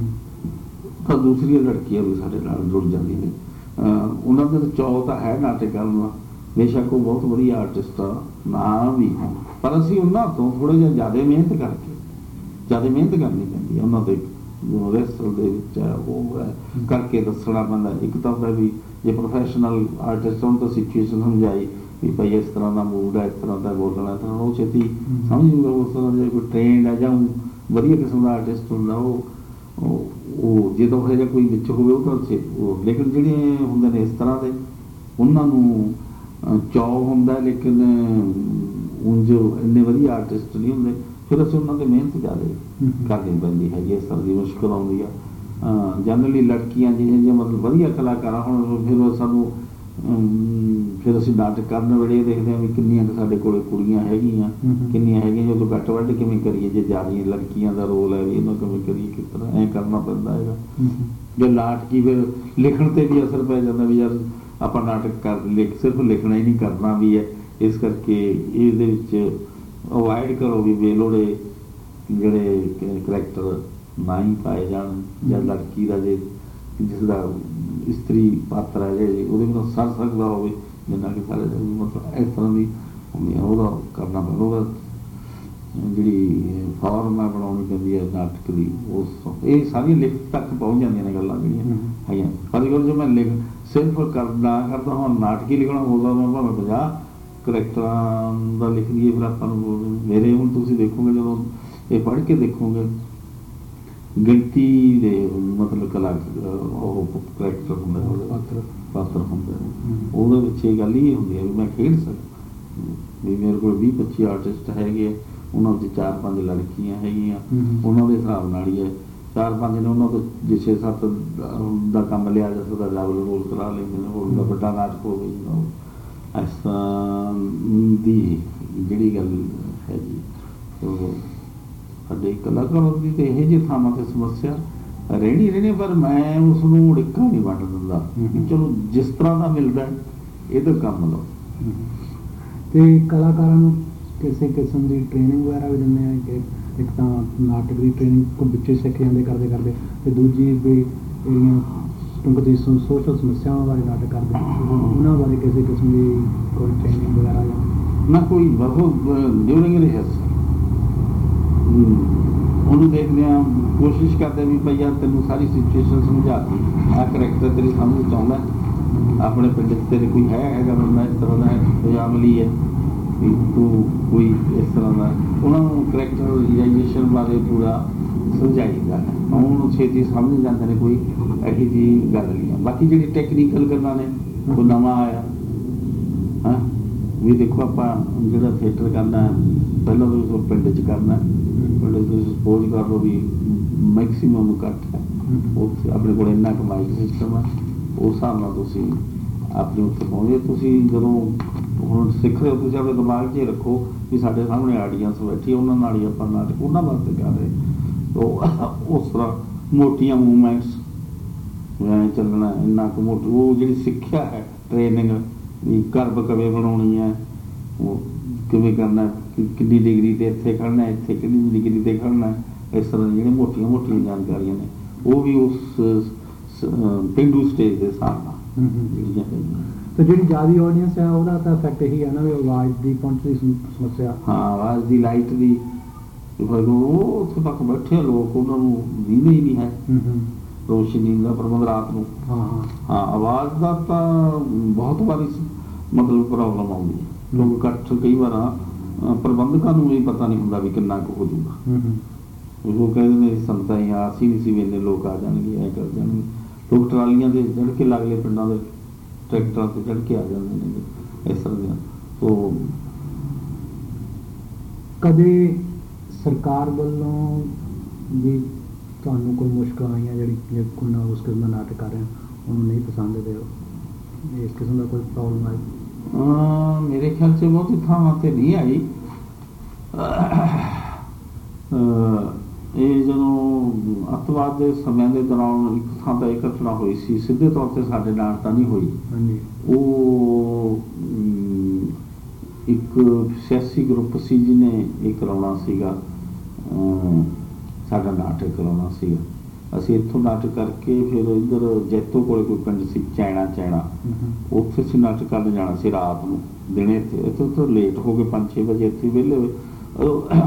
ਤਾਂ ਦੂਸਰੀਆਂ ਲੜਕੀਆਂ ਵੀ ਸਾਡੇ ਨਾਲ ਜੁੜ ਜਾਂਦੀਆਂ ਨੇ। ਉਹਨਾਂ ਦਾ ਚਾਅ ਤਾਂ ਹੈ ਨਾਟਕ ਕਰਨ ਦਾ, ਬੇਸ਼ੱਕ ਉਹ ਬਹੁਤ ਵਧੀਆ ਆਰਟਿਸਟ ਆ ਨਾ ਵੀ ਹੋਣ, ਪਰ ਅਸੀਂ ਉਹਨਾਂ ਤੋਂ ਥੋੜ੍ਹਾ ਜਿਹਾ ਜ਼ਿਆਦਾ ਮਿਹਨਤ ਕਰਨੀ ਪੈਂਦੀ ਹੈ। ਉਹਨਾਂ ਦੇ ਰਿਹਰਸਲ ਦੇ ਵਿੱਚ ਉਹ ਕਰਕੇ ਦੱਸਣਾ ਪੈਂਦਾ। ਇੱਕ ਤਾਂ ਹੁੰਦਾ ਵੀ ਜੇ ਪ੍ਰੋਫੈਸ਼ਨਲ ਆਰਟਿਸਟ ਹੋਣ ਤਾਂ ਸਿਚੁਏਸ਼ਨ ਸਮਝਾਈ ਵੀ ਭਾਈ ਇਸ ਤਰ੍ਹਾਂ ਦਾ ਮੂਡ ਹੈ, ਇਸ ਤਰ੍ਹਾਂ ਦਾ ਬੋਲਣਾ, ਤਾਂ ਉਹ ਛੇਤੀ ਸਮਝ ਜੂਗਾ। ਉਸ ਤਰ੍ਹਾਂ ਜੇ ਕੋਈ ਟ੍ਰੇਨਡ ਹੈ ਜਾਂ ਵਧੀਆ ਕਿਸਮ ਦਾ ਆਰਟਿਸਟ ਹੁੰਦਾ ਉਹ ਜਦੋਂ ਇਹੋ ਜਿਹਾ ਕੋਈ ਵਿੱਚ ਹੋਵੇ ਉਹ ਤਾਂ ਲੇਕਿਨ ਜਿਹੜੇ ਹੁੰਦੇ ਨੇ ਇਸ ਤਰ੍ਹਾਂ ਦੇ ਉਹਨਾਂ ਨੂੰ ਚਾਅ ਹੁੰਦਾ, ਲੇਕਿਨ ਉਂਝ ਇੰਨੇ ਵਧੀਆ ਆਰਟਿਸਟ ਨਹੀਂ ਹੁੰਦੇ। ਫਿਰ ਅਸੀਂ ਉਹਨਾਂ 'ਤੇ ਮਿਹਨਤ ਜ਼ਿਆਦਾ ਕਰਨੀ ਪੈਂਦੀ ਹੈਗੀ, ਇਸ ਤਰ੍ਹਾਂ ਦੀ ਮੁਸ਼ਕਿਲ ਆਉਂਦੀ ਆ। ਜਨਰਲੀ ਲੜਕੀਆਂ ਜਿਹੜੀਆਂ ਮਤਲਬ ਵਧੀਆ ਕਲਾਕਾਰ ਹੁਣ ਫਿਰ ਸਾਨੂੰ ਫਿਰ ਅਸੀਂ ਨਾਟਕ ਕਰਨ ਵੇਲੇ ਇਹ ਦੇਖਦੇ ਹਾਂ ਵੀ ਕਿੰਨੀਆਂ ਕੁ ਸਾਡੇ ਕੋਲ ਕੁੜੀਆਂ ਹੈਗੀਆਂ, ਕਿੰਨੀਆਂ ਹੈਗੀਆਂ, ਜਦੋਂ ਘੱਟ ਵੱਢ ਕਿਵੇਂ ਕਰੀਏ, ਜੇ ਜ਼ਿਆਦਾ ਲੜਕੀਆਂ ਦਾ ਰੋਲ ਹੈ ਵੀ ਇਹਨਾਂ ਕਿਵੇਂ ਕਰੀਏ, ਕਿਸ ਤਰ੍ਹਾਂ ਐਂ ਕਰਨਾ ਪੈਂਦਾ ਹੈਗਾ। ਜੇ ਨਾਟਕੀ ਫਿਰ ਲਿਖਣ ਤੇ ਵੀ ਅਸਰ ਪੈ ਜਾਂਦਾ ਵੀ ਯਾਰ ਆਪਾਂ ਨਾਟਕ ਸਿਰਫ ਲਿਖਣਾ ਹੀ ਨਹੀਂ, ਕਰਨਾ ਵੀ ਹੈ। ਇਸ ਕਰਕੇ ਇਹਦੇ ਵਿੱਚ ਅਵੋਇਡ ਕਰੋ ਵੀ ਬੇਲੋੜੇ ਜਿਹੜੇ ਕਰੈਕਟਰ ਨਾ ਹੀ ਪਾਏ ਜਾਣ, ਜਾਂ ਲੜਕੀ ਦਾ ਜੇ ਜਿਸ ਦਾ ਇਸਤਰੀ ਪਾਤਰ ਹੈ ਜੇ ਉਹਦੇ ਨਾਲ ਸਰ ਸਕਦਾ ਹੋਵੇ, ਜਿੰਨਾ ਕਿ ਸਾਰੇ ਮਤਲਬ ਇਸ ਤਰ੍ਹਾਂ ਦੀ ਹੁੰਦੀ, ਉਹਦਾ ਕਰਨਾ ਪੈਂਦਾ। ਉਹਦਾ ਜਿਹੜੀ ਫਾਰਮਾ ਬਣਾਉਣੀ ਪੈਂਦੀ ਹੈ ਨਾਟਕ ਦੀ, ਉਸ ਇਹ ਸਾਰੀਆਂ ਲਿਖਤ ਤੱਕ ਪਹੁੰਚ ਜਾਂਦੀਆਂ ਨੇ ਗੱਲਾਂ ਜਿਹੜੀਆਂ ਹੈਗੀਆਂ। ਪਰ ਗੱਲ ਜੋ ਮੈਂ ਸਿਰਫ ਕਰਦਾ ਹੁਣ ਨਾਟਕੀ ਲਿਖਣਾ ਹੋਦਾ, ਮੈਂ ਭਾਵੇਂ 50 ਕਰੈਕਟਰਾਂ ਦਾ ਲਿਖ ਲਈਏ, ਫਿਰ ਆਪਾਂ ਨੂੰ ਮੇਰੇ ਹੁਣ ਤੁਸੀਂ ਦੇਖੋਗੇ ਜਦੋਂ ਇਹ ਪੜ੍ਹ ਕੇ ਦੇਖੋਗੇ ਗਿਣਤੀ ਦੇ ਮਤਲਬ ਉਹ ਕਰੈਕਟਰ ਹੁੰਦੇ, ਪਾਤਰ ਹੁੰਦੇ ਨੇ, ਉਹਦੇ ਵਿੱਚ ਇਹ ਗੱਲ ਹੀ ਹੁੰਦੀ ਹੈ ਵੀ ਮੈਂ ਖੇਡ ਸਕਦਾ ਵੀ ਮੇਰੇ ਕੋਲ 20-25 ਆਰਟਿਸਟ ਹੈਗੇ, ਉਹਨਾਂ ਵਿੱਚ 4-5 ਲੜਕੀਆਂ ਹੈਗੀਆਂ, ਉਹਨਾਂ ਦੇ ਹਿਸਾਬ ਨਾਲ ਹੀ ਹੈ 4-5 ਨੇ, ਉਹਨਾਂ ਤੋਂ ਜੇ 6-7 ਦਾ ਕੰਮ ਲਿਆ ਜਾ ਸਕਦਾ, ਡਬਲ ਰੋਲ ਕਰਾ ਲੈਂਦੇ ਨੇ, ਹੋਰ ਦਾ ਵੱਡਾ ਨਾਟਕ ਹੋਵੇ ਇਸ ਤਰ੍ਹਾਂ ਦੀ ਜਿਹੜੀ ਗੱਲ ਹੈਗੀ। ਸਾਡੇ ਕਲਾਕਾਰਾਂ ਦੀ ਤਾਂ ਇਹੋ ਜਿਹੀ ਥਾਵਾਂ 'ਤੇ ਸਮੱਸਿਆ ਰਹਿਣੀ, ਪਰ ਮੈਂ ਉਸ ਨੂੰ ਉੜਿੱਕਾ ਨਹੀਂ ਵੰਡ ਦਿੰਦਾ ਵੀ ਚਲੋ ਜਿਸ ਤਰ੍ਹਾਂ ਦਾ ਮਿਲਦਾ ਇਹਦਾ ਕੰਮ ਲਓ। ਤੇ ਕਲਾਕਾਰਾਂ ਨੂੰ ਕਿਸੇ ਕਿਸਮ ਦੀ ਟ੍ਰੇਨਿੰਗ ਵਗੈਰਾ ਵੀ ਦਿੰਦੇ ਆ ਕਿ ਇੱਕ ਤਾਂ ਨਾਟਕ ਦੀ ਟ੍ਰੇਨਿੰਗ ਕੋ ਵਿੱਚੇ ਸਿੱਖ ਜਾਂਦੇ ਕਰਦੇ, ਤੇ ਦੂਜੀ ਵੀ ਜਿਹੜੀਆਂ ਟੁੰਕਦੀ ਸੋਸ਼ਲ ਸਮੱਸਿਆਵਾਂ ਬਾਰੇ ਨਾਟਕ ਕਰਦੇ, ਉਹਨਾਂ ਬਾਰੇ ਕਿਸੇ ਕਿਸਮ ਦੀ ਕੋਈ ਟ੍ਰੇਨਿੰਗ ਵਗੈਰਾ ਨਾ ਕੋਈ ਡਿਊਰਿੰਗ ਰਿਹਰਸਲ ਉਹਨੂੰ ਦੇਖਦੇ ਹਾਂ, ਕੋਸ਼ਿਸ਼ ਕਰਦੇ ਵੀ ਭਈ ਯਾਰ ਤੈਨੂੰ ਸਾਰੀ ਸਿਚੁਏਸ਼ਨ ਸਮਝਾਤੀ, ਆਹ ਕਰੈਕਟਰ ਤੇਰੀ ਸਮਝ 'ਚ ਆਉਂਦਾ, ਆਪਣੇ ਪਿੰਡ 'ਚ ਤੇਰੇ ਕੋਈ ਹੈਗਾ ਬੰਦਾ ਇਸ ਤਰ੍ਹਾਂ ਦਾ ਹੈ, ਅਮਲੀ ਹੈ ਵੀ ਤੂੰ ਕੋਈ ਇਸ ਤਰ੍ਹਾਂ ਦਾ, ਉਹਨਾਂ ਨੂੰ ਕਰੈਕਟਰਾਈਜੇਸ਼ਨ ਬਾਰੇ ਪੂਰਾ ਸਮਝਾਈਦਾ ਹੈ, ਉਹਨੂੰ ਛੇਤੀ ਸਮਝ ਜਾਂਦੇ ਨੇ, ਕੋਈ ਇਹੋ ਜਿਹੀ ਗੱਲ ਨਹੀਂ ਹੈ। ਬਾਕੀ ਜਿਹੜੀ ਟੈਕਨੀਕਲ ਗੱਲਾਂ ਨੇ ਉਹ ਨਵਾਂ ਆਇਆ ਹਾਂ ਵੀ ਦੇਖੋ ਆਪਾਂ ਜਿਹੜਾ ਥੀਏਟਰ ਕਰਨਾ ਪਹਿਲਾਂ ਤਾਂ ਪਿੰਡ 'ਚ ਕਰਨਾ, ਪਿੰਡ 'ਚ ਸਪੋਜ਼ ਕਰ ਲਓ ਵੀ ਮੈਕਸੀਮਮ ਘੱਟ ਹੈ, ਉੱਥੇ ਆਪਣੇ ਕੋਲ ਇੰਨਾ ਕੁ ਮਾਈਕ ਸਿਸਟਮ ਹੈ, ਉਸ ਹਿਸਾਬ ਨਾਲ ਤੁਸੀਂ ਆਪਣੇ ਉੱਥੇ ਪਹੁੰਚੇ। ਤੁਸੀਂ ਜਦੋਂ ਹੁਣ ਸਿੱਖ ਰਹੇ ਹੋ, ਤੁਸੀਂ ਆਪਣੇ ਦਿਮਾਗ 'ਚ ਰੱਖੋ ਵੀ ਸਾਡੇ ਸਾਹਮਣੇ ਆਡੀਅੰਸ ਬੈਠੀ, ਉਹਨਾਂ ਨਾਲ ਹੀ ਆਪਾਂ ਨਾਟਕ ਉਹਨਾਂ ਵਾਸਤੇ ਕਰ ਰਹੇ, ਉਸ ਤਰ੍ਹਾਂ ਮੋਟੀਆਂ ਮੂਵਮੈਂਟਸ ਚੱਲਣਾ, ਇੰਨਾ ਕੁ ਮੋਟੀ ਉਹ ਜਿਹੜੀ ਸਿੱਖਿਆ ਹੈ ਟ੍ਰੇਨਿੰਗ ਵੀ ਕਰਬ ਕਿਵੇਂ ਬਣਾਉਣੀ ਹੈ, ਉਹ ਕਿਵੇਂ ਕਰਨਾ, ਕਿੰਨੀ ਡਿਗਰੀ 'ਤੇ ਇੱਥੇ ਖੜਨਾ, ਇੱਥੇ ਕਿੰਨੀ ਡਿਗਰੀ 'ਤੇ ਖੜਨਾ, ਇਸ ਤਰ੍ਹਾਂ ਦੀਆਂ ਜਿਹੜੀਆਂ ਮੋਟੀਆਂ ਜਾਣਕਾਰੀਆਂ ਨੇ ਉਹ ਵੀ ਉਸ ਪੇਂਡੂ ਸਟੇਜ ਦੇ ਹਿਸਾਬ ਨਾਲ ਜਿਹੜੀਆਂ ਹੈਗੀਆਂ। ਤੇ ਜਿਹੜੀ ਜ਼ਿਆਦਾ ਆਡੀਅੰਸ ਹੈ ਉਹਦਾ ਤਾਂ ਇਫੈਕਟ ਇਹੀ ਹੈ ਨਾ ਵੀ ਆਵਾਜ਼ ਦੀ ਪਹੁੰਚਦੀ ਸਮੱਸਿਆ, ਹਾਂ ਆਵਾਜ਼ ਦੀ, ਲਾਈਟ ਦੀ, ਉਹ ਉੱਥੇ ਤੱਕ ਬੈਠੇ ਲੋਕ, ਉਹਨਾਂ ਨੂੰ ਦੀਨ ਹੀ ਨਹੀਂ ਹੈ ਰੋਸ਼ਨੀ ਦਾ ਪ੍ਰਬੰਧ ਰਾਤ ਨੂੰ। ਹਾਂ ਆਵਾਜ਼ ਦਾ ਤਾਂ ਬਹੁਤ ਵਾਰੀ ਮਤਲਬ ਪ੍ਰੋਬਲਮ ਆਉਂਦੀ ਹੈ, ਲੋਕ ਇਕੱਠ ਕਈ ਵਾਰ ਪ੍ਰਬੰਧਕਾਂ ਨੂੰ ਵੀ ਪਤਾ ਨਹੀਂ ਹੁੰਦਾ ਵੀ ਕਿੰਨਾ ਕੁ ਹੋ ਜਾਊਗਾ, ਉਹ ਕਹਿੰਦੇ ਨੇ ਸੰਤਾਂ ਹੀ ਆਸੀ ਨਹੀਂ ਸੀ ਵੀ ਇੰਨੇ ਲੋਕ ਆ ਜਾਣਗੇ, ਐ ਕਰ ਜਾਣਗੇ, ਲੋਕ ਟਰਾਲੀਆਂ ਦੇ ਚੜ੍ਹ ਕੇ ਲਾਗਲੇ ਪਿੰਡਾਂ ਦੇ ਟਰੈਕਟਰਾਂ 'ਤੇ ਚੜ੍ਹ ਕੇ ਆ ਜਾਂਦੇ ਨੇ ਇਸ ਤਰ੍ਹਾਂ ਦੀਆਂ। ਸੋ ਕਦੇ ਸਰਕਾਰ ਵੱਲੋਂ ਵੀ ਤੁਹਾਨੂੰ ਕੋਈ ਮੁਸ਼ਕਲ ਆਈਆਂ ਜਿਹੜੀ ਕੋਈ ਉਸ ਕਿਸਮ ਦਾ ਨਾਟਕ ਕਰ ਰਹੇ ਉਹਨੂੰ ਨਹੀਂ ਪਸੰਦ ਦੇ ਇਸ ਕਿਸਮ ਦਾ ਕੋਈ ਪ੍ਰੋਬਲਮ ਆਈ? ਮੇਰੇ ਖਿਆਲ 'ਚ ਬਹੁਤੀ ਥਾਵਾਂ 'ਤੇ ਨਹੀਂ ਆਈ। ਇਹ ਜਦੋਂ ਅੱਤਵਾਦ ਦੇ ਸਮਿਆਂ ਦੇ ਦੌਰਾਨ ਇੱਕ ਥਾਂ 'ਤੇ ਇੱਕ ਘਟਨਾ ਹੋਈ ਸੀ, ਸਿੱਧੇ ਤੌਰ 'ਤੇ ਸਾਡੇ ਨਾਲ ਤਾਂ ਨਹੀਂ ਹੋਈ, ਉਹ ਇੱਕ ਸਿਆਸੀ ਗਰੁੱਪ ਸੀ ਜਿਹਨੇ ਇਹ ਕਰਾਉਣਾ ਸੀਗਾ, ਸਾਡਾ ਨਾਟਕ ਕਰਾਉਣਾ ਸੀਗਾ। ਅਸੀਂ ਇੱਥੋਂ ਨਾਟਕ ਕਰਕੇ ਫਿਰ ਇੱਧਰ ਜੈਤੋ ਕੋਲ ਕੋਈ ਪਿੰਡ ਸੀ ਚੈਣਾ, ਉੱਥੇ ਅਸੀਂ ਨਾਟਕ ਕਰਨ ਜਾਣਾ ਸੀ ਰਾਤ ਨੂੰ, ਦਿਨੇ ਇੱਥੇ ਤੋਂ ਲੇਟ ਹੋ ਕੇ 5-6 ਵਜੇ ਇੱਥੇ ਵਿਹਲੇ ਹੋਏ।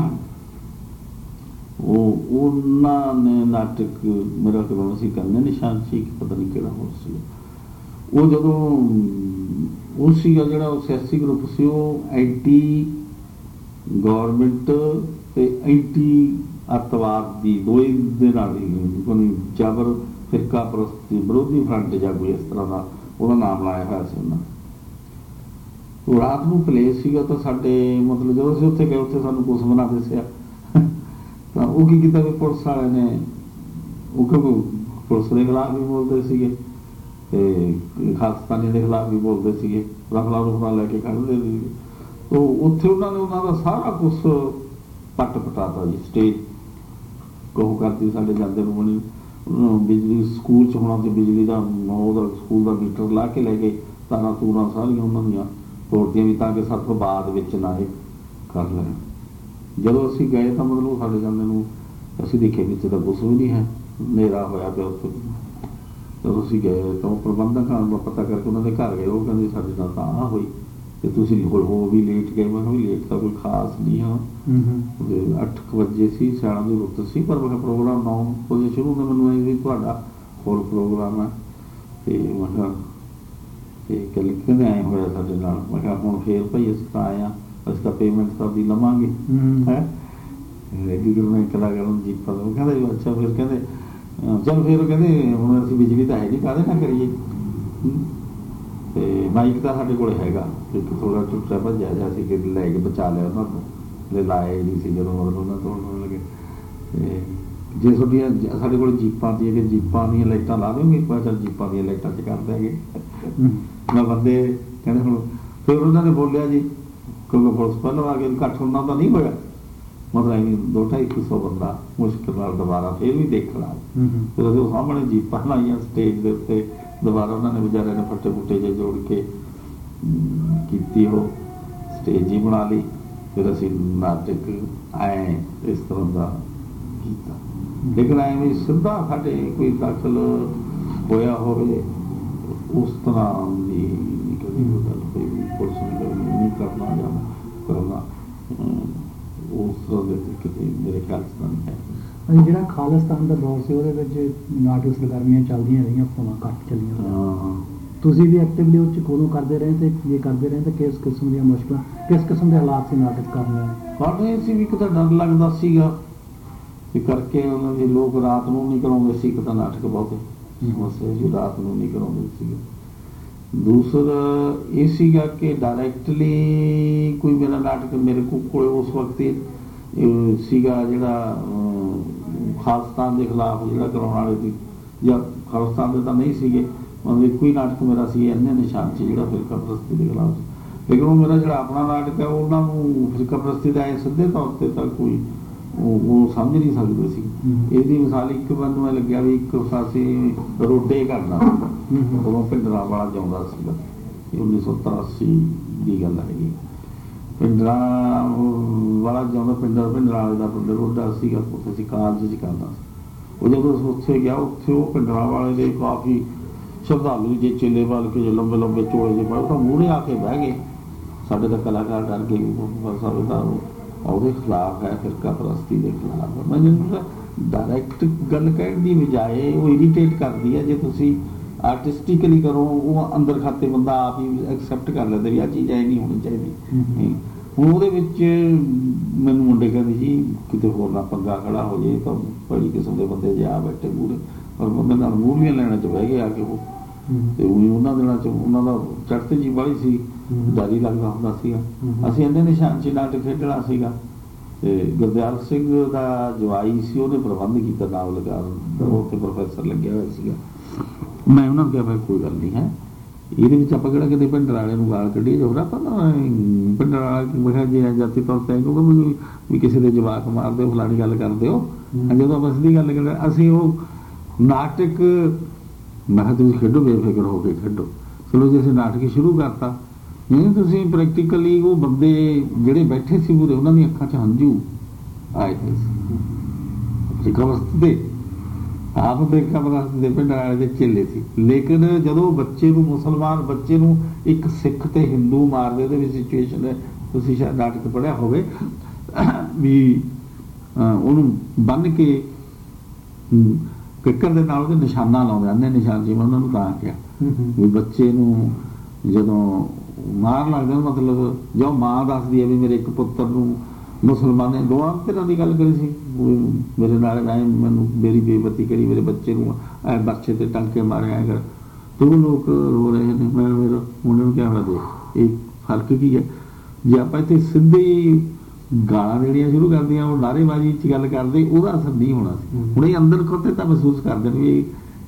ਉਹਨਾਂ ਨੇ ਨਾਟਕ ਮੇਰਾ ਕਰਾਉਣਾ ਸੀ, ਕਰਨੇ ਨਿਸ਼ਾਨ ਸੀ, ਪਤਾ ਨਹੀਂ ਕਿਹੜਾ ਹੋਰ ਸੀ। ਉਹ ਜਦੋਂ ਉਹ ਸੀਗਾ ਜਿਹੜਾ ਉਹ ਸਿਆਸੀ ਗਰੁੱਪ ਸੀ, ਉਹ ਐਂਟੀ ਗੌਰਮੈਂਟ ਤੇ ਐਂਟੀ ਅੱਤਵਾਦ ਦੀ ਦੋਏ ਦੇ ਨਾਲ ਹੀ ਕੋਈ ਜਬਰ ਫਿਰਕਾ ਪ੍ਰਸਤੀ ਵਿਰੋਧੀ ਫਰੰਟ ਜਾਂ ਕੋਈ ਇਸ ਤਰ੍ਹਾਂ ਦਾ ਉਹਦਾ ਨਾਮ ਲਾਇਆ ਹੋਇਆ ਸੀ ਉਹਨਾਂ। ਉਹ ਰਾਤ ਨੂੰ ਪਲੇਸ ਸੀਗਾ, ਤਾਂ ਸਾਡੇ ਮਤਲਬ ਜਦੋਂ ਅਸੀਂ ਉੱਥੇ ਗਏ ਉੱਥੇ ਸਾਨੂੰ ਕੁਛ ਬਣਾ ਦੱਸਿਆ, ਤਾਂ ਉਹ ਕੀ ਕੀਤਾ ਵੀ ਪੁਲਿਸ ਵਾਲਿਆਂ ਨੇ, ਉਹ ਕਿਉਂਕਿ ਪੁਲਿਸ ਦੇ ਖਿਲਾਫ ਵੀ ਬੋਲਦੇ ਸੀਗੇ, ਤੇ ਖਾਲਸਤਾਨੀਆਂ ਦੇ ਖਿਲਾਫ ਵੀ ਬੋਲਦੇ ਸੀਗੇ, ਰਫਲਾ ਰੁਫਲਾ ਲੈ ਕੇ ਖੜ੍ਹਦੇ ਸੀ। ਤੋ ਉੱਥੇ ਉਹਨਾਂ ਨੇ ਉਹਨਾਂ ਦਾ ਸਾਰਾ ਕੁਛ ਪੱਟ ਪਟਾਤਾ ਜੀ। ਸਟੇਜ ਕਹੋ ਕਰਦੀ ਸਾਡੇ ਜਾਂਦੇ ਨੂੰ ਬਣੀ ਬਿਜਲੀ ਸਕੂਲ 'ਚ ਹੋਣਾ ਤੇ ਬਿਜਲੀ ਦਾ ਉਹਦਾ ਸਕੂਲ ਦਾ ਮੀਟਰ ਲਾ ਕੇ ਲੈ ਗਏ, ਤਾਰਾਂ ਤੂਰਾਂ ਸਾਰੀਆਂ ਉਹਨਾਂ ਦੀਆਂ ਤੋੜਦੀਆਂ ਵੀ ਤਾਂ ਕਿ ਸਾਡੇ ਤੋਂ ਬਾਅਦ ਵਿੱਚ ਨਾ ਇਹ ਕਰ ਲੈਣ। ਜਦੋਂ ਅਸੀਂ ਗਏ ਤਾਂ ਮਤਲਬ ਸਾਡੇ ਜਾਂਦੇ ਨੂੰ ਅਸੀਂ ਦੇਖਿਆ ਵਿੱਚ ਤਾਂ ਕੁਛ ਵੀ ਨਹੀਂ ਹੈ, ਹਨੇਰਾ ਹੋਇਆ ਪਿਆ ਉੱਥੇ। ਜਦੋਂ ਅਸੀਂ ਗਏ ਤਾਂ ਉਹ ਪ੍ਰਬੰਧਕਾਂ ਦਾ ਪਤਾ ਕਰਕੇ ਉਹਨਾਂ ਦੇ ਘਰ ਗਏ, ਉਹ ਕਹਿੰਦੇ ਸਾਡੇ ਨਾਲ ਤਾਂ ਆਹ ਹੋਈ ਤੇ ਤੁਸੀਂ ਹੋ ਵੀ ਲੇਟ ਗਏ। ਮੈਂ ਵੀ ਲੇਟ ਤਾਂ ਕੋਈ ਖਾਸ ਨਹੀਂ ਹਾਂ, 8 ਵਜੇ ਸੀ, ਸਿਆਲਾਂ ਦੀ ਰੁੱਤ ਸੀ, ਪਰ ਮੈਂ ਪ੍ਰੋਗਰਾਮ 9 ਵਜੇ ਸ਼ੁਰੂ ਹੁੰਦਾ, ਮੈਨੂੰ ਇਹ ਵੀ ਤੁਹਾਡਾ ਹੋਰ ਪ੍ਰੋਗਰਾਮ ਹੈ। ਤੇ ਮੈਂ ਕਿਹਾ ਤੇ ਕਹਿੰਦੇ ਆਏ ਹੋਇਆ ਸਾਡੇ ਨਾਲ। ਮੈਂ ਕਿਹਾ ਹੁਣ ਫੇਰ ਭਾਈ ਅਸੀਂ ਤਾਂ ਆਏ ਹਾਂ, ਅਸੀਂ ਤਾਂ ਪੇਮੈਂਟ ਤਾਂ ਦੀ ਲਵਾਂਗੇ ਹੈ ਰੈਗੂਲਰ ਕਲਾਕਾਰ ਨੂੰ ਜੀਪਾ ਦਾ। ਕਹਿੰਦੇ ਅੱਛਾ ਫਿਰ ਕਹਿੰਦੇ ਚਲ ਫਿਰ ਕਹਿੰਦੇ ਹੁਣ ਅਸੀਂ ਬਿਜਲੀ ਤਾਂ ਹੈ ਨਹੀਂ, ਕਾਹਦੇ ਨਾਲ ਕਰੀਏ। ਤੇ ਮਾਈਕ ਤਾਂ ਸਾਡੇ ਕੋਲ ਹੈਗਾ, ਇੱਕ ਥੋੜਾ ਟੁੱਟਾ ਭੱਜਿਆ ਜਿਹਾ ਸੀ ਕਿ ਲੈ ਕੇ ਬਚਾ ਲਿਆ ਉਹਨਾਂ ਤੋਂ, ਲਾਏ ਨਹੀਂ ਸੀ ਜਦੋਂ ਮਤਲਬ ਉਹਨਾਂ ਤੋਂ ਹੋਣ ਲੱਗੇ। ਤੇ ਜੇ ਤੁਹਾਡੀਆਂ ਸਾਡੇ ਕੋਲ ਜੀਪਾਂ ਦੀਆਂ ਕਿ ਜੀਪਾਂ ਦੀਆਂ ਲਾਈਟਾਂ ਲਾ ਦਿਓਗੇ, ਇੱਕ ਵਾਰ ਚੱਲ ਜੀਪਾਂ ਦੀਆਂ ਲਾਈਟਾਂ 'ਚ ਕਰ ਦਿਆਂਗੇ। ਮੈਂ ਬੰਦੇ ਕਹਿੰਦੇ ਹੁਣ ਫਿਰ ਉਹਨਾਂ ਨੇ ਬੋਲਿਆ ਜੀ ਕਿਉਂਕਿ ਪੁਲਿਸ ਪਹਿਲਾਂ ਆ ਕੇ ਘੱਟ ਉਹਨਾਂ ਦਾ ਨਹੀਂ ਹੋਇਆ, ਮਤਲਬ ਅਸੀਂ 200-250 ਬੰਦਾ ਮੁਸ਼ਕਿਲ ਨਾਲ ਦੁਬਾਰਾ ਫਿਰ ਵੀ ਦੇਖਣਾ। ਫਿਰ ਉਹਦੇ ਸਾਹਮਣੇ ਜੀਪਾਂ ਲਾਈਆਂ ਸਟੇਜ ਦੇ ਉੱਤੇ, ਦੁਬਾਰਾ ਉਹਨਾਂ ਨੇ ਵਿਚਾਰਿਆਂ ਨੇ ਫੱਟੇ ਫੁੱਟੇ ਜਿਹੇ ਜੋੜ ਕੇ ਕੀਤੀ, ਉਹ ਸਟੇਜ ਹੀ ਬਣਾ ਲਈ। ਫਿਰ ਅਸੀਂ ਨਾਟਕ ਆਏ ਇਸ ਤਰ੍ਹਾਂ ਦਾ ਕੀਤਾ। ਲੇਕਿਨ ਐਵੇਂ ਸਿੱਧਾ ਸਾਡੇ ਕੋਈ ਦਖਲ ਹੋਇਆ ਹੋਵੇ ਉਸ ਤਰ੍ਹਾਂ ਦੀ ਕਦੀ ਗੱਲ ਹੋਈ ਵੀ ਪੁਲਿਸ ਨੇ ਨਹੀਂ ਕਰਨਾ ਜਾਂ ਕਰਨਾ ਉਸ ਤਰ੍ਹਾਂ ਦੇ ਕਿਤੇ ਮੇਰੇ ਖਿਆਲ 'ਚ ਤਾਂ ਨਹੀਂ ਹੈ। ਜਿਹੜਾ ਖਾਲਿਸਤਾਨ ਦਾ ਦੌਰ ਸੀ ਉਹਦੇ ਵਿੱਚ ਨਾਟਕ ਸਰਗਰਮੀਆਂ ਚੱਲਦੀਆਂ ਰਹੀਆਂ, ਭਾਵੇਂ ਘੱਟ ਚੱਲੀਆਂ। ਤੁਸੀਂ ਵੀ ਐਕਟਿਵਲੀ ਉਹ 'ਚ ਕੋਲੋਂ ਕਰਦੇ ਰਹੇ ਤੇ ਇਹ ਕਰਦੇ ਰਹੇ, ਤੇ ਕਿਸ ਕਿਸਮ ਦੀਆਂ ਮੁਸ਼ਕਲਾਂ, ਕਿਸ ਕਿਸਮ ਦੇ ਹਾਲਾਤ ਸੀ ਨਾਟਕ ਕਰਨ ਦੇ? ਸਾਨੂੰ ਇਹ ਸੀ ਵੀ ਇੱਕ ਤਾਂ ਡਰ ਲੱਗਦਾ ਸੀਗਾ ਵੀ ਕਰਕੇ ਉਹਨਾਂ ਦੇ ਲੋਕ ਰਾਤ ਨੂੰ ਨਹੀਂ ਕਰਾਉਂਦੇ ਸੀ, ਇੱਕ ਤਾਂ ਨਾਟਕ ਬਹੁਤ ਸਮੱਸਿਆ ਸੀ, ਰਾਤ ਨੂੰ ਨਹੀਂ ਕਰਾਉਂਦੇ ਸੀਗੇ। ਦੂਸਰਾ ਇਹ ਸੀਗਾ ਕਿ ਡਾਇਰੈਕਟਲੀ ਕੋਈ ਮੇਰਾ ਨਾਟਕ ਮੇਰੇ ਕੋਲ ਉਸ ਵਕਤ ਸੀਗਾ ਜਿਹੜਾ ਖਾਲਿਸਤਾਨ ਦੇ ਖਿਲਾਫ ਜਿਹੜਾ ਕਰਾਉਣ ਵਾਲੇ ਸੀ, ਜਾਂ ਖਾਲਿਸਤਾਨ ਦੇ ਤਾਂ ਨਹੀਂ ਸੀਗੇ, ਮਤਲਬ ਇੱਕੋ ਹੀ ਨਾਟਕ ਮੇਰਾ ਸੀ ਇੰਨੇ ਨਿਸ਼ਾਨ 'ਚ ਜਿਹੜਾ ਫਿਰਕਾ ਪ੍ਰਸਤੀ ਦੇ ਖਿਲਾਫ ਸੀ। ਲੇਕਿਨ ਉਹ ਮੇਰਾ ਜਿਹੜਾ ਆਪਣਾ ਨਾਟਕ ਹੈ ਉਹਨਾਂ ਨੂੰ ਫਿਰਕਾ ਪ੍ਰਸਤੀ ਦਾ ਸਿੱਧੇ ਤੌਰ 'ਤੇ ਤਾਂ ਕੋਈ ਉਹ ਸਮਝ ਨਹੀਂ ਸਕਦੇ ਸੀ। ਇਹਦੀ ਮਿਸਾਲ ਇੱਕ ਬੰਦ ਮੈਂ ਲੱਗਿਆ ਵੀ ਇੱਕ ਅਸੀਂ ਰੋਡੇ ਕਰਨਾ, ਉਦੋਂ ਭਿੰਡਰਾਂ ਵਾਲਾ ਜਾਉਂਦਾ ਸੀਗਾ, 1983 ਦੀ ਗੱਲ ਹੈਗੀ। ਭਿੰਡਰਾਂ ਵਾਲਾ ਜਾਉਂਦਾ ਭਿੰਡਰਾਂ ਵਾਲੇ ਦਾ ਪਿੰਡ ਰੋਡਾ ਸੀਗਾ, ਉੱਥੇ ਅਸੀਂ ਕਾਲਜ 'ਚ ਕਰਦਾ ਸੀ। ਉਹ ਜਦੋਂ ਉੱਥੇ ਗਿਆ, ਉੱਥੇ ਉਹ ਭਿੰਡਰਾਂ ਵਾਲੇ ਦੇ ਕਾਫੀ ਸ਼ਰਧਾਲੂ ਜੇ ਚੇਲੇ ਵੱਲ ਕੇ ਲੰਬੇ ਲੰਬੇ ਚੋਲੇ ਜਿਹੇ ਪਾਏ, ਤਾਂ ਮੂਹਰੇ ਆ ਕੇ ਬਹਿ ਗਏ। ਸਾਡੇ ਤਾਂ ਕਲਾਕਾਰ ਡਰ ਗਏ ਵੀ ਤਾਂ ਉਹਦੇ ਖਿਲਾਫ ਹੈ, ਫਿਰਕਾ ਪ੍ਰਸਤੀ ਦੇ ਖਿਲਾਫ। ਮੈਂ ਜਿਹਨੂੰ ਡਾਇਰੈਕਟ ਗੱਲ ਕਹਿਣ ਦੀ ਬਜਾਏ ਉਹ ਇਰੀਟੇਟ ਕਰਦੀ ਹੈ। ਜੇ ਤੁਸੀਂ ਆਰਟਿਸਟਿਕਲੀ ਕਰੋ, ਉਹ ਅੰਦਰ ਖਾਤੇ ਬੰਦਾ ਆਪ ਹੀ ਐਕਸੈਪਟ ਕਰ ਲੈਂਦਾ ਵੀ ਆਹ ਚੀਜ਼ ਐ ਨਹੀਂ ਹੋਣੀ ਚਾਹੀਦੀ। ਹੁਣ ਉਹਦੇ ਵਿੱਚ ਮੈਨੂੰ ਮੁੰਡੇ ਕਹਿੰਦੇ ਜੀ ਕਿਤੇ ਹੋਰ ਨਾ ਪੰਗਾ ਖੜਾ ਹੋ ਜਾਏ ਤਾਂ ਬੜੀ ਕਿਸਮ ਦੇ ਬੰਦੇ ਜੇ ਆ ਬੈਠੇ ਮੂਹਰੇ, ਪਰ ਬੰਦੇ ਨਾਲ ਮੂਹਰੀਆਂ ਲੈਣਾ 'ਚ ਬਹਿ ਗਏ ਆ ਕੇ ਉਹ। ਤੇ ਉਹਨਾਂ ਦਿਨਾਂ 'ਚ ਉਹਨਾਂ ਦਾ ਚੜ੍ਹਤ ਜੀ ਵਾਲੀ ਸੀ, ਡਰ ਲੱਗਦਾ ਹੁੰਦਾ ਸੀਗਾ। ਅਸੀਂ ਇੰਨੇ ਨਿਸ਼ਾਨ 'ਚ ਨਾਟਕ ਖੇਡਣਾ ਸੀਗਾ। ਤੇ ਗੁਰਦਿਆਲ ਸਿੰਘ ਦਾ ਜਵਾਈ ਸੀ, ਉਹਨੇ ਪ੍ਰਬੰਧ ਕੀਤਾ ਨਾਵਲਕਾਰ, ਉੱਥੇ ਪ੍ਰੋਫੈਸਰ ਲੱਗਿਆ ਹੋਇਆ ਸੀਗਾ। ਮੈਂ ਉਹਨਾਂ ਨੂੰ ਕਿਹਾ ਭਾਈ ਕੋਈ ਗੱਲ ਨਹੀਂ ਹੈ, ਇਹਦੇ ਵਿੱਚ ਆਪਾਂ ਕਿਹੜਾ ਕਿਤੇ ਭਿੰਡਰਾਂ ਵਾਲੇ ਨੂੰ ਗਾਲ ਕੱਢੀਏ, ਜੋ ਆਪਾਂ ਭਿੰਡਰਾਂ ਵਾਲਾ ਮੈਂ ਕਿਹਾ ਜੇ ਜਾਤੀ ਤੌਰ 'ਤੇ ਕਿਉਂਕਿ ਵੀ ਕਿਸੇ ਦੇ ਜਵਾਕ ਮਾਰਦੇ ਹੋ, ਫਲਾਣੀ ਗੱਲ ਕਰਦੇ ਹੋ। ਜਦੋਂ ਆਪਾਂ ਸਿੱਧੀ ਗੱਲ ਕਰਦੇ ਅਸੀਂ ਉਹ ਨਾਟਕ, ਮੈਂ ਕਿਹਾ ਤੁਸੀਂ ਖੇਡੋ, ਬੇਫਿਕਰ ਹੋ ਕੇ ਖੇਡੋ। ਚਲੋ ਜੇ ਅਸੀਂ ਨਾਟਕ ਸ਼ੁਰੂ ਕਰਤਾ, ਨਹੀਂ ਤੁਸੀਂ ਪ੍ਰੈਕਟੀਕਲੀ ਉਹ ਬੰਦੇ ਜਿਹੜੇ ਬੈਠੇ ਸੀ ਪੂਰੇ, ਉਹਨਾਂ ਦੀਆਂ ਅੱਖਾਂ 'ਚ ਹੰਝੂ ਆਏ ਸੀ। ਕਬਰਸਤ ਆਪ ਫਿਰਕਾ ਪ੍ਰਸਤੀ ਦੇ ਪਿੰਡ ਵਾਲੇ ਦੇ ਚੇਲੇ ਸੀ। ਲੇਕਿਨ ਜਦੋਂ ਬੱਚੇ ਨੂੰ, ਮੁਸਲਮਾਨ ਬੱਚੇ ਨੂੰ ਇੱਕ ਸਿੱਖ ਤੇ ਹਿੰਦੂ ਮਾਰਦੇ, ਉਹਦੇ ਵਿੱਚ ਸਿਚੁਏਸ਼ਨ ਹੈ, ਤੁਸੀਂ ਸ਼ਾਇਦ ਨਾਟਕ ਪੜ੍ਹਿਆ ਹੋਵੇ ਵੀ ਉਹਨੂੰ ਬੰਨ੍ਹ ਕੇ ਕਿੱਕਰ ਦੇ ਨਾਲ ਉਹਦੇ ਨਿਸ਼ਾਨਾ ਲਾਉਂਦੇ, ਅੰਨੇ ਨਿਸ਼ਾਨ ਸੀ। ਮੈਂ ਉਹਨਾਂ ਨੂੰ ਤਾਂ ਕਿਹਾ ਵੀ ਬੱਚੇ ਨੂੰ ਜਦੋਂ ਮਾਰ ਲੱਗਦਾ, ਮਤਲਬ ਜੋ ਮਾਂ ਦੱਸਦੀ ਹੈ ਵੀ ਮੇਰੇ ਇੱਕ ਪੁੱਤਰ ਨੂੰ ਮੁਸਲਮਾਨ ਨੇ ਦੋਆਂ ਤਰ੍ਹਾਂ ਦੀ ਗੱਲ ਕਰੀ ਸੀ, ਮੇਰੇ ਨਾਲ ਮੈਨੂੰ ਮੇਰੀ ਬੇਇੱਜ਼ਤੀ ਕਰੀ, ਮੇਰੇ ਬੱਚੇ ਨੂੰ ਐ ਬੱਚੇ ਤੇ ਟੰਕੇ ਮਾਰੇ ਐ ਕਰ, ਦੋ ਲੋਕ ਰੋ ਰਹੇ ਨੇ। ਮੈਂ ਮੇਰਾ ਮੁੰਡੇ ਨੂੰ ਕਿਹਾ ਦੇ ਇਹ ਫਰਕ ਕੀ ਹੈ, ਜੇ ਆਪਾਂ ਇੱਥੇ ਸਿੱਧੀ ਗਾਲਾਂ ਦੇਣੀਆਂ ਸ਼ੁਰੂ ਕਰਦੀਆਂ, ਉਹ ਨਾਅਰੇਬਾਜ਼ੀ 'ਚ ਗੱਲ ਕਰਦੇ, ਉਹਦਾ ਅਸਰ ਨਹੀਂ ਹੋਣਾ ਸੀ। ਹੁਣ ਇਹ ਅੰਦਰ ਖੋਤੇ ਤਾਂ ਮਹਿਸੂਸ ਕਰਦੇ ਨੇ ਵੀ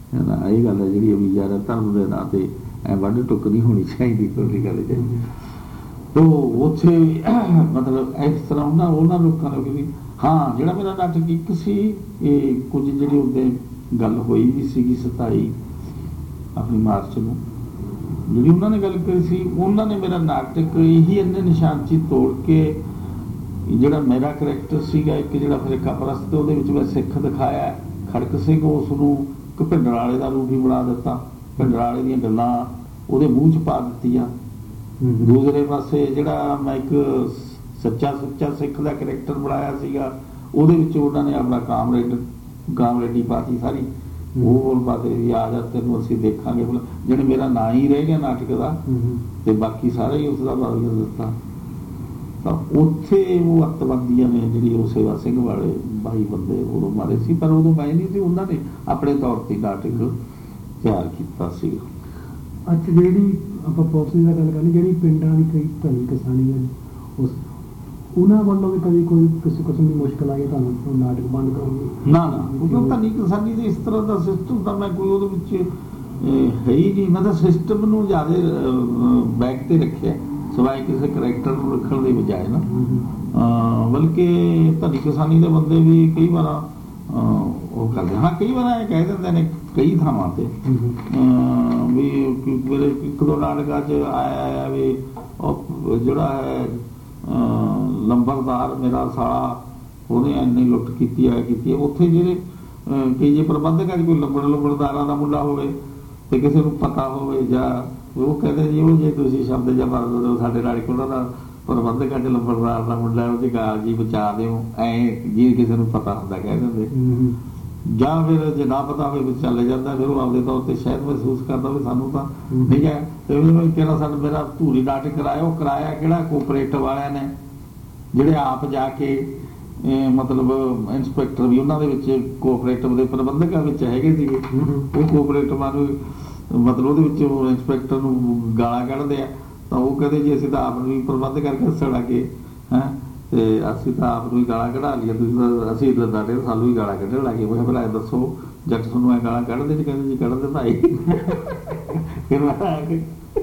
है ना। ये गल है जी भी यार धर्म के नाँ से ਐ ਵੱਢ ਟੁੱਕ नहीं होनी चाहिए कोई गल चाहिए। तो ਉੱਥੇ ਮਤਲਬ ਇਸ ਤਰ੍ਹਾਂ ਉਹਨਾਂ ਲੋਕਾਂ ਨੂੰ ਕਿ ਹਾਂ ਜਿਹੜਾ ਮੇਰਾ ਨਾਟਕ ਇੱਕ ਸੀ ਇਹ ਕੁਝ ਜਿਹੜੀ ਉਹਦੇ ਗੱਲ ਹੋਈ ਵੀ ਸੀਗੀ 27 ਆਪਣੀ ਮਾਰਚ ਨੂੰ ਜਿਹੜੀ ਉਹਨਾਂ ਨੇ ਗੱਲ ਕਰੀ ਸੀ ਉਹਨਾਂ ਨੇ ਮੇਰਾ ਨਾਟਕ ਇਹੀ ਇੰਨੇ ਨਿਸ਼ਾਨਚੀ ਤੋੜ ਕੇ ਜਿਹੜਾ ਮੇਰਾ ਕਰੈਕਟਰ ਸੀਗਾ ਇੱਕ ਜਿਹੜਾ ਫਿਰਕਾ ਪ੍ਰਸਤ ਉਹਦੇ ਵਿੱਚ ਮੈਂ ਸਿੱਖ ਦਿਖਾਇਆ ਖੜਕ ਸਿੰਘ ਉਸ ਨੂੰ ਇੱਕ ਭਿੰਡਰ ਵਾਲੇ ਦਾ ਰੂਪ ਹੀ ਬਣਾ ਦਿੱਤਾ ਭਿੰਡਰ ਵਾਲੇ ਦੀਆਂ ਗੱਲਾਂ ਉਹਦੇ ਮੂੰਹ 'ਚ ਪਾ ਦਿੱਤੀਆਂ। ਦੂਸਰੇ ਪਾਸੇ ਜਿਹੜਾ ਮੈਂ ਇੱਕ ਸੱਚਾ ਸਿੱਖ ਦਾ ਕਰੈਕਟਰ ਬਣਾਇਆ ਸੀਗਾ ਉਹਦੇ ਵਿੱਚ ਉਹਨਾਂ ਨੇ ਆਪਣਾ ਕਾਮਰੇਡੀ ਪਾਤੀ ਸਾਰੀ ਉਹ ਬੋਲ ਪਾਤੇ ਵੀ ਆ ਜਾ ਤੈਨੂੰ ਅਸੀਂ ਦੇਖਾਂਗੇ ਜਿਹੜੇ ਮੇਰਾ ਨਾਂ ਹੀ ਰਹਿ ਗਿਆ ਨਾਟਕ ਦਾ ਤੇ ਬਾਕੀ ਸਾਰਾ ਹੀ ਉਸ ਦਾ ਬਦਲ ਦਿੱਤਾ। ਤਾਂ ਉੱਥੇ ਉਹ ਅੱਤਵਾਦੀਆਂ ਨੇ ਜਿਹੜੀ ਉਹ ਸੇਵਾ ਸਿੰਘ ਵਾਲੇ 22 ਬੰਦੇ ਉਦੋਂ ਮਾਰੇ ਸੀ ਪਰ ਉਦੋਂ ਮੈਂ ਨਹੀਂ ਸੀ ਉਹਨਾਂ ਨੇ ਆਪਣੇ ਤੌਰ ਤੇ ਨਾਟਕ ਤਿਆਰ ਕੀਤਾ ਸੀ। ਅੱਛਾ ਜਿਹੜੀ ਆਪਾਂ ਪੋਲਿਸੀ ਦਾ ਗੱਲ ਕਰਨੀ ਜਿਹੜੀ ਪਿੰਡਾਂ ਦੀ ਕਈ ਧਨੀ ਕਿਸਾਨੀ ਹੈ ਉਸ ਉਹਨਾਂ ਵੱਲੋਂ ਵੀ ਕਦੀ ਕੋਈ ਕਿਸੇ ਕਿਸਮ ਦੀ ਮੁਸ਼ਕਲ ਆਈ ਤੁਹਾਨੂੰ ਨਾਟਕ ਬੰਦ ਕਰਨ ਦੀ? ਨਾ ਕਿਉਂਕਿ ਧਨੀ ਕਿਸਾਨੀ ਦੇ ਇਸ ਤਰ੍ਹਾਂ ਦਾ ਸਿਸਟਮ ਤਾਂ ਮੈਂ ਕੋਈ ਉਹਦੇ ਵਿੱਚ ਹੈ ਹੀ ਨਹੀਂ। ਮੈਂ ਤਾਂ ਸਿਸਟਮ ਨੂੰ ਜ਼ਿਆਦਾ ਬੈਕ ਤੇ ਰੱਖਿਆ ਸਿਵਾਏ ਕਿਸੇ ਕਰੈਕਟਰ ਨੂੰ ਰੱਖਣ ਦੀ ਬਜਾਏ ਨਾ ਬਲਕਿ ਧਨੀ ਕਿਸਾਨੀ ਦੇ ਬੰਦੇ ਵੀ ਕਈ ਵਾਰ ਉਹ ਕਰਦੇ ਹਾਂ ਕਈ ਵਾਰ ਇਹ ਕਹਿ ਦਿੰਦੇ ਨੇ ਕਈ ਥਾਵਾਂ ਤੇ ਵੀ ਮੇਰੇ ਇੱਕ ਦੋ ਨਾਟਕਾਂ 'ਚ ਆਇਆ ਵੀ ਉਹ ਜਿਹੜਾ ਹੈ ਲੰਬਰਦਾਰ ਮੇਰਾ ਸਾਲਾ ਉਹਨੇ ਇੰਨੀ ਲੁੱਟ ਕੀਤੀ ਉੱਥੇ ਜਿਹੜੇ ਕਈ ਜੇ ਪ੍ਰਬੰਧਕਾਂ 'ਚ ਕੋਈ ਲੰਬੜਦਾਰਾਂ ਦਾ ਮੁੰਡਾ ਹੋਵੇ ਤੇ ਕਿਸੇ ਨੂੰ ਪਤਾ ਹੋਵੇ ਜਾਂ ਉਹ ਕਹਿੰਦੇ ਜੀ ਉਹ ਜੇ ਤੁਸੀਂ ਸ਼ਬਦ ਜਾਂ ਵਰਤ ਦਿਓ ਸਾਡੇ ਨਾਲ ਉਹਨਾਂ ਦਾ ਪ੍ਰਬੰਧਕਾਂ 'ਚ ਲੰਬੜਦਾਰ ਦਾ ਮੁੰਡਾ ਉਹਦੀ ਗਾਲ ਜੀ ਬਚਾ ਦਿਓ ਐ ਜੇ ਕਿਸੇ ਨੂੰ ਪਤਾ ਹੁੰਦਾ ਕਹਿ ਦਿੰਦੇ ਜਾਂ ਫਿਰ ਜੇ ਨਾ ਪਤਾ ਹੋਵੇ ਚੱਲ ਜਾਂਦਾ ਫਿਰ ਉਹ ਆਪਦੇ ਤੌਰ ਤੇ ਸ਼ਾਇਦ ਮਹਿਸੂਸ ਕਰਦਾ ਵੀ ਸਾਨੂੰ ਤਾਂ ਠੀਕ ਹੈ ਤੇ ਕਿਹੜਾ ਸਾਡਾ ਮੇਰਾ ਧੂਰੀ ਨਾਟਕ ਕਰਾਇਆ ਉਹ ਕਰਾਇਆ ਕਿਹੜਾ ਕੋਆਪਰੇਟਿਵ ਵਾਲਿਆਂ ਨੇ ਜਿਹੜੇ ਆਪ ਜਾ ਕੇ ਮਤਲਬ ਇੰਸਪੈਕਟਰ ਵੀ ਉਹਨਾਂ ਦੇ ਵਿੱਚ ਕੋਆਪਰੇਟਿਵ ਦੇ ਪ੍ਰਬੰਧਕਾਂ ਵਿੱਚ ਹੈਗੇ ਸੀਗੇ ਉਹ ਕੋਆਪਰੇਟਿਵਾਂ ਨੂੰ ਮਤਲਬ ਉਹਦੇ ਵਿੱਚ ਇੰਸਪੈਕਟਰ ਨੂੰ ਗਾਲਾਂ ਕੱਢਦੇ ਆ ਤਾਂ ਉਹ ਕਹਿੰਦੇ ਜੀ ਅਸੀਂ ਤਾਂ ਆਪ ਨੂੰ ਵੀ ਪ੍ਰਬੰਧ ਕਰਕੇ ਹੱਸਣ ਲੱਗੇ ਹੈਂ ਤੇ ਅਸੀਂ ਤਾਂ ਆਪ ਨੂੰ ਹੀ ਗਾਲਾਂ ਕਢਾ ਲਈਆਂ ਤੁਸੀਂ ਤਾਂ ਅਸੀਂ ਸਾਡੇ ਸਾਨੂੰ ਵੀ ਗਾਲਾਂ ਕੱਢਣ ਲੱਗੇ ਮੈਂ ਭਲਾ ਦੱਸੋ ਜੱਟ ਤੁਹਾਨੂੰ ਐ ਗਾਲਾਂ ਕੱਢਦੇ ਜੀ ਕਹਿੰਦੇ ਜੀ ਕੱਢਦੇ ਭਾਈ ਫਿਰ ਮੈਂ ਆ ਕੇ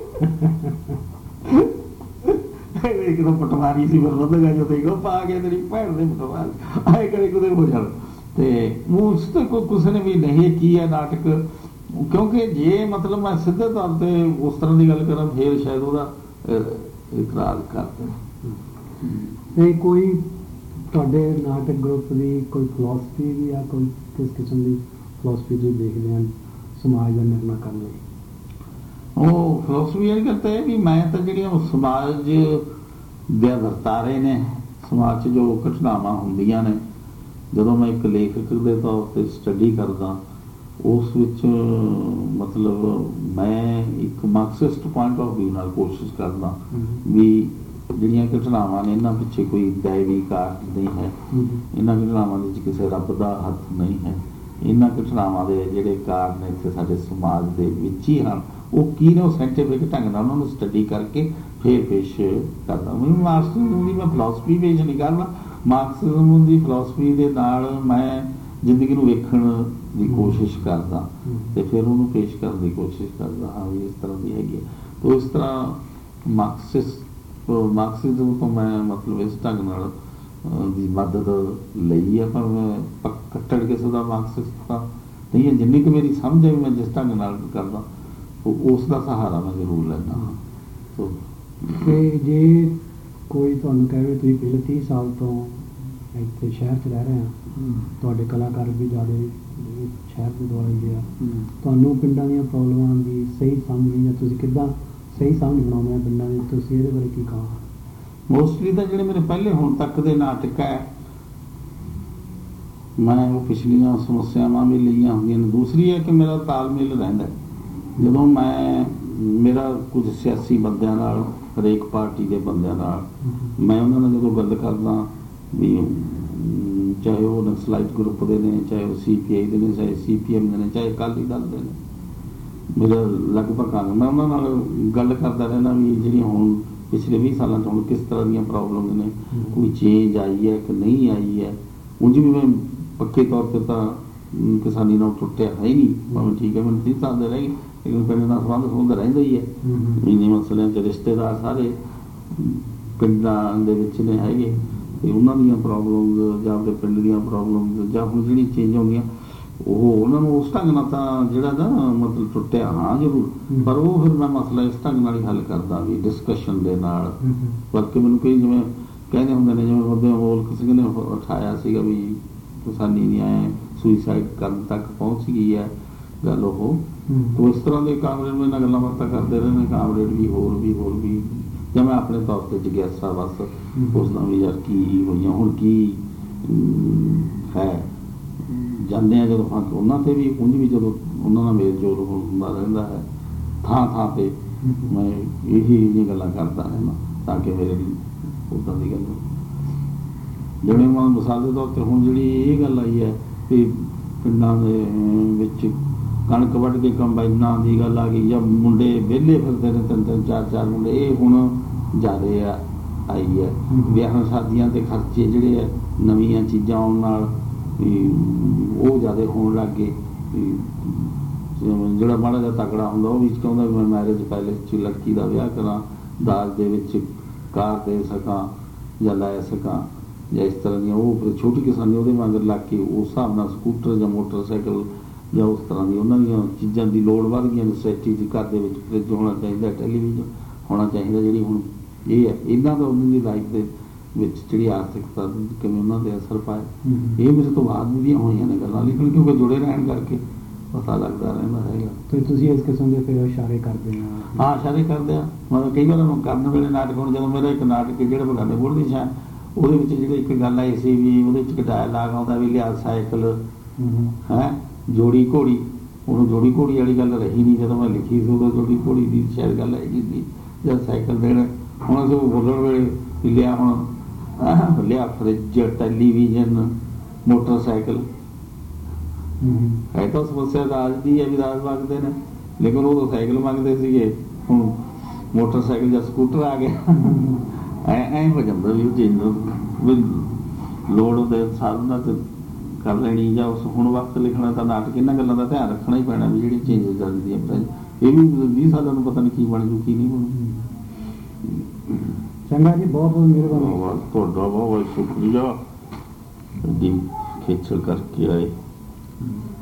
ਇੱਕ ਤਾਂ ਪਟਵਾਰੀ ਸੀ ਪ੍ਰਬੰਧਕਾਂ ਜੋ ਤੇ ਪਾ ਕੇ ਤੇਰੀ ਭੈਣ ਦੇ ਪਟਵਾਰੀ ਆਏ ਕਦੇ ਕੁਦੇ ਹੋ ਜਾਣ ਤੇ ਉਸ ਤੇ ਕੋਈ ਕਿਸੇ ਨੇ ਵੀ ਨਹੀਂ ਕੀ ਹੈ ਨਾਟਕ ਕਿਉਂਕਿ ਜੇ ਮਤਲਬ ਮੈਂ ਸਿੱਧੇ ਤੌਰ ਤੇ ਉਸ ਤਰ੍ਹਾਂ ਦੀ ਗੱਲ ਕਰਾਂ ਫਿਰ ਸ਼ਾਇਦ ਉਹਦਾ ਇਤਰਾਜ਼ ਕਰਦੇ ਤੇ ਕੋਈ ਤੁਹਾਡੇ ਨਾਟਕ ਗਰੁੱਪ ਦੀ ਕੋਈ ਫਿਲਾਸਫੀ ਵੀ ਆ ਕੋਈ ਕਿਸ ਕਿਸਮ ਦੀ ਫਿਲਾਸਫੀ ਤੁਸੀਂ ਦੇਖਦੇ ਹਨ ਸਮਾਜ ਦਾ ਨਿਰਣਾ ਕਰਨ ਲਈ? ਉਹ ਫਿਲਾਸਫੀ ਇਹ ਕਰਤਾ ਹੈ ਵੀ ਮੈਂ ਤਾਂ ਜਿਹੜੀਆਂ ਸਮਾਜ ਦੇ ਵਰਤਾਰੇ ਨੇ ਸਮਾਜ 'ਚ ਜੋ ਘਟਨਾਵਾਂ ਹੁੰਦੀਆਂ ਨੇ ਜਦੋਂ ਮੈਂ ਇੱਕ ਲੇਖਕ ਦੇ ਤੌਰ ਤੇ ਸਟੱਡੀ ਕਰਦਾ ਉਸ ਵਿੱਚ ਮਤਲਬ ਮੈਂ ਇੱਕ ਮਾਰਕਸਿਸਟ ਪੁਆਇੰਟ ਆਫ ਵਿਊ ਨਾਲ ਕੋਸ਼ਿਸ਼ ਕਰਦਾ ਵੀ ਜਿਹੜੀਆਂ ਘਟਨਾਵਾਂ ਨੇ ਇਹਨਾਂ ਪਿੱਛੇ ਕੋਈ ਦੈਵੀ ਕਾਰਨ ਨਹੀਂ ਹੈ ਇਹਨਾਂ ਘਟਨਾਵਾਂ ਦੇ ਵਿੱਚ ਕਿਸੇ ਰੱਬ ਦਾ ਹੱਥ ਨਹੀਂ ਹੈ ਇਹਨਾਂ ਘਟਨਾਵਾਂ ਦੇ ਜਿਹੜੇ ਕਾਰਨ ਇੱਥੇ ਸਾਡੇ ਸਮਾਜ ਦੇ ਵਿੱਚ ਹੀ ਹਨ ਉਹ ਕੀ ਨੇ ਉਹ ਸਾਇੰਟੀਫਿਕ ਢੰਗ ਨਾਲ ਉਹਨਾਂ ਨੂੰ ਸਟੱਡੀ ਕਰਕੇ ਫਿਰ ਪੇਸ਼ ਕਰਦਾ। ਮੈਨੂੰ ਮਾਰਕਸਿਜ਼ਮ ਦੀ ਮੈਂ ਫਿਲਾਸਫੀ ਪੇਸ਼ ਨਹੀਂ ਕਰਦਾ ਮਾਰਕਸਿਜ਼ਮ ਦੀ ਫਿਲਾਸਫੀ ਦੇ ਨਾਲ ਮੈਂ ਜ਼ਿੰਦਗੀ ਨੂੰ ਵੇਖਣ ਦੀ ਕੋਸ਼ਿਸ਼ ਕਰਦਾ ਤੇ ਫਿਰ ਉਹਨੂੰ ਪੇਸ਼ ਕਰਨ ਦੀ ਕੋਸ਼ਿਸ਼ ਕਰਦਾ ਹਾਂ ਵੀ ਇਸ ਤਰ੍ਹਾਂ ਦੀ ਹੈਗੀ ਤਾਂ ਇਸ ਤਰ੍ਹਾਂ ਮਾਰਕਸਿਜ਼ਮ ਤੋਂ ਮੈਂ ਮਤਲਬ ਇਸ ਢੰਗ ਨਾਲ ਦੀ ਮਦਦ ਲਈ ਹੈ ਪਰ ਮੈਂ ਕੱਟੜ ਕਿਸੇ ਦਾ ਮਾਰਕਸਿਸਟ ਤਾਂ ਨਹੀਂ ਹੈ ਜਿੰਨੀ ਕੁ ਮੇਰੀ ਸਮਝ ਹੈ ਮੈਂ ਜਿਸ ਢੰਗ ਨਾਲ ਕਰਦਾ ਉਸ ਦਾ ਸਹਾਰਾ ਮੈਂ ਜ਼ਰੂਰ ਲੈਂਦਾ ਹਾਂ। ਤੇ ਜੇ ਕੋਈ ਤੁਹਾਨੂੰ ਕਹੇ ਤੁਸੀਂ ਪਿਛਲੇ 30 ਸਾਲ ਤੋਂ ਇੱਥੇ ਸ਼ਹਿਰ 'ਚ ਰਹਿ ਰਹੇ ਆ ਤੁਹਾਡੇ ਕਲਾਕਾਰ ਵੀ ਜ਼ਿਆਦਾ ਸ਼ਹਿਰ ਦੇ ਦੁਆਲੇ ਗਏ ਆ ਤੁਹਾਨੂੰ ਪਿੰਡਾਂ ਦੀਆਂ ਪ੍ਰੋਬਲਮਾਂ ਦੀ ਸਹੀ ਸਮਝ ਨਹੀਂ ਜਾਂ ਤੁਸੀਂ ਕਿੱਦਾਂ ਸਹੀ ਸਮਝ ਬਣਾਉਂਦੇ ਆ ਪਿੰਡਾਂ ਦੇ ਤੁਸੀਂ ਇਹਦੇ ਬਾਰੇ ਕੀ ਕਹੋ? ਮੋਸਟਲੀ ਤਾਂ ਜਿਹੜੇ ਮੇਰੇ ਪਹਿਲੇ ਹੁਣ ਤੱਕ ਦੇ ਨਾਟਕ ਹੈ ਮੈਂ ਉਹ ਪਿਛਲੀਆਂ ਸਮੱਸਿਆਵਾਂ ਵੀ ਲਈਆਂ ਹੁੰਦੀਆਂ ਨੇ। ਦੂਸਰੀ ਹੈ ਕਿ ਮੇਰਾ ਤਾਲਮੇਲ ਰਹਿੰਦਾ ਜਦੋਂ ਮੈਂ ਮੇਰਾ ਕੁਝ ਸਿਆਸੀ ਬੰਦਿਆਂ ਨਾਲ ਹਰੇਕ ਪਾਰਟੀ ਦੇ ਬੰਦਿਆਂ ਨਾਲ ਮੈਂ ਉਹਨਾਂ ਨਾਲ ਜਦੋਂ ਗੱਲ ਕਰਦਾ ਵੀ ਚਾਹੇ ਉਹ ਨਕਸਲਾਈਟ ਗਰੁੱਪ ਦੇ ਨੇ ਚਾਹੇ ਉਹ CPI ਦੇ ਨੇ ਚਾਹੇ CPM ਦੇ ਨੇ ਚਾਹੇ ਅਕਾਲੀ ਦਲ ਦੇ ਨੇ ਮੇਰਾ ਲਗਭਗ ਮੈਂ ਉਹਨਾਂ ਨਾਲ ਗੱਲ ਕਰਦਾ ਰਹਿੰਦਾ ਵੀ ਜਿਹੜੀਆਂ ਹੁਣ ਪਿਛਲੇ 20 ਸਾਲਾਂ 'ਚ ਹੁਣ ਕਿਸ ਤਰ੍ਹਾਂ ਦੀਆਂ ਪ੍ਰੋਬਲਮ ਨੇ ਕੋਈ ਚੇਂਜ ਆਈ ਹੈ ਕਿ ਨਹੀਂ ਆਈ ਹੈ ਉਂਝ ਵੀ ਮੈਂ ਪੱਕੇ ਤੌਰ 'ਤੇ ਤਾਂ ਕਿਸਾਨੀ ਨਾਲ ਟੁੱਟਿਆ ਹੈ ਹੀ ਨਹੀਂ, ਭਾਵੇਂ ਠੀਕ ਹੈ ਮੈਨੂੰ 30 ਸਾਲ ਦੇ ਰਹਿ ਗਏ, ਲੇਕਿਨ ਪਿੰਡ ਨਾਲ ਸੰਬੰਧ ਰਹਿੰਦਾ ਹੀ ਹੈ। ਇੰਨੇ ਮਸਲਿਆਂ 'ਚ ਰਿਸ਼ਤੇਦਾਰ ਸਾਰੇ ਪਿੰਡਾਂ ਦੇ ਵਿੱਚ ਨੇ ਹੈਗੇ, ਅਤੇ ਉਹਨਾਂ ਦੀਆਂ ਪ੍ਰੋਬਲਮਸ ਜਾਂ ਆਪਣੇ ਪਿੰਡ ਦੀਆਂ ਪ੍ਰੋਬਲਮਸ ਜਾਂ ਹੁਣ ਜਿਹੜੀਆਂ ਚੇਂਜ ਆਉਂਦੀਆਂ ਉਹ ਉਹਨਾਂ ਨੂੰ ਉਸ ਢੰਗ ਨਾਲ ਤਾਂ ਜਿਹੜਾ ਨਾ ਮਤਲਬ ਟੁੱਟਿਆ ਹਾਂ ਜ਼ਰੂਰ, ਪਰ ਉਹ ਫਿਰ ਮੈਂ ਮਸਲਾ ਇਸ ਢੰਗ ਨਾਲ ਹੀ ਹੱਲ ਕਰਦਾ ਵੀ ਡਿਸਕਸ਼ਨ ਦੇ ਨਾਲ। ਬਲਕਿ ਮੈਨੂੰ ਕਈ ਜਿਵੇਂ ਕਹਿੰਦੇ ਹੁੰਦੇ ਨੇ, ਜਿਵੇਂ ਉਹਦੇ ਬੋਲ ਕਿਸੇ ਨੇ ਉਠਾਇਆ ਸੀਗਾ ਵੀ ਕਿਸਾਨੀ ਨਹੀਂ ਆਏ ਸੁਈਸਾਈਡ ਕਰਨ ਤੱਕ ਪਹੁੰਚ ਗਈ ਹੈ ਗੱਲ ਉਹ। ਤੋ ਇਸ ਤਰ੍ਹਾਂ ਦੇ ਕਾਮਰੇਡ ਮੇਰੇ ਨਾਲ ਗੱਲਾਂ ਬਾਤਾਂ ਕਰਦੇ ਰਹੇ ਨੇ, ਕਾਮਰੇਡ ਵੀ ਹੋਰ ਵੀ ਜਾਂ ਮੈਂ ਆਪਣੇ ਤੌਰ 'ਤੇ ਜਿਗਿਆਸਾ ਬਸ ਪੁੱਛਦਾ ਵੀ ਯਾਰ ਕੀ ਹੋਈਆਂ ਹੁਣ ਕੀ ਹੈ। ਜਾਂਦੇ ਆ ਜਦੋਂ ਉਹਨਾਂ 'ਤੇ ਵੀ ਉਂਝ ਵੀ ਜਦੋਂ ਉਹਨਾਂ ਨਾਲ ਮੇਲ ਜੋਲ ਹੁੰਦਾ ਰਹਿੰਦਾ ਹੈ ਥਾਂ 'ਤੇ ਮੈਂ ਇਹੀ ਜਿਹੀਆਂ ਗੱਲਾਂ ਕਰਦਾ ਰਹਿੰਦਾ ਤਾਂ ਕਿ ਮੇਰੇ ਲਈ ਉੱਦਾਂ ਦੀ ਗੱਲ ਜਿਵੇਂ ਮੈਂ ਮਿਸਾਲ ਦੇ ਤੌਰ 'ਤੇ ਹੁਣ ਜਿਹੜੀ ਇਹ ਗੱਲ ਆਈ ਹੈ ਕਿ ਪਿੰਡਾਂ ਦੇ ਵਿੱਚ ਕਣਕ ਵੱਢ ਕੇ ਕੰਬਾਈਨਾਂ ਦੀ ਗੱਲ ਆ ਗਈ, ਜਾਂ ਮੁੰਡੇ ਵਿਹਲੇ ਫਿਰਦੇ ਨੇ 3-3 4-4 ਮੁੰਡੇ, ਇਹ ਹੁਣ ਜ਼ਿਆਦਾ ਆਈ ਹੈ। ਵਿਆਹਾਂ ਸ਼ਾਦੀਆਂ 'ਤੇ ਖਰਚੇ ਜਿਹੜੇ ਹੈ ਨਵੀਆਂ ਚੀਜ਼ਾਂ ਆਉਣ ਨਾਲ ਉਹ ਜ਼ਿਆਦਾ ਹੋਣ ਲੱਗ ਗਏ। ਜਿਹੜਾ ਮਾੜਾ ਜਿਹਾ ਤਕੜਾ ਹੁੰਦਾ ਉਹ ਵੀ ਚਾਹੁੰਦਾ ਵੀ ਮੈਂ ਮੈਰਿਜ ਪੈਲੇਸ 'ਚ ਲੜਕੀ ਦਾ ਵਿਆਹ ਕਰਾਂ, ਦਾਜ ਦੇ ਵਿੱਚ ਕਾਰ ਦੇ ਸਕਾਂ ਜਾਂ ਲੈ ਸਕਾਂ ਜਾਂ ਇਸ ਤਰ੍ਹਾਂ ਦੀਆਂ। ਉਹ ਫਿਰ ਛੋਟੀ ਕਿਸਾਨੀ ਉਹਦੇ ਮਗਰ ਲੱਗ ਕੇ ਉਸ ਹਿਸਾਬ ਨਾਲ ਸਕੂਟਰ ਜਾਂ ਮੋਟਰਸਾਈਕਲ ਜਾਂ ਉਸ ਤਰ੍ਹਾਂ ਦੀ ਉਹਨਾਂ ਦੀਆਂ ਚੀਜ਼ਾਂ ਦੀ ਲੋੜ ਵੱਧ ਗਈਆਂ। ਨਸੈਸਿਟੀ ਦੀ ਘਰ ਦੇ ਵਿੱਚ ਫਰਿੱਜ ਹੋਣਾ ਚਾਹੀਦਾ, ਟੈਲੀਵਿਜ਼ਨ ਹੋਣਾ ਚਾਹੀਦਾ। ਜਿਹੜੀ ਹੁਣ ਇਹ ਹੈ ਇਹਨਾਂ ਦਾ ਉਹਨਾਂ ਦੀ ਲਾਈਫ ਦੇ ਵਿੱਚ ਜਿਹੜੀ ਆਰਥਿਕਤਾ ਕਿਵੇਂ ਉਹਨਾਂ 'ਤੇ ਅਸਰ ਪਾਇਆ, ਇਹ ਮੇਰੇ ਤੋਂ ਬਾਅਦ ਦੀਆਂ ਹੋਈਆਂ ਨੇ ਗੱਲਾਂ, ਲੇਕਿਨ ਕਿਉਂਕਿ ਜੁੜੇ ਰਹਿਣ ਕਰਕੇ ਪਤਾ ਲੱਗਦਾ ਰਹਿੰਦਾ ਹੈਗਾ। ਤੇ ਤੁਸੀਂ ਇਸ ਕਿਸਮ ਦੇ ਫਿਰ ਇਸ਼ਾਰੇ ਕਰਦੇ ਆ? ਹਾਂ, ਇਸ਼ਾਰੇ ਕਰਦੇ ਆ। ਮਤਲਬ ਕਈ ਵਾਰ ਕਰਨ ਵੇਲੇ ਨਾਟਕ ਹੁਣ ਜਦੋਂ ਮੇਰਾ ਇੱਕ ਨਾਟਕ ਜਿਹੜਾ ਬਗਾਨੇ ਬੁੱਢ ਦੀ ਛਾਂ, ਉਹਦੇ ਵਿੱਚ ਜਿਹੜੀ ਇੱਕ ਗੱਲ ਆਈ ਸੀ ਵੀ ਉਹਦੇ ਵਿੱਚ ਇੱਕ ਡਾਇਲਾਗ ਆਉਂਦਾ ਵੀ ਲਿਆ ਸਾਈਕਲ ਹੈ ਜੋੜੀ ਘੋੜੀ। ਉਹਨੂੰ ਜੋੜੀ ਘੋੜੀ ਵਾਲੀ ਗੱਲ ਰਹੀ ਨਹੀਂ ਜਦੋਂ ਮੈਂ ਲਿਖੀ ਸੀ, ਉਦੋਂ ਜੋੜੀ ਘੋੜੀ ਦੀ ਸ਼ਾਇਦ ਗੱਲ ਹੈਗੀ ਸੀ ਜਦ ਸਾਈਕਲ ਦੇਣ। ਹੁਣ ਅਸੀਂ ਬੋਲਣ ਵੇਲੇ ਲਿਆ ਹੁਣ ਲਿਆ ਫਰਿੱਜ, ਟੈਲੀਵਿਜ਼ਨ, ਮੋਟਰਸਾਈਕਲ ਹੈ ਤਾਂ ਸਮੱਸਿਆ ਦਾਜ ਦੀ ਹੈ ਵੀ ਦਾਜ ਮੰਗਦੇ ਨੇ, ਲੇਕਿਨ ਉਦੋਂ ਸਾਈਕਲ ਮੰਗਦੇ ਸੀਗੇ, ਹੁਣ ਮੋਟਰਸਾਈਕਲ ਜਾਂ ਸਕੂਟਰ ਆ ਗਿਆ। ਐਂ ਹੋ ਜਾਂਦਾ ਵੀ ਉਹ ਚੀਜ਼ ਲੋੜ ਦੇ ਸਾਧਨਾਂ 'ਤੇ ਕਰ ਲੈਣੀ ਜਾਂ ਉਸ ਹੁਣ ਵਕਤ ਲਿਖਣਾ ਤਾਂ ਨਾਟਕ ਇਹਨਾਂ ਗੱਲਾਂ ਦਾ ਧਿਆਨ ਰੱਖਣਾ ਹੀ ਪੈਣਾ ਵੀ ਜਿਹੜੀ ਚੇਂਜਿਸ ਜਾਂਦੀਆਂ ਪਤਾ ਇਹ ਵੀ 20 ਸਾਲਾਂ ਨੂੰ ਪਤਾ ਨਹੀਂ ਕੀ ਬਣ ਜੂ ਕੀ ਨਹੀਂ ਬਣੂ। ਚੰਗਾ ਜੀ, ਬਹੁਤ ਬਹੁਤ ਮਿਹਰਬਾਨੀ ਤੁਹਾਡਾ, ਬਹੁਤ ਬਹੁਤ ਸ਼ੁਕਰੀਆ ਜੀ ਖੇਚਲ ਕਰਕੇ ਆਏ।